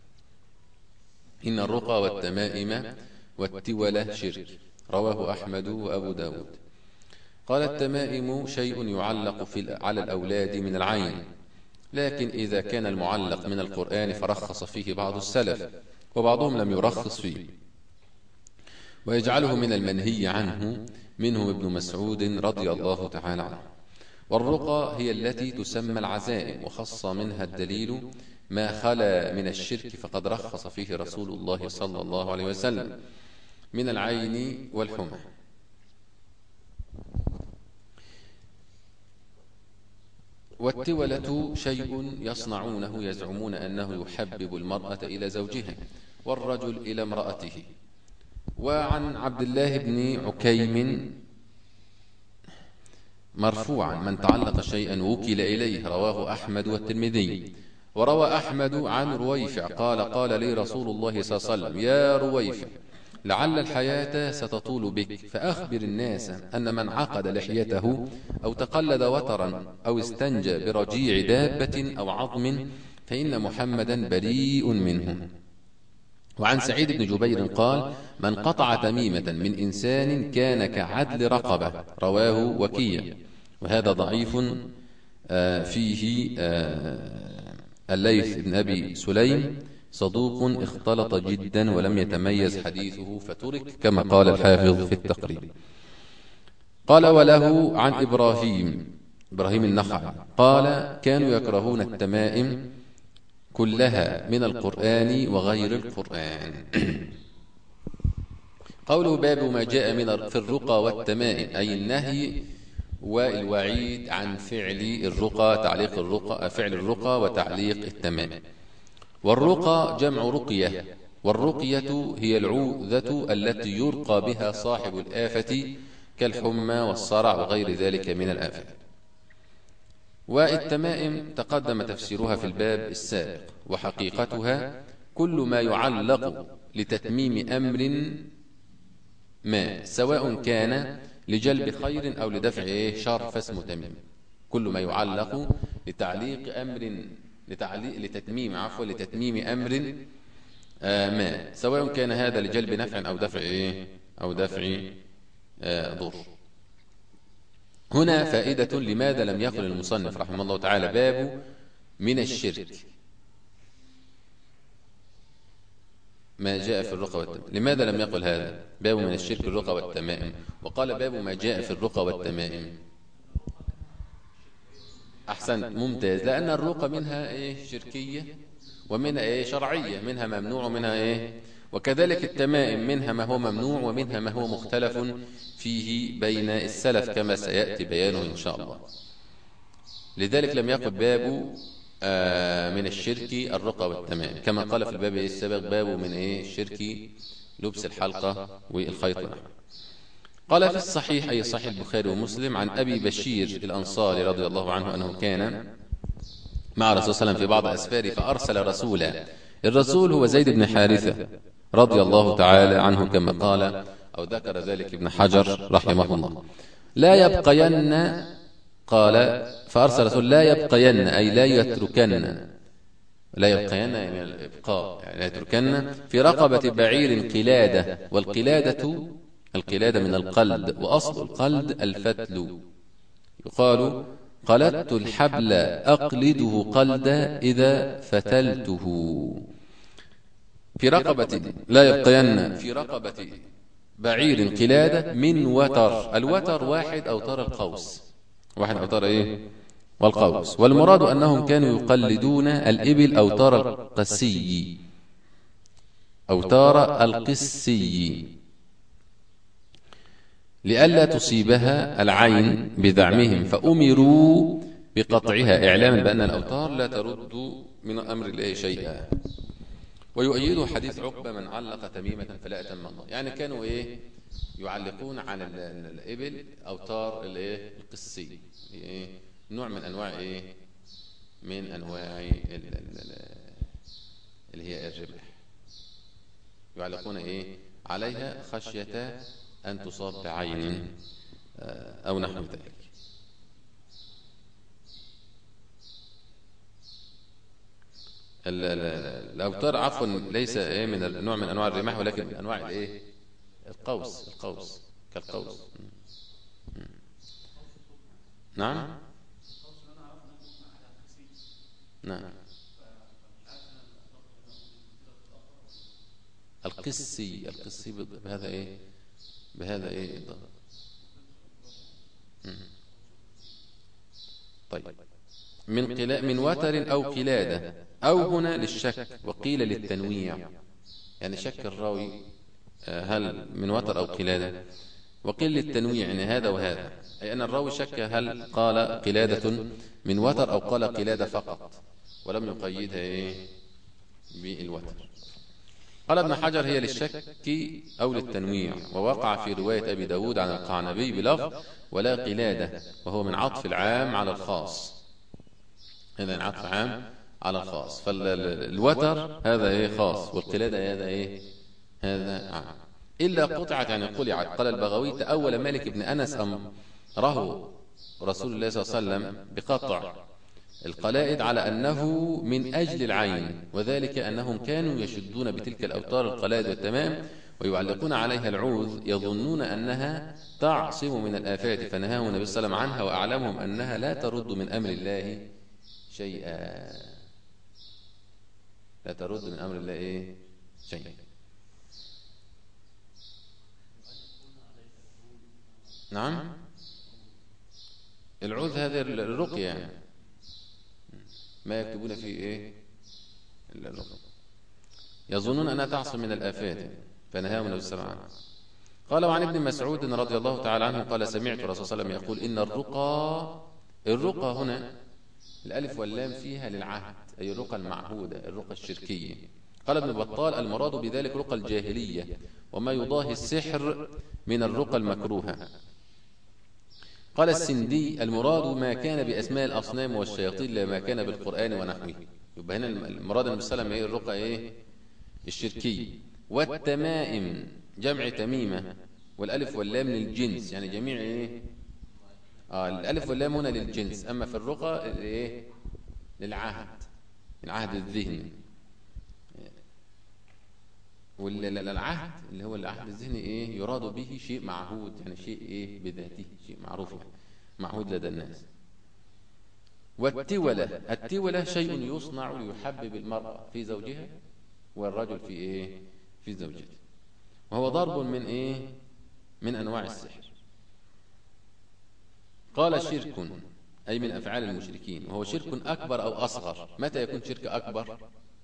[SPEAKER 2] إن الرقى والتمائم والتولة شرك. رواه أحمد وأبو داود. قال: التمائم شيء يعلق على الأولاد من العين، لكن إذا كان المعلق من القرآن فرخص فيه بعض السلف، وبعضهم لم يرخص فيه ويجعله من المنهي عنه، منهم ابن مسعود رضي الله تعالى عنه. والرقى هي التي تسمى العزائم، وخص منها الدليل ما خلا من الشرك، فقد رخص فيه رسول الله صلى الله عليه وسلم من العين والحمى. والتولة شيء يصنعونه يزعمون أنه يحبب المرأة إلى زوجها والرجل إلى امرأته. وعن عبد الله بن عكيم مرفوعا: من تعلق شيئا وكل إليه. رواه أحمد والترمذي. وروى أحمد عن رويفع قال: قال لي رسول الله صلى الله عليه وسلم: يا رويفع، لعل الحياة ستطول بك، فأخبر الناس أن من عقد لحيته أو تقلد وترا أو استنجى برجيع دابة أو عظم فإن محمدا بريء منه. وعن سعيد بن جبير قال: من قطع تميمة من إنسان كان كعدل رقبة، رواه وكيع. وهذا ضعيف فيه الليث بن أبي سليم صدوق اختلط جدا ولم يتميز حديثه فترك، كما قال الحافظ في التقريب. قال: وله عن إبراهيم النخعي قال: كانوا يكرهون التمائم كلها من القرآن وغير القرآن. قوله: باب ما جاء في الرقى والتمائم، أي النهي والوعيد عن فعل الرقى، تعليق الرقى، فعل الرقى وتعليق التمائم. والرقى جمع رقية، والرقية هي العوذة التي يرقى بها صاحب الآفة كالحمى والصرع وغير ذلك من الآفات. والتمائم تقدم تفسيرها في الباب السابق، وحقيقتها كل ما يعلق لتتميم أمر ما، سواء كان لجلب خير أو لدفع شر فاسمه تميم. كل ما يعلق لتتميم أمر ما، سواء كان هذا لجلب نفع أو دفع ضر. هنا فائدة: لماذا لم يقل المصنف رحمه الله تعالى باب من الشرك ما جاء في الرقى والتمائم؟ لماذا لم يقل هذا باب من الشرك الرقى والتمائم، وقال باب ما جاء في الرقى والتمائم؟ أحسنت، ممتاز. لأن الرقى منها شركية ومنها شرعية، منها ممنوع ومنها وكذلك التمائم منها ما هو ممنوع ومنها ما هو مختلف فيه بين السلف، كما سيأتي بيانه إن شاء الله. لذلك لم يقل باب من الشرك الرقى والتمائم، كما قال في الباب السابق باب من الشرك لبس الحلقة والخيط ونحوه. قال في الصحيح، أي صحيح البخاري ومسلم، عن أبي بشير الأنصاري رضي الله عنه أنه كان مع رسول الله صلى الله عليه وسلم في بعض أسفاره فأرسل رسولا. الرسول هو زيد بن حارثة رضي الله تعالى عنه، كما قال أو ذكر ذلك ابن حجر رحمه الله. لا يبقين، قال فأرسل رسول لا يبقين، أي لا يتركن، لا يبقين يعني الإبقاء، يعني لا يتركن في رقبة بعير قلادة. والقلادة من القلد، وأصل القلد الفتل. يقال: قلدت الحبل أقلده قلدا إذا فتلته. في رقبة لا يبقين في رقبة بعير قلادة من وتر. الوتر واحد أوتار القوس، واحد أوتار والقوس. والمراد أنهم كانوا يقلدون الإبل أوتار القسي لئلا تصيبها العين بذعمهم، فأمروا بقطعها إعلاما بأن الأوتار لا ترد من أمر شيئا. ويؤيده حديث عقبة: من علق تميمة فلا أتم الله. يعني كانوا يعلقون عن الإبل أوتار القسي، نوع من أنواع من أنواع اللي هي الربح، يعلقون عليها خشية أن تصاب بعين أو نحو ذلك. الأوتار عفوا ليس من نوع من أنواع الرماح، ولكن من أنواع القوس كالقوس. نعم القسي بهذا طيب، من وتر أو قلادة، أو هنا للشك، وقيل للتنويع، يعني شك الراوي هل من وتر أو قلادة، وقيل للتنويع يعني هذا وهذا، أي أن الراوي شك هل قال قلادة من وتر أو قال قلادة فقط، ولم يقيدها بالوتر. قال ابن حجر: هي للشك أو للتنويع، ووقع في رواية أبي داود عن القعنبي بلفظ ولا قلادة، وهو من عطف العام على الخاص. هذا عطف عام على الخاص، فالوتر هذا خاص، والقلادة هذا عام. إلا قطعت يعني قلعت. قال البغوي: تأول مالك بن أنس أمره رسول الله صلى الله عليه وسلم بقطع القلائد على أنه من أجل العين، وذلك أنهم كانوا يشدون بتلك الأوتار القلائد والتمام ويعلقون عليها العوذ يظنون أنها تعصم من الآفات، فنهاهم النبي صلى الله عليه وسلم عنها وأعلمهم أنها لا ترد من أمر الله شيئا. لا ترد من أمر الله إيه؟ شيئا. نعم، العوذ هذه الرقية يعني ما يكتبون فيه إيه إلا الرقية، يظنون أنها تعصم من الآفات فنهاهم النبي صلى الله عليه وسلم. قال: وعن ابن مسعود رضي الله تعالى عنه قال: سمعت الرسول صلى الله عليه وسلم يقول: إن الرقى هنا الألف واللام فيها للعهد، أي الرقى المعهودة، الرقى الشركية. قال ابن بطال: المراد بذلك رقى الجاهلية وما يضاهي السحر من الرقى المكروهة. قال السندي: المراد ما كان بأسماء الأصنام والشياطين لا ما كان بالقرآن ونحوه. يبقى هنا المراد النبي صلى الله عليه وسلم الرقى إيه؟ الشركية. والتمائم جمع تميمة، والألف واللام للجنس يعني جميع إيه؟ الألف واللام هنا للجنس، أما في الرقى إيه؟ للعهد، العهد الذهني. والعهد اللي هو العهد الذهني إيه؟ يراد به شيء معهود، يعني شيء إيه؟ بذاته، شيء معروف يعني معهود لدى الناس. التولة شيء يصنع ليحبب المرأة في زوجها والرجل في إيه؟ في زوجته، وهو ضرب من إيه؟ من أنواع السحر. قال: شرك أي من أفعال المشركين، وهو شرك أكبر أو أصغر. متى يكون شرك أكبر؟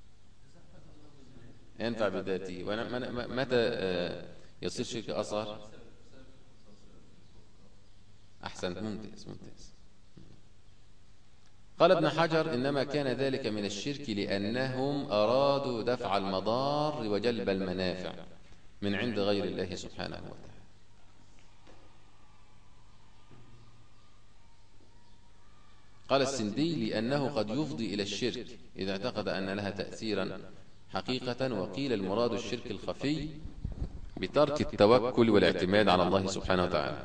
[SPEAKER 2] ينفع بذاته. متى يصير شرك أصغر؟ أحسنت، ممتاز. قال ابن حجر: إنما كان ذلك من الشرك لأنهم أرادوا دفع المضار وجلب المنافع من عند غير الله سبحانه وتعالى. قال السندي: لأنه قد يفضي إلى الشرك إذا اعتقد أن لها تأثيرا حقيقة. وقيل المراد الشرك الخفي بترك التوكل والاعتماد على الله سبحانه وتعالى.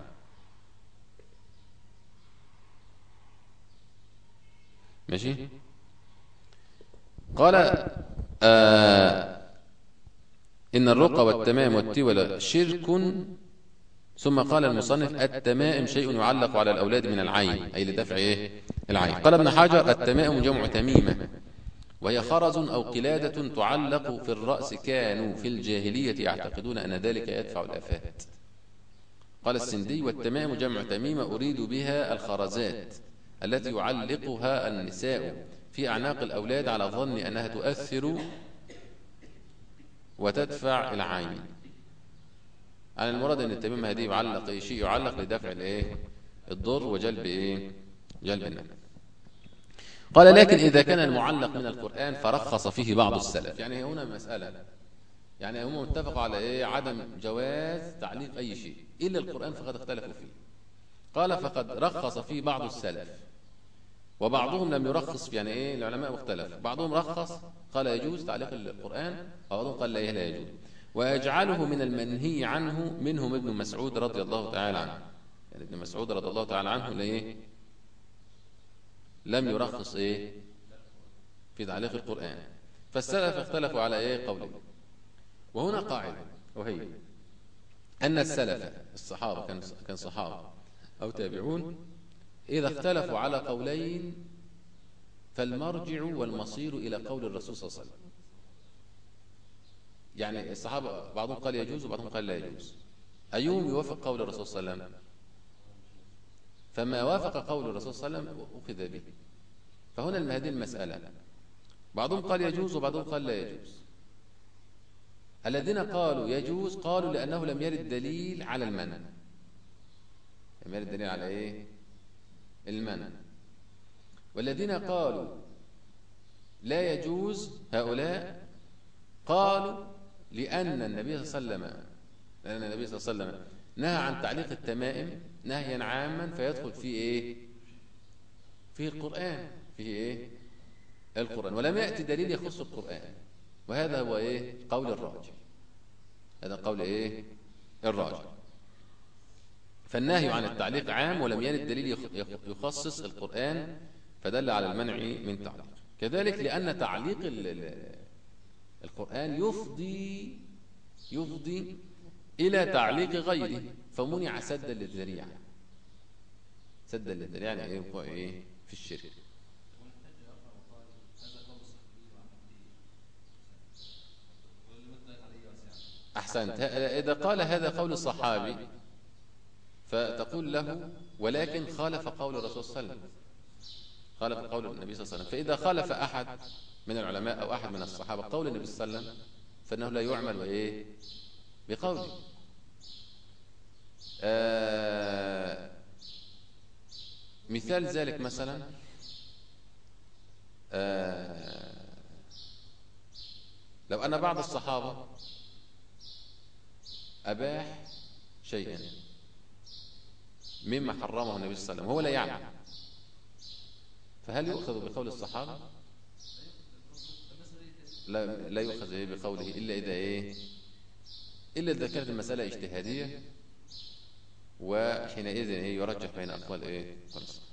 [SPEAKER 2] ماشي. قال: إن الرقى والتمام والتولى شرك. ثم قال المصنف: التمائم شيء يعلق على الأولاد من العين، أي لدفع إيه؟ العين. قال ابن حجر: التمائم جمع تميمة، وهي خرز أو قلادة تعلق في الرأس. كانوا في الجاهلية يعتقدون أن ذلك يدفع الآفات. قال السندي: والتمائم جمع تميمة أريد بها الخرزات التي يعلقها النساء في أعناق الأولاد على ظن أنها تؤثر وتدفع العين. عن المراد أن التميمة هذه يعلق شيء يعلق لدفع الإيه؟ الضر وجلب إيه؟ جلب النفع. قال: لكن إذا كان المعلق من القرآن فرخص فيه بعض السلف. يعني هنا مسألة، يعني هم اتفقوا على إيه؟ عدم جواز تعليق أي شيء إلا القرآن، فقد اختلفوا فيه. قال: فقد رخص فيه بعض السلف وبعضهم لم يرخص. يعني إيه؟ العلماء مختلف، بعضهم رخص قال يجوز تعليق القرآن، وبعضهم قال لا يجوز، ويجعله من المنهي عنه. منهم ابن مسعود رضي الله تعالى عنه، يعني ابن مسعود رضي الله تعالى عنه ليه؟ لم يرخص إيه؟ في تعليق القرآن. فالسلف اختلفوا على إيه؟ قوله. وهنا قاعدة، وهي أن السلف الصحابة كان صحابة أو تابعون إذا اختلفوا على قولين فالمرجع والمصير إلى قول الرسول صلى الله عليه وسلم. يعني الصحابة بعضهم قال يجوز وبعضهم قال لا يجوز، أيهم يوافق قول الرسول صلى الله عليه وسلم؟ فما وافق قول الرسول صلى الله عليه وسلم أخذ به. فهنا هذه المسألة بعضهم قال يجوز وبعضهم قال لا يجوز. الذين قالوا يجوز قالوا لأنه لم يرد دليل على المنع. لم يرد دليل على إيه؟ المنع. والذين قالوا لا يجوز هؤلاء قالوا لأن النبي صلى الله عليه وسلم نهى عن تعليق التمائم نهيا عاما فيدخل فيه إيه؟ فيه القرآن، فيه إيه؟ القرآن، ولم يأتي دليل يخص القرآن، وهذا هو إيه؟ قول الراجح. هذا قول إيه الراجح. فالنهي عن التعليق عام، ولم يرد دليل يخصص القرآن فدل على المنع من تعليق. كذلك لأن تعليق القرآن يفضي إلى تعليق غيره، فمنع سدا للذريعة. سدا للذريعة يعني إيه في الشرك. أحسنت. إذا قال هذا قول الصحابي فتقول له ولكن خالف قول الرسول صلى الله عليه وسلم، خالف قول النبي صلى الله عليه وسلم. فإذا خالف أحد من العلماء أو أحد من الصحابة قول النبي صلى الله عليه وسلم فإنه لا يعمل وإيه بقوله. مثال ذلك مثلا لو أن بعض الصحابة أباح شيئا مما حرمه النبي صلى الله عليه وسلم وهو لا يعلم، فهل يؤخذ بقول الصحابة؟ لا يؤخذ بقوله إلا إذا كانت المسألة اجتهادية، وحينئذ يرجح بين أقوال الصحابة.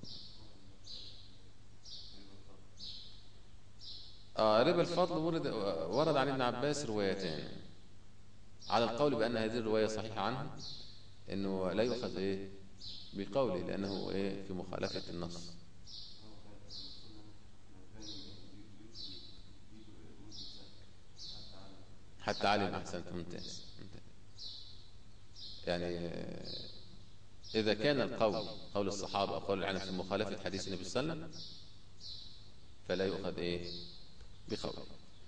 [SPEAKER 2] ربا الفضل ورد عن ابن عباس روايتين على القول بأن هذه الرواية صحيحة عنه، إنه لا يؤخذ بقوله لأنه في مخالفة النص. حتى علم. أحسنت. ممتاز. يعني إذا كان القول قول الصحابة أو قول العلم في مخالفة حديث النبي صلى الله عليه وسلم فلا يؤخذ بقوله.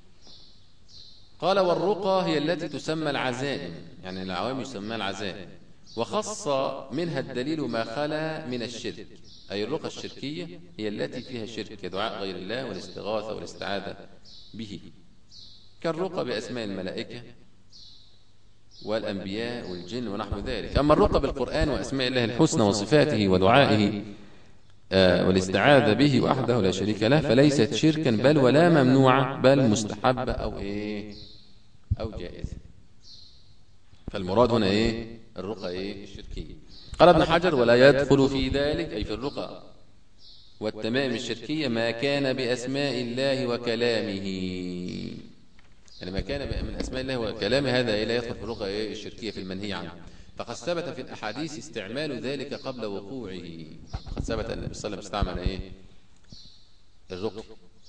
[SPEAKER 2] قال والرقى هي التي تسمى العزائم، يعني العوام يسمى العزائم، وخص منها الدليل ما خلا من الشرك، أي الرقى الشركية هي التي فيها شرك كدعاء غير الله والاستغاثة والاستعاذة به، كالرقى بأسماء الملائكة والأنبياء والجن ونحو ذلك. أما الرقى بالقرآن وأسماء الله الحسنى وصفاته ودعائه والاستعاذة به وحده لا شريك له فليست شركا بل ولا ممنوعة، بل مستحبة أو جائزة. فالمراد هنا الرقى الشركية. قال ابن حجر ولا يدخل في ذلك أي في الرقى والتمائم الشركية ما كان بأسماء الله وكلامه، يعني ما كان من أسماء الله وكلامه هذا لا يدخل في الرقى الشركية في المنهي عنه. فقد ثبت في الأحاديث استعمال ذلك قبل وقوعه. قد ثبت أن النبي صلى الله عليه وسلم استعمل الرقي.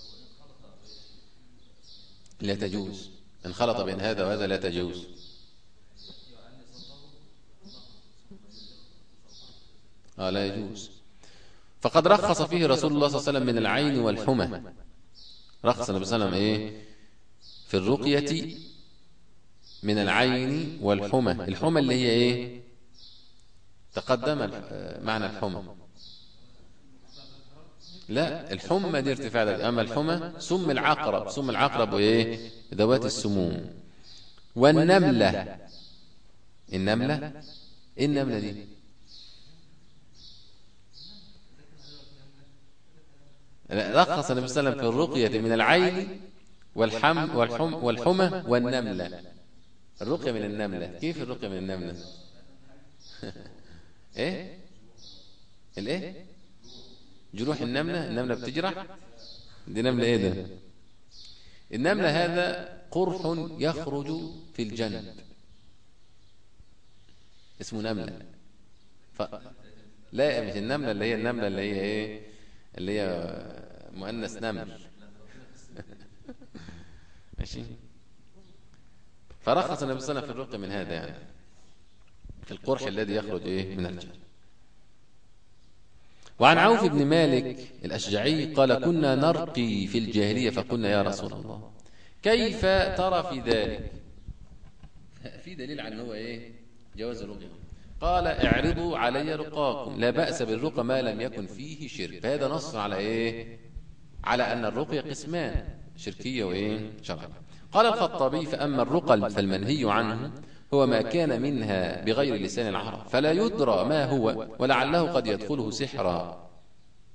[SPEAKER 2] لا تجوز إن خلط بين هذا وهذا، لا تجوز. لا يجوز. فقد رخص فيه رسول الله صلى الله عليه وسلم من العين والحمى. رخص النبي صلى الله عليه وسلم في الرقية من العين والحمى. الحمى اللي هي تقدم معنى الحمى. لا، الحمى دي ارتفاع درجة، أما الحمى سم العقرب ذوات السموم. والنملة، النملة دي رخص النبي صلى الله عليه وسلم في الرقية من العين والحمى والنملة. الرقية من النملة. كيف الرقية من النملة؟ جروح النملة بتجرح. دي نملة ده؟ النملة هذا قرح يخرج في الجنب اسمه نملة. لا، مش النملة اللي هي النملة اللي هي مؤنث نمل. ماشي. فرخص النبي صلى الله عليه وسلم في الرقية من هذا، يعني في القرح الذي يخرج من الجنب. وعن عوف بن مالك الأشجعي قال كنا نرقي في الجاهلية فقلنا يا رسول الله كيف ترى في ذلك؟ في دليل عن هو جواز الرقية. قال اعرضوا علي رقاكم، لا بأس بالرقى ما لم يكن فيه شرك. فهذا نص على على أن الرقية قسمان، شركية شرعية. قال الخطابي فأما الرقى فالمنهي عنه هو ما كان منها بغير لسان العرب فلا يدرى ما هو، ولعله قد يدخله سحرا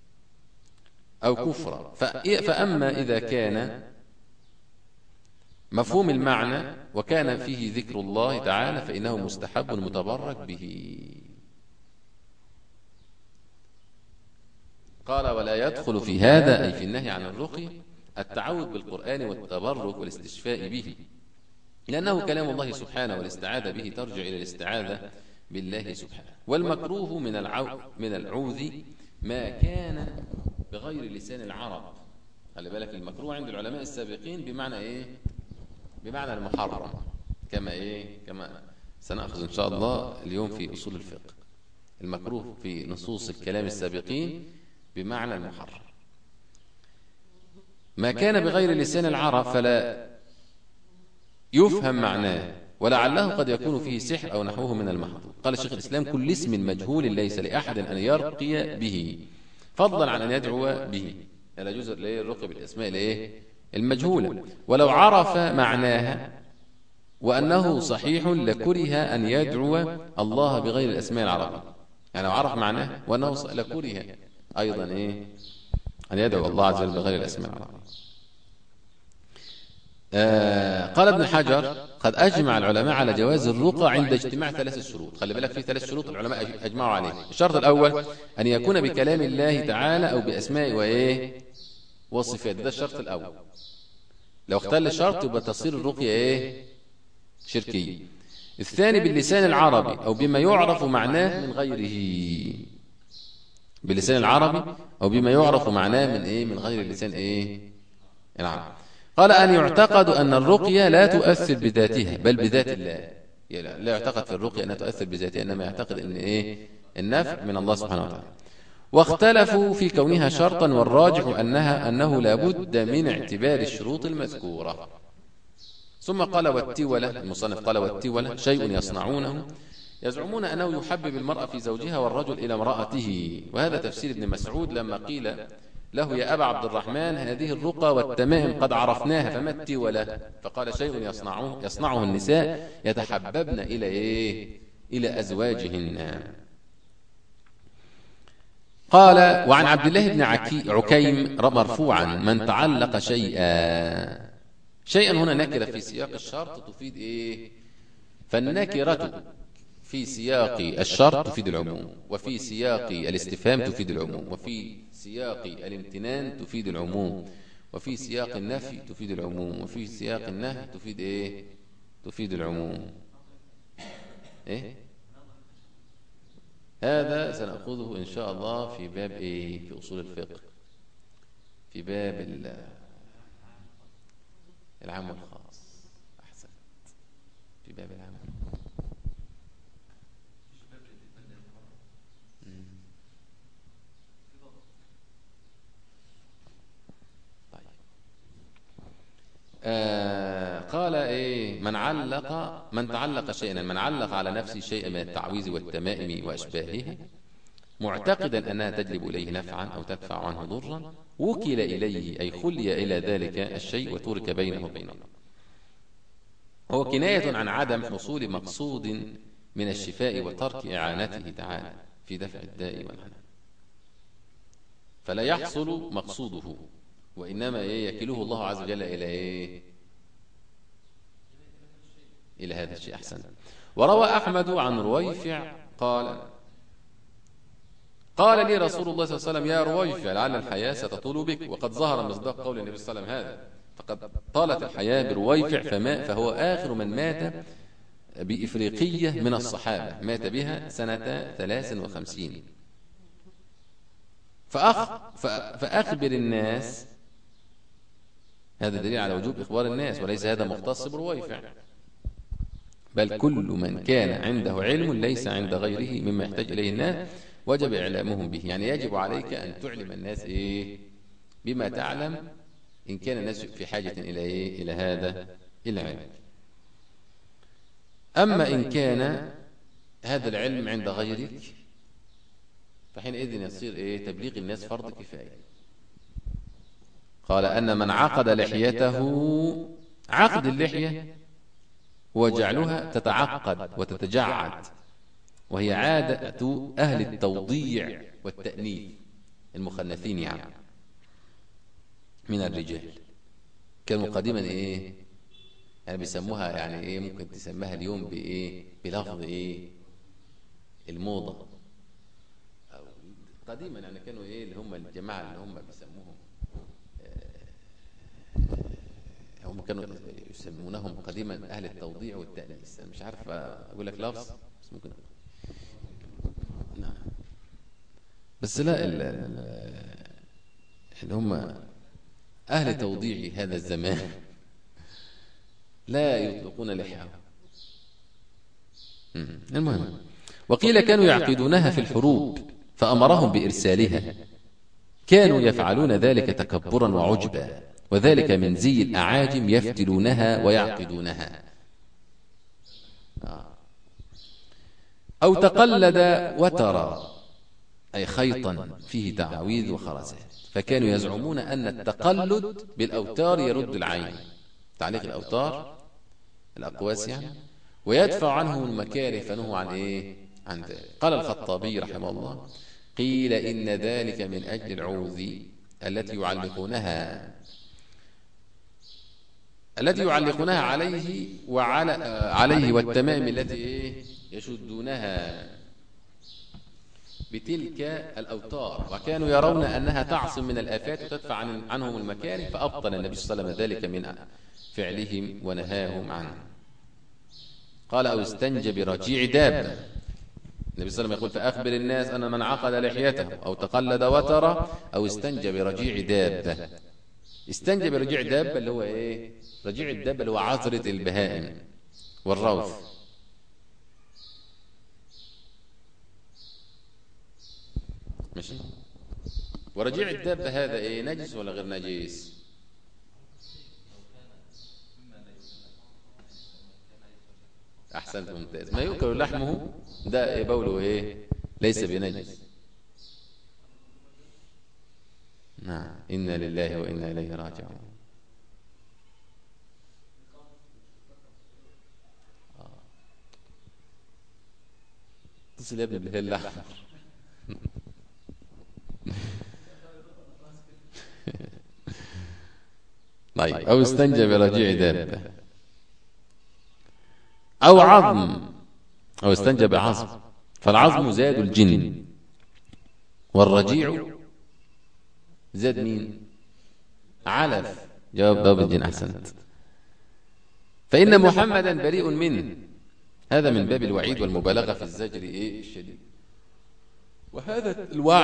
[SPEAKER 2] أو كفرا. فأما إذا كان مفهوم المعنى وكان فيه ذكر الله تعالى فإنه مستحب متبرك به. قال ولا يدخل في هذا أي في النهي عن الرقي التعوذ بالقرآن والتبرك والاستشفاء به، لأنه كلام الله سبحانه والاستعاذة به ترجع إلى الاستعاذة بالله سبحانه. والمكروه من العوذ ما كان بغير لسان العرب. خلي بالك المكروه عند العلماء السابقين بمعنى إيه؟ بمعنى المحرم، كما سنأخذ إن شاء الله اليوم في أصول الفقه. المكروه في نصوص الكلام السابقين بمعنى المحرم. ما كان بغير لسان العرب فلا يفهم معناه، ولعله قد يكون فيه سحر أو نحوه من المحظور. قال شيخ الإسلام كل اسم مجهول ليس لأحد أن يرقي به فضلا عن أن يدعو به. لا يجوز الرقي بالأسماء المجهولة، ولو عرف معناها وأنه صحيح لكره أن يدعو الله بغير الأسماء العربية. يعني لو عرف معناه وأنه لكره أيضا أن يدعو الله عز وجل بغير الأسماء العربية. قال ابن حجر قد أجمع العلماء على جواز الرقى عند اجتماع 3 شروط. خلي بالك في 3 شروط العلماء أجمعوا عليه. الشرط الأول أن يكون بكلام الله تعالى أو بأسماء وصفات. ده الشرط الأول. لو اختل الشرط يبقى تصير الرقية شركية. الثاني باللسان العربي أو بما يعرف معناه من غيره. باللسان العربي أو بما يعرف معناه من غير اللسان العربي. قال أن يعتقد أن الرقية لا تؤثر بذاتها بل بذات الله. لا يعتقد في الرقية أنها تؤثر بذاتها، إنما يعتقد أن النفع من الله سبحانه وتعالى. واختلفوا في كونها شرطا، والراجح أنه لابد من اعتبار الشروط المذكورة. ثم قال والتولة، المصنف قال والتولة شيء يصنعونه يزعمون أنه يحبب المرأة في زوجها والرجل إلى امرأته. وهذا تفسير ابن مسعود لما قيل له يا أبا عبد الرحمن هذه الرقى والتمائم قد عرفناها فما التولة؟ فقال شيء يصنعه النساء يتحببن إلى أزواجهن. قال وعن عبد الله بن عكيم مرفوعا من تعلق شيئا هنا نكرة في سياق الشرط تفيد فالنكرة في سياق الشرط تفيد العموم، وفي سياق الاستفهام تفيد العموم، وفي سياق الامتنان تفيد العموم، وفي سياق النفي تفيد العموم، وفي سياق النهي تفيد تفيد العموم. هذا سنأخذه إن شاء الله في باب في أصول الفقه، في باب العام والخاص. أحسنت، في باب العام والخاص. قال من تعلق شيئا، من علق على نفسه شيئا من التعويذ والتمائم وأشباهها معتقدا أنها تجلب إليه نفعا أو تدفع عنه ضرا وكل إليه أي خلي إلى ذلك الشيء وترك بينه وبين الله. هو كناية عن عدم حصول مقصود من الشفاء وترك إعانته تعالى في دفع الداء والعناء، فلا يحصل مقصوده وإنما يكله الله عز وجل إلى هذا الشيء. أحسن. وروى أحمد عن رويفع قال لي رسول الله صلى الله عليه وسلم يا رويفع لعل الحياة ستطول بك، وقد ظهر مصداق قول النبي صلى الله عليه وسلم هذا، فقد طالت الحياة برويفع فهو آخر من مات بإفريقية من الصحابة، مات بها سنة 53. فأخبر الناس. هذا دليل على وجوب إخبار الناس، وليس هذا مختص برويفع، بل كل من كان عنده علم ليس عند غيره مما يحتاج إليه الناس وجب إعلامهم به. يعني يجب عليك أن تعلم الناس بما تعلم إن كان الناس في حاجة إلى هذا العلم. أما إن كان هذا العلم عند غيرك فحينئذ يصير تبليغ الناس فرض كفاية. قال أن من عقد لحيته، عقد اللحية وجعلها تتعقد وتتجعد، وهي عادة أهل التوضيع والتأنيث المخنثين يعني من الرجال، كانوا قديما يعني بيسموها يعني ايه، ممكن تسميها اليوم بايه، بلفظ ايه، الموضة. أو قديما يعني كانوا ايه اللي هم الجماعة اللي هم بيسموهم، هم كانوا يسمونهم قديما اهل التوضيع والتأنيث. انا مش عارف اقول لك لفظ بس ممكن. نعم. بس لا اللي هم اهل توضيع هذا الزمان لا يطلقون لحاهم. المهم، وقيل كانوا يعقدونها في الحروب فأمرهم بإرسالها، كانوا يفعلون ذلك تكبرا وعجبا، وذلك من زي الأعاجم يفتلونها ويعقدونها. أو تقلد وترى، أي خيطا فيه تعويذ وخرزات، فكانوا يزعمون أن التقلد بالأوتار يرد العين، تعليق الأوتار الأقواس يعني، ويدفع عنهم المكاره، فنهوا عن إيه؟ عن ذلك. قال الخطابي رحمه الله: قيل إن ذلك من أجل العوذ التي يعلقونها عليه والتمائم التي يشدونها بتلك الأوتار، وكانوا يرون أنها تعصم من الآفات وتدفع عنهم المكاره، فأبطل النبي صلى الله عليه وسلم ذلك من فعلهم ونهاهم عنه. قال: أو استنجى برجيع دابة. النبي صلى الله عليه وسلم يقول: فأخبر الناس أن من عقد لحيته أو تقلد وتره أو استنجى برجيع دابة. استنجى برجيع دابة اللي هو إيه؟ رجيع الدابة اللي هو عذرة البهائم والروث. ماشي. ورجيع الدابة هذا إيه، نجس ولا غير نجس؟ أحسنت، ممتاز. ما يؤكل لحمه ده بوله إيه، ليس بنجس. نعم، إنا لله وإنا إليه راجعون. اتصل يا ابني بالهلال الأحمر. طيب، أو استنجى برجيع دابة، أو عظم، أو استنجى بعظم، فالعظم زاد الجن، والرجيع زاد مين؟ علف. جواب باب الجن، أحسنت. فإن محمدا بريء منه، هذا من باب الوعيد والمبالغة في الزجر إيه الشديد. وهذا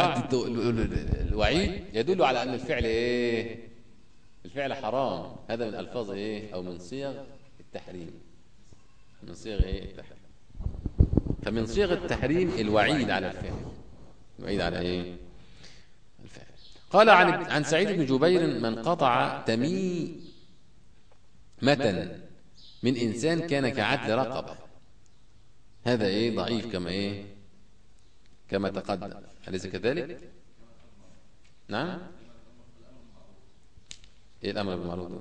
[SPEAKER 2] الوعيد يدل على أن الفعل إيه، الفعل حرام. هذا من ألفاظ إيه، أو من صيغ التحريم، من صيغ إيه التحريم. فمن صيغ التحريم الوعيد على الفعل، الوعيد على إيه الفعل. قال عن سعيد بن جبير: من قطع تميمة من إنسان كان كعدل رقبة. هذا إيه ضعيف كما إيه كما تقدم، أليس كذلك؟ نعم. إيه الأمر بالمعروف؟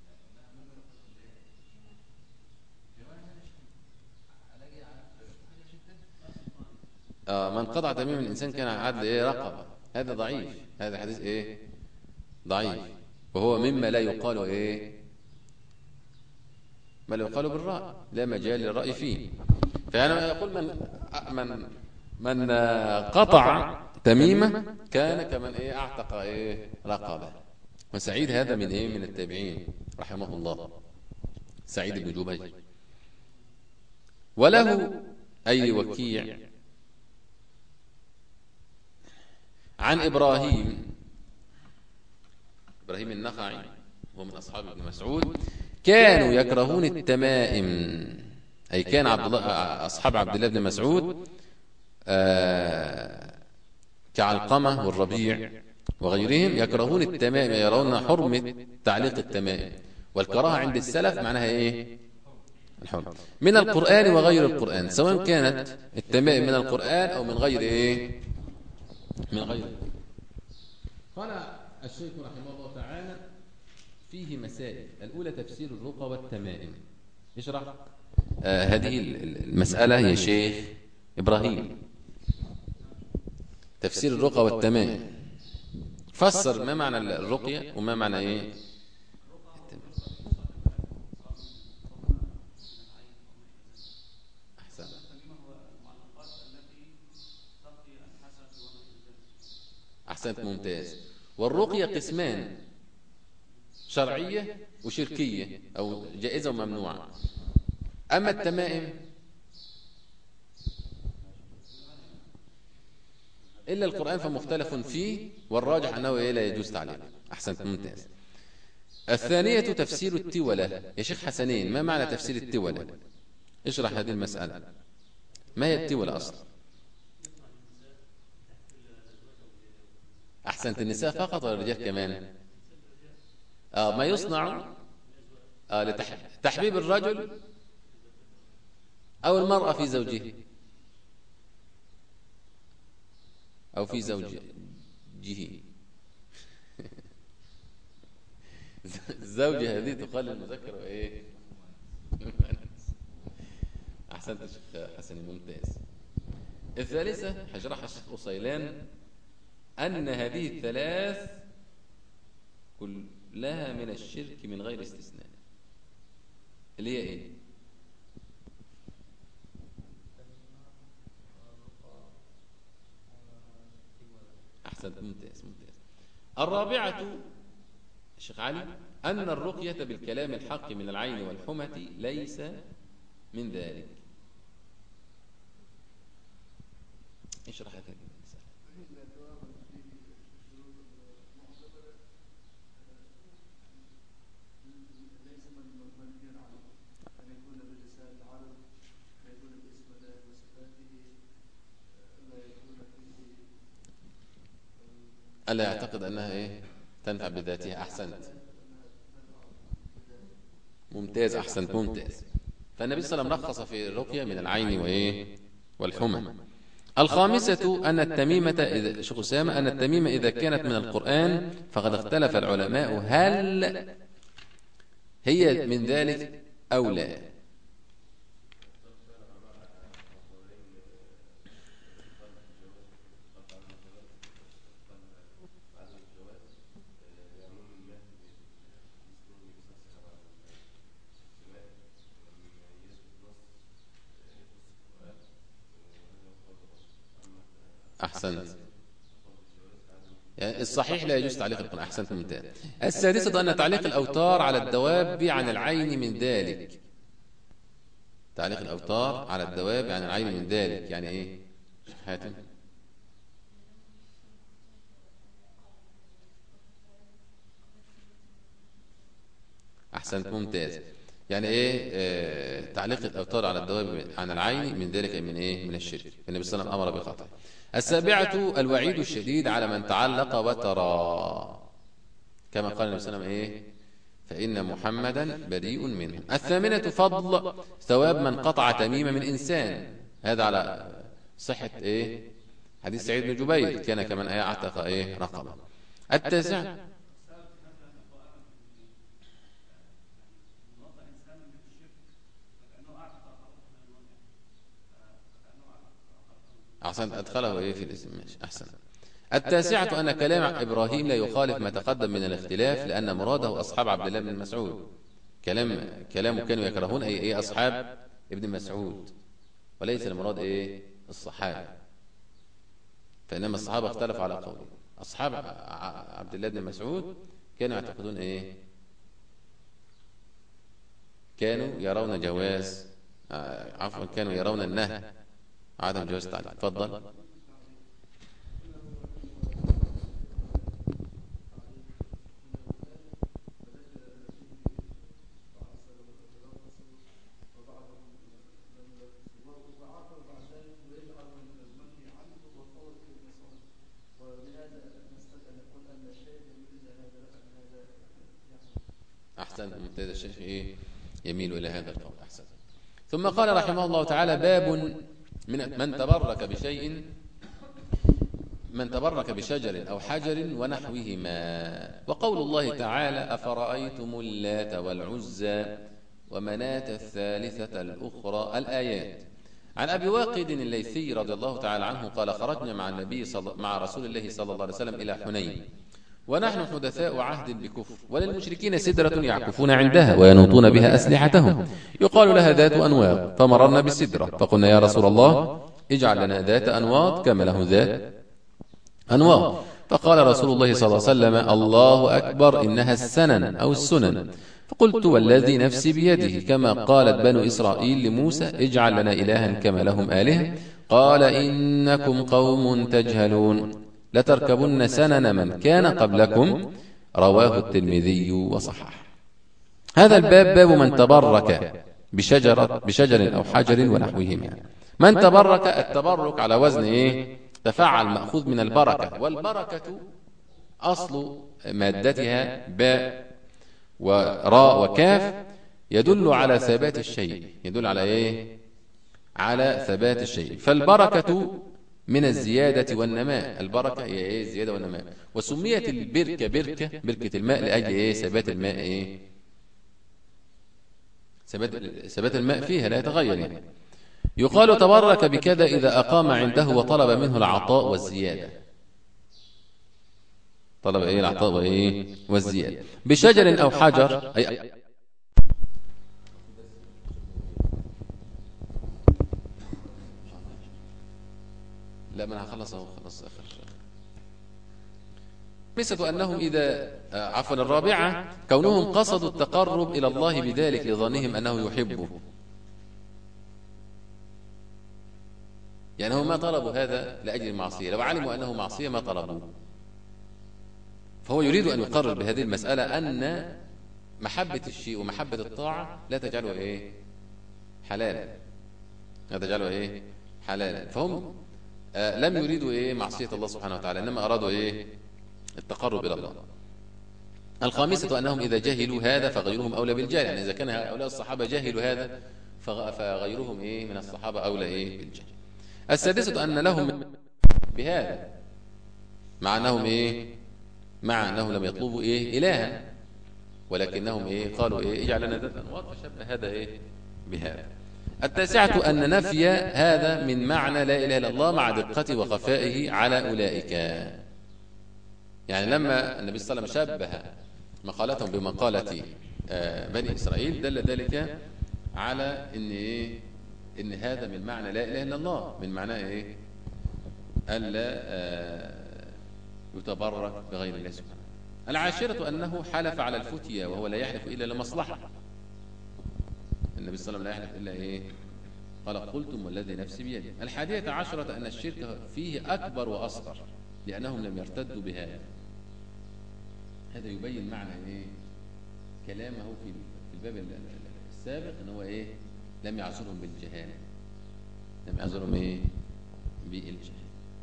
[SPEAKER 2] من قطع تميم من إنسان كان عدل إيه رقبة، هذا ضعيف. هذا حديث إيه ضعيف، وهو مما لا يقال إيه، ما لا يقال بالرأي، لا مجال للرأي فيه. فأنا يقول من قطع تميمة كان كمن إيه أعتق إيه رقبة. وسعيد هذا من إيه، من التابعين رحمه الله، سعيد بن جبير. وله أي وكيع عن إبراهيم النخعي، هو من أصحاب ابن مسعود: كانوا يكرهون التمائم، أي كان أصحاب عبد الله بن مسعود كعلقمة والربيع وغيرهم يكرهون التمائم، يرون حرمة تعليق التمائم. والكراهة عند السلف معناها إيه، الحرمة من القرآن وغير القرآن، سواء كانت التمائم من القرآن أو من غير إيه، من غير. قال الشيخ رحمه الله تعالى: فيه مسائل. الأولى تفسير الرقى والتمائم. اشرح هذه المسألة يا شيخ إبراهيم. تفسير الرقى والتمائم، فسر ما معنى الرقية وما معنى إيه أحسنت ممتاز. والرقية قسمان، شرعية وشركية أو جائزة وممنوعة. أما التمائم إلا القرآن فمختلف فيه، والراجح أنه لا يجوز تعليقه. أحسنت ممتاز. الثانية تفسير التولة. يا شيخ حسنين، ما معنى تفسير التولة؟ اشرح هذه المسألة. ما هي التولة أصلا؟ أحسنت، النساء فقط ولا الرجال كمان؟ ما يصنع لتحبيب الرجل أو المرأة في زوجه أو في زوجه. الزوجة هذه تقال للمذكر وإيه؟ أحسنت يا شيخ حسن ممتاز. الثالثة هشرحها الشيخ أصيلان، أن هذه الثلاث كلها من الشرك من غير استثناء. اللي هي إيه؟ أحسنت ممتاز. الرابعة الشيخ علي أن الرقية بالكلام الحق من العين والحمة ليس من ذلك. اشرح هذا المثال. ألا يعتقد أنها إيه؟ تنفع بذاتها. أحسنت ممتاز. أحسنت ممتاز. فالنبي صلى الله عليه وسلم رخص في الرقية من العين وإيه؟ والحمى. الخامسة أن التميمة شيخ أسامة، أن التميمة إذا كانت من القرآن فقد اختلف العلماء هل هي من ذلك أو لا. أحسنت، يعني الصحيح لا يجوز تعليق القرآن. أحسنت ممتاز. السادسة أن تعليق الأوتار على الدواب عن العين من ذلك. تعليق الأوتار على الدواب عن العين من ذلك يعني إيه شيخ حاتم؟ أحسنت ممتاز. يعني إيه تعليق الأوتار على الدواب عن العين من ذلك من إيه؟ من الشرك. النبي صلى الله عليه وسلم أمر بخطأ. السابعة الوعيد الشديد على من تعلق وترى، كما قال النبي صلى الله عليه وسلم إيه؟ فإن محمدا بريء منه. الثامنة فضل ثواب من قطع تميمة من إنسان، هذا على صحة إيه؟ حديث سعيد بن جبير، كان كمن أعتق إيه؟ رقبة. التاسعة أحسنت، أدخله إيه في الاسم. ماشي أحسن. التاسعة أن كلام إبراهيم لا يخالف ما تقدم من الاختلاف، لأن مراده أصحاب عبد الله بن مسعود. كلامه كانوا يكرهون أي أصحاب ابن مسعود، وليس المراد إيه الصحابة، فإنما الصحابة اختلفوا على قوله. أصحاب عبد الله بن مسعود كانوا يعتقدون إيه؟ كانوا يرون جواز عفوا كانوا يرون النهي عدم جواز التعليق. تفضل. أحسن ممتاز. الشيخ إيه يميل إلى هذا القول. أحسن. ثم قال رحمه الله تعالى: باب من تبرك بشجر أو حجر ونحوهما. وقول الله تعالى: أفرأيتم اللات والعزى ومناة الثالثة الأخرى. الآيات. عن أبي واقد الليثي رضي الله تعالى عنه قال: خرجنا مع رسول الله صلى الله عليه وسلم إلى حنين، ونحن حدثاء عهد بكفر، وللمشركين سدرة يعكفون عندها وينوطون بها أسلحتهم، يقال لها ذات أنواط. فمررنا بالسدرة فقلنا: يا رسول الله اجعل لنا ذات أنواط كما له ذات أنواط. فقال رسول الله صلى الله عليه وسلم: الله أكبر، إنها السنن أو السنن. فقلت: والذي نفسي بيده، كما قالت بنو إسرائيل لموسى: اجعل لنا إلها كما لهم آلهة. قال: إنكم قوم تجهلون، لتركبن سنن من كان قبلكم. رواه الترمذي وصححه. هذا الباب باب من تبرك بشجر أو حجر ونحوهما. من تبرك، التبرك على وزن إيه؟ تفعل، مأخوذ من البركة، والبركة أصل مادتها باء وراء وكاف، يدل على ثبات الشيء. يدل على إيه؟ على ثبات الشيء. فالبركة من الزيادة والنماء. البركة هي إيه؟ الزيادة والنماء. وسميت البركة بركة الماء لأجل إيه؟ ثبات الماء إيه؟ ثبات الماء فيها لا يتغير يعني. يقال تبرك بكذا إذا أقام عنده وطلب منه العطاء والزيادة. طلب إيه؟ العطاء وإيه؟ والزيادة. بشجر أو حجر لا، ما أنا هخلص أهو، خلاص آخر. خامسة أنهم إذا الرابعة كونهم قصدوا التقرب إلى الله بذلك لظنهم أنه يحبه. يعني هم ما طلبوا هذا لأجل المعصية، لو علموا أنه معصية ما طلبوه. فهو يريد أن يقرر بهذه المسألة أن محبة الشيء ومحبة الطاعة لا تجعله إيه؟ حلالا. لا تجعله إيه؟ حلالا. فهم لم يريدوا إيه؟ معصية الله سبحانه وتعالى، إنما أرادوا إيه؟ التقرب إلى الله. الخامسة أنهم إذا جهلوا هذا فغيرهم أولى بالجهل. يعني إذا كان هؤلاء الصحابة جهلوا هذا فغيرهم إيه؟ من الصحابة أولى إيه؟ بالجهل. السادسة أن لهم بهذا، مع أنهم إيه؟ مع أنهم لم يطلبوا إيه؟ إلها، ولكنهم إيه؟ قالوا إيه؟ اجعل لنا ذات أنواط، فشبه هذا إيه؟ بهذا. التاسعة أن نفي هذا من معنى لا إله إلا الله مع دقته وخفائه على أولئك. يعني لما النبي صلى الله عليه وسلم شبه مقالتهم بمقالة بني إسرائيل، دل ذلك على إن إيه؟ إن هذا من معنى لا إله إلا الله، من معنى إيه؟ ألا يتبرك بغير الله سبحانه. العاشرة أنه حلف على الفتية، وهو لا يحلف إلا لمصلحة. النبي صلى الله عليه وسلم لا يحلف إلا إيه؟ قال: قلتم والذي نفسي بيده. الحادية عشرة أن الشرك فيه أكبر وأصغر، لأنهم لم يرتدوا بهذا. هذا يبين معنى إيه؟ كلامه في الباب السابق، أنه هو إيه؟ لم يعذرهم بالجهالة، لم يعذرهم إيه؟ بالجهالة.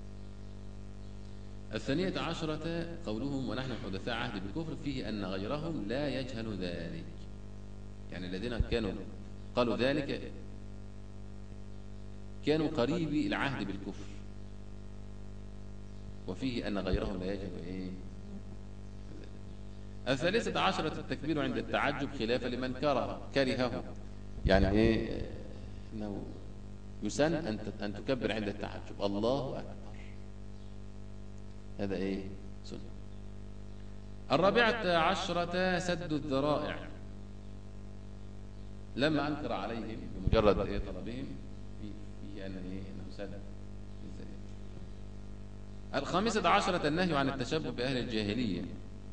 [SPEAKER 2] الثانية عشرة قولهم: ونحن حدثاء عهد بالكفر، فيه أن غيرهم لا يجهل ذلك. يعني الذين كانوا قالوا ذلك كانوا قريبي العهد بالكفر، وفيه أن غيرهم لا يجهل إيه؟ الثالثة عشرة التكبير عند التعجب خلافا لمن كرهه. يعني إيه؟ أنه يسن أن تكبر عند التعجب الله أكبر، هذا إيه؟ سنة. الرابعة عشرة سد الذرائع، لما أنكر عليهم بمجرد إيه؟ طلبهم فيه أن إيه؟ أنه سد الذرائع. الخامسة عشرة النهي عن التشبه بأهل الجاهلية،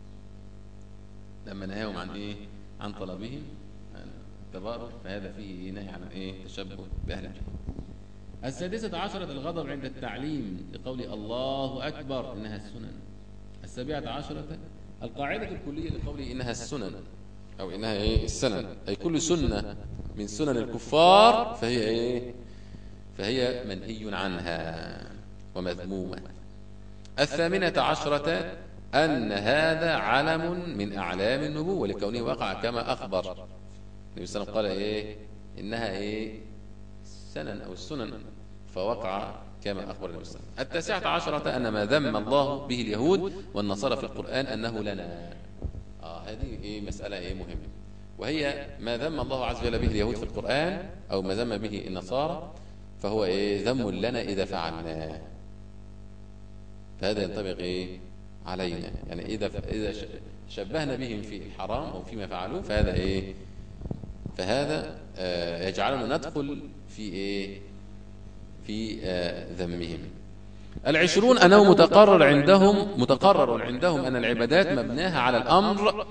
[SPEAKER 2] لما نهاهم عن إيه؟ عن طلبهم التبارك، فهذا فيه نهي عن إيه؟ التشبه بأهل الجاهلية. السادسة عشرة الغضب عند التعليم لقول الله أكبر إنها السنن. السابعة عشرة القاعدة الكلية لقوله إنها السنن أو إنها إيه؟ السنن، أي كل سنة من سنن الكفار فهي إيه؟ فهي منهي عنها ومذمومة. الثامنة عشرة أن هذا علم من أعلام النبوة، لكونه وقع كما أخبر النبي صلى الله عليه وسلم، قال إيه؟ إنها إيه؟ السنن أو السنن، فوقع كما أخبر النبي صلى الله عليه وسلم. التاسعة عشرة أن ما ذم الله به اليهود والنصارى في القرآن أنه لنا. هذه إيه؟ مسألة إيه؟ مهمة، وهي ما ذم الله عز وجل به اليهود في القرآن أو ما ذم به النصارى فهو إيه؟ ذم لنا إذا فعلناه، فهذا ينطبق إيه؟ علينا. يعني إذا شبهنا بهم في الحرام أو فيما فعلوه فهذا إيه؟ فهذا يجعلنا ندخل في إيه؟ في ذمهم. 20 أنه متقرر عندهم أن العبادات مبناها على الأمر،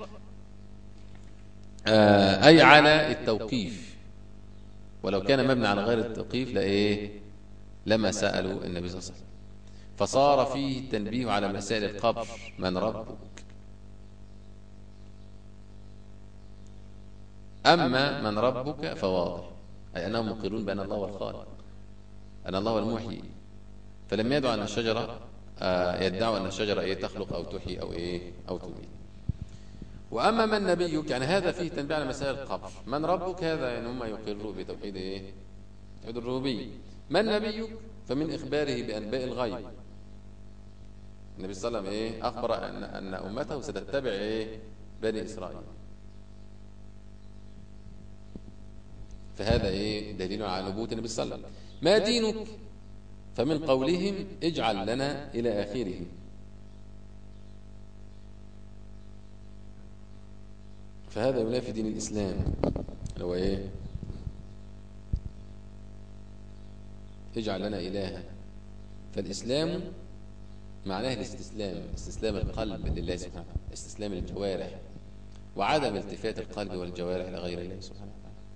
[SPEAKER 2] أي على التوقيف، ولو كان مبني على غير التوقيف لما سألوا النبي صلى الله عليه وسلم. فصار فيه التنبيه على مسائل القبر: من ربك؟ أما من ربك فواضح، أي أنهم مقرون بأن الله هو الخالق، أن الله هو المحيي، فلم يدعوا أن الشجرة يدعوا أن الشجرة تخلق أو تحيي أو تميت. وأما من نبيك، يعني هذا فيه تنبيه على مسائل القبر. من ربك هذا يعني هم يقروا بتوحيد توحيد الربوبية. من نبيك فمن إخباره بأنباء الغيب. النبي صلى الله عليه وسلم أخبر أن أمته ستتبع بني إسرائيل، فهذا دليل على نبوة النبي صلى الله عليه وسلم. ما دينك فمن قولهم اجعل لنا إلى آخره. فهذا ينافي دين الإسلام، هو اجعل لنا إلها. فالإسلام معناه الاستسلام، استسلام القلب لله سبحانه، استسلام الجوارح، وعدم التفات القلب والجوارح لغير الله سبحانه.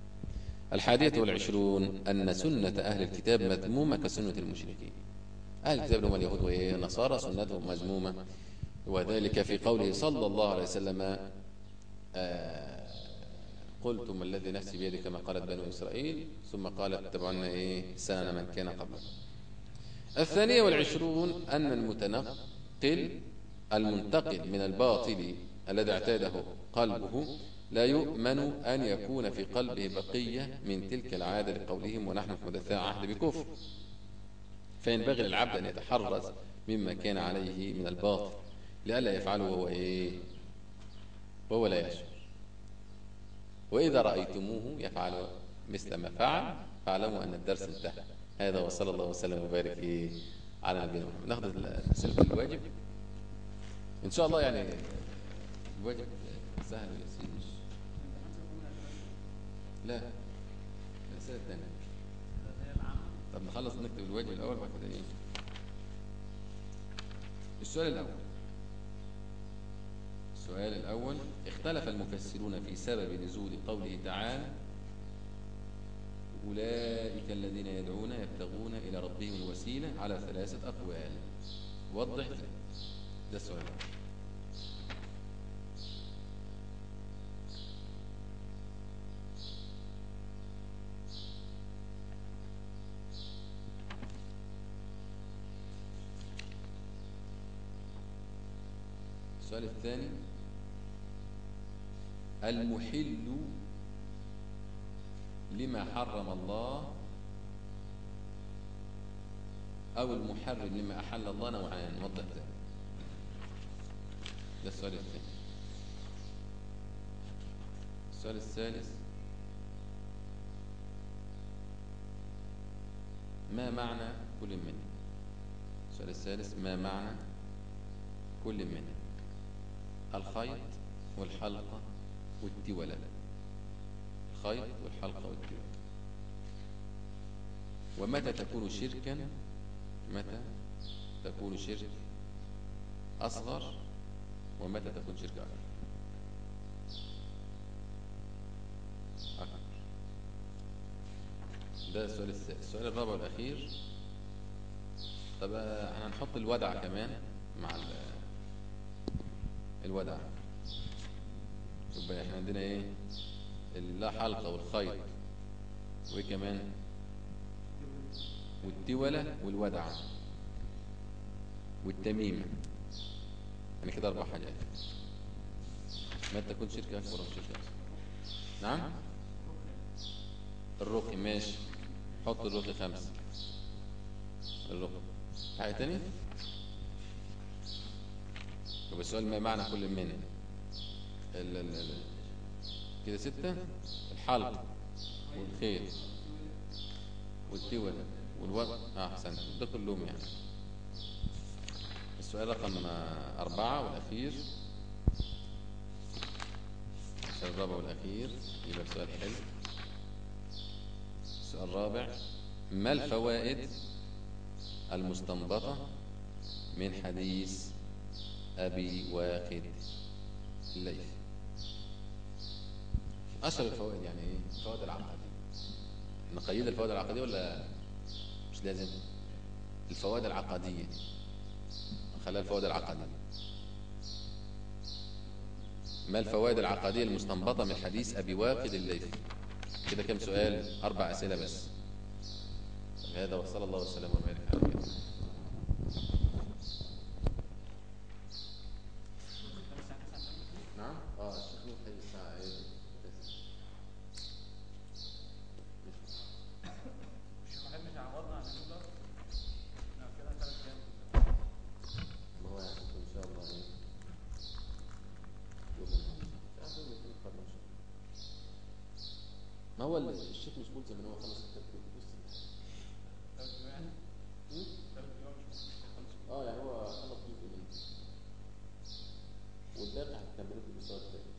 [SPEAKER 2] 21 أن سنة أهل الكتاب مذمومة كسنة المشركين. أهل الكتاب هم اليهود والنصارى، سنتهم مذمومة، وذلك في قوله صلى الله عليه وسلم: قلتم الذي نفسي بيده كما قالت بنو إسرائيل، ثم قال اتبعون سنن من كان قبلكم. 22 أن المنتقل من الباطل الذي اعتاده قلبه لا يؤمن أن يكون في قلبه بقية من تلك العادة، لقولهم ونحن في حدثاء عهد بكفر. فينبغي للعبد أن يتحرز مما كان عليه من الباطل لئلا يفعله وهو لا يشعر. وإذا رأيتموه يفعل مثل ما فعل فاعلموا أن الدرس انتهى. هذا وصلى الله وسلم وبارك على نبينا محمد. ناخذ أسئلة الواجب إن شاء الله. يعني الواجب سهل ويسير، مش لا الأسئلة الثانية. طب نخلص نكتب الواجب الأول وبعد كده السؤال الأول: اختلف المفسرون في سبب نزول قوله تعالى: أولئك الذين يدعون يبتغون إلى ربهم الوسيلة على 3 أقوال. وضح ذلك. ده السؤال. السؤال الثاني: المحل لما حرم الله أو المحرم لما أحل الله نوعان. وضح ذلك. ده السؤال الثاني. السؤال الثالث: ما معنى كل منه؟ السؤال الثالث: ما معنى كل منه؟ الخيط والحلقة والتولة. الخيط والحلقة والتولة. ومتى تكون شركا؟ متى تكون شرك أصغر؟ ومتى تكون شرك أكبر؟ ده السؤال الثالث. السؤال الرابع والأخير: طب احنا هنحط الودع كمان مع الودع. يبقى احنا عندنا لا حلقة والخيط وايه كمان؟ والتولة والودع والتميمة. يعني كده 4 حاجات. ما تكون شركة أكبر أو شركة أصغر. نعم. الرقي ماشي، حط الرقي 5. الرقي. حاجة تانية؟ طب السؤال: ما معنى كل من كده 6. الحلق والخيط والتولة والوضع. أحسن. ده كلهم يعني. السؤال رقم 4 والأخير. السؤال الرابع والأخير يبقى السؤال حلو. السؤال الرابع: ما الفوائد المستنبطة من حديث أبي واقد الليثي. أشهر الفوائد يعني إيه؟ الفوائد العقدية. نقيد الفوائد العقدية ولا مش لازم؟ الفوائد العقدية، خليها الفوائد العقدية. ما الفوائد العقدية المستنبطة من حديث أبي واقد الليثي؟ كده كم سؤال؟ 4 أسئلة بس. هذا وصلى الله وسلم وبارك على نبينا. نعم؟ الشيخ نور حي الساعة ايه؟
[SPEAKER 3] الشيخ محمد مش عوضنا عن النور ده؟ كده 3 ايام.
[SPEAKER 2] ما هو يعني ان شاء الله ايه؟ ما هو الشيخ مش ملزم ان هو خلص الترتيب بص.
[SPEAKER 3] يعني؟
[SPEAKER 2] يعني هو خلص جزء منه والباقي هتكملوه في الاسبوع الثاني.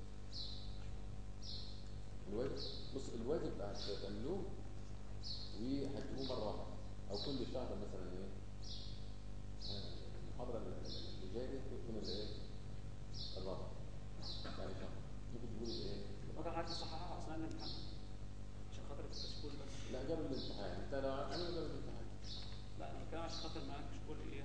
[SPEAKER 2] الواجب بص، الواجب هتعملوه وهتجيبوه مره واحده او كل شهر مثلا ايه؟ المحاضره اللي جايه تكون الايه؟ الرابعه يعني شهر. ممكن تقولوا ايه؟
[SPEAKER 3] المحاضرة عايز تصححها اثناء الامتحان عشان خاطر الكشكول بس.
[SPEAKER 2] لا قبل الامتحان. انت لو عامل قبل الامتحان.
[SPEAKER 3] لا انا بتكلم عشان خاطر معاك كشكول ايه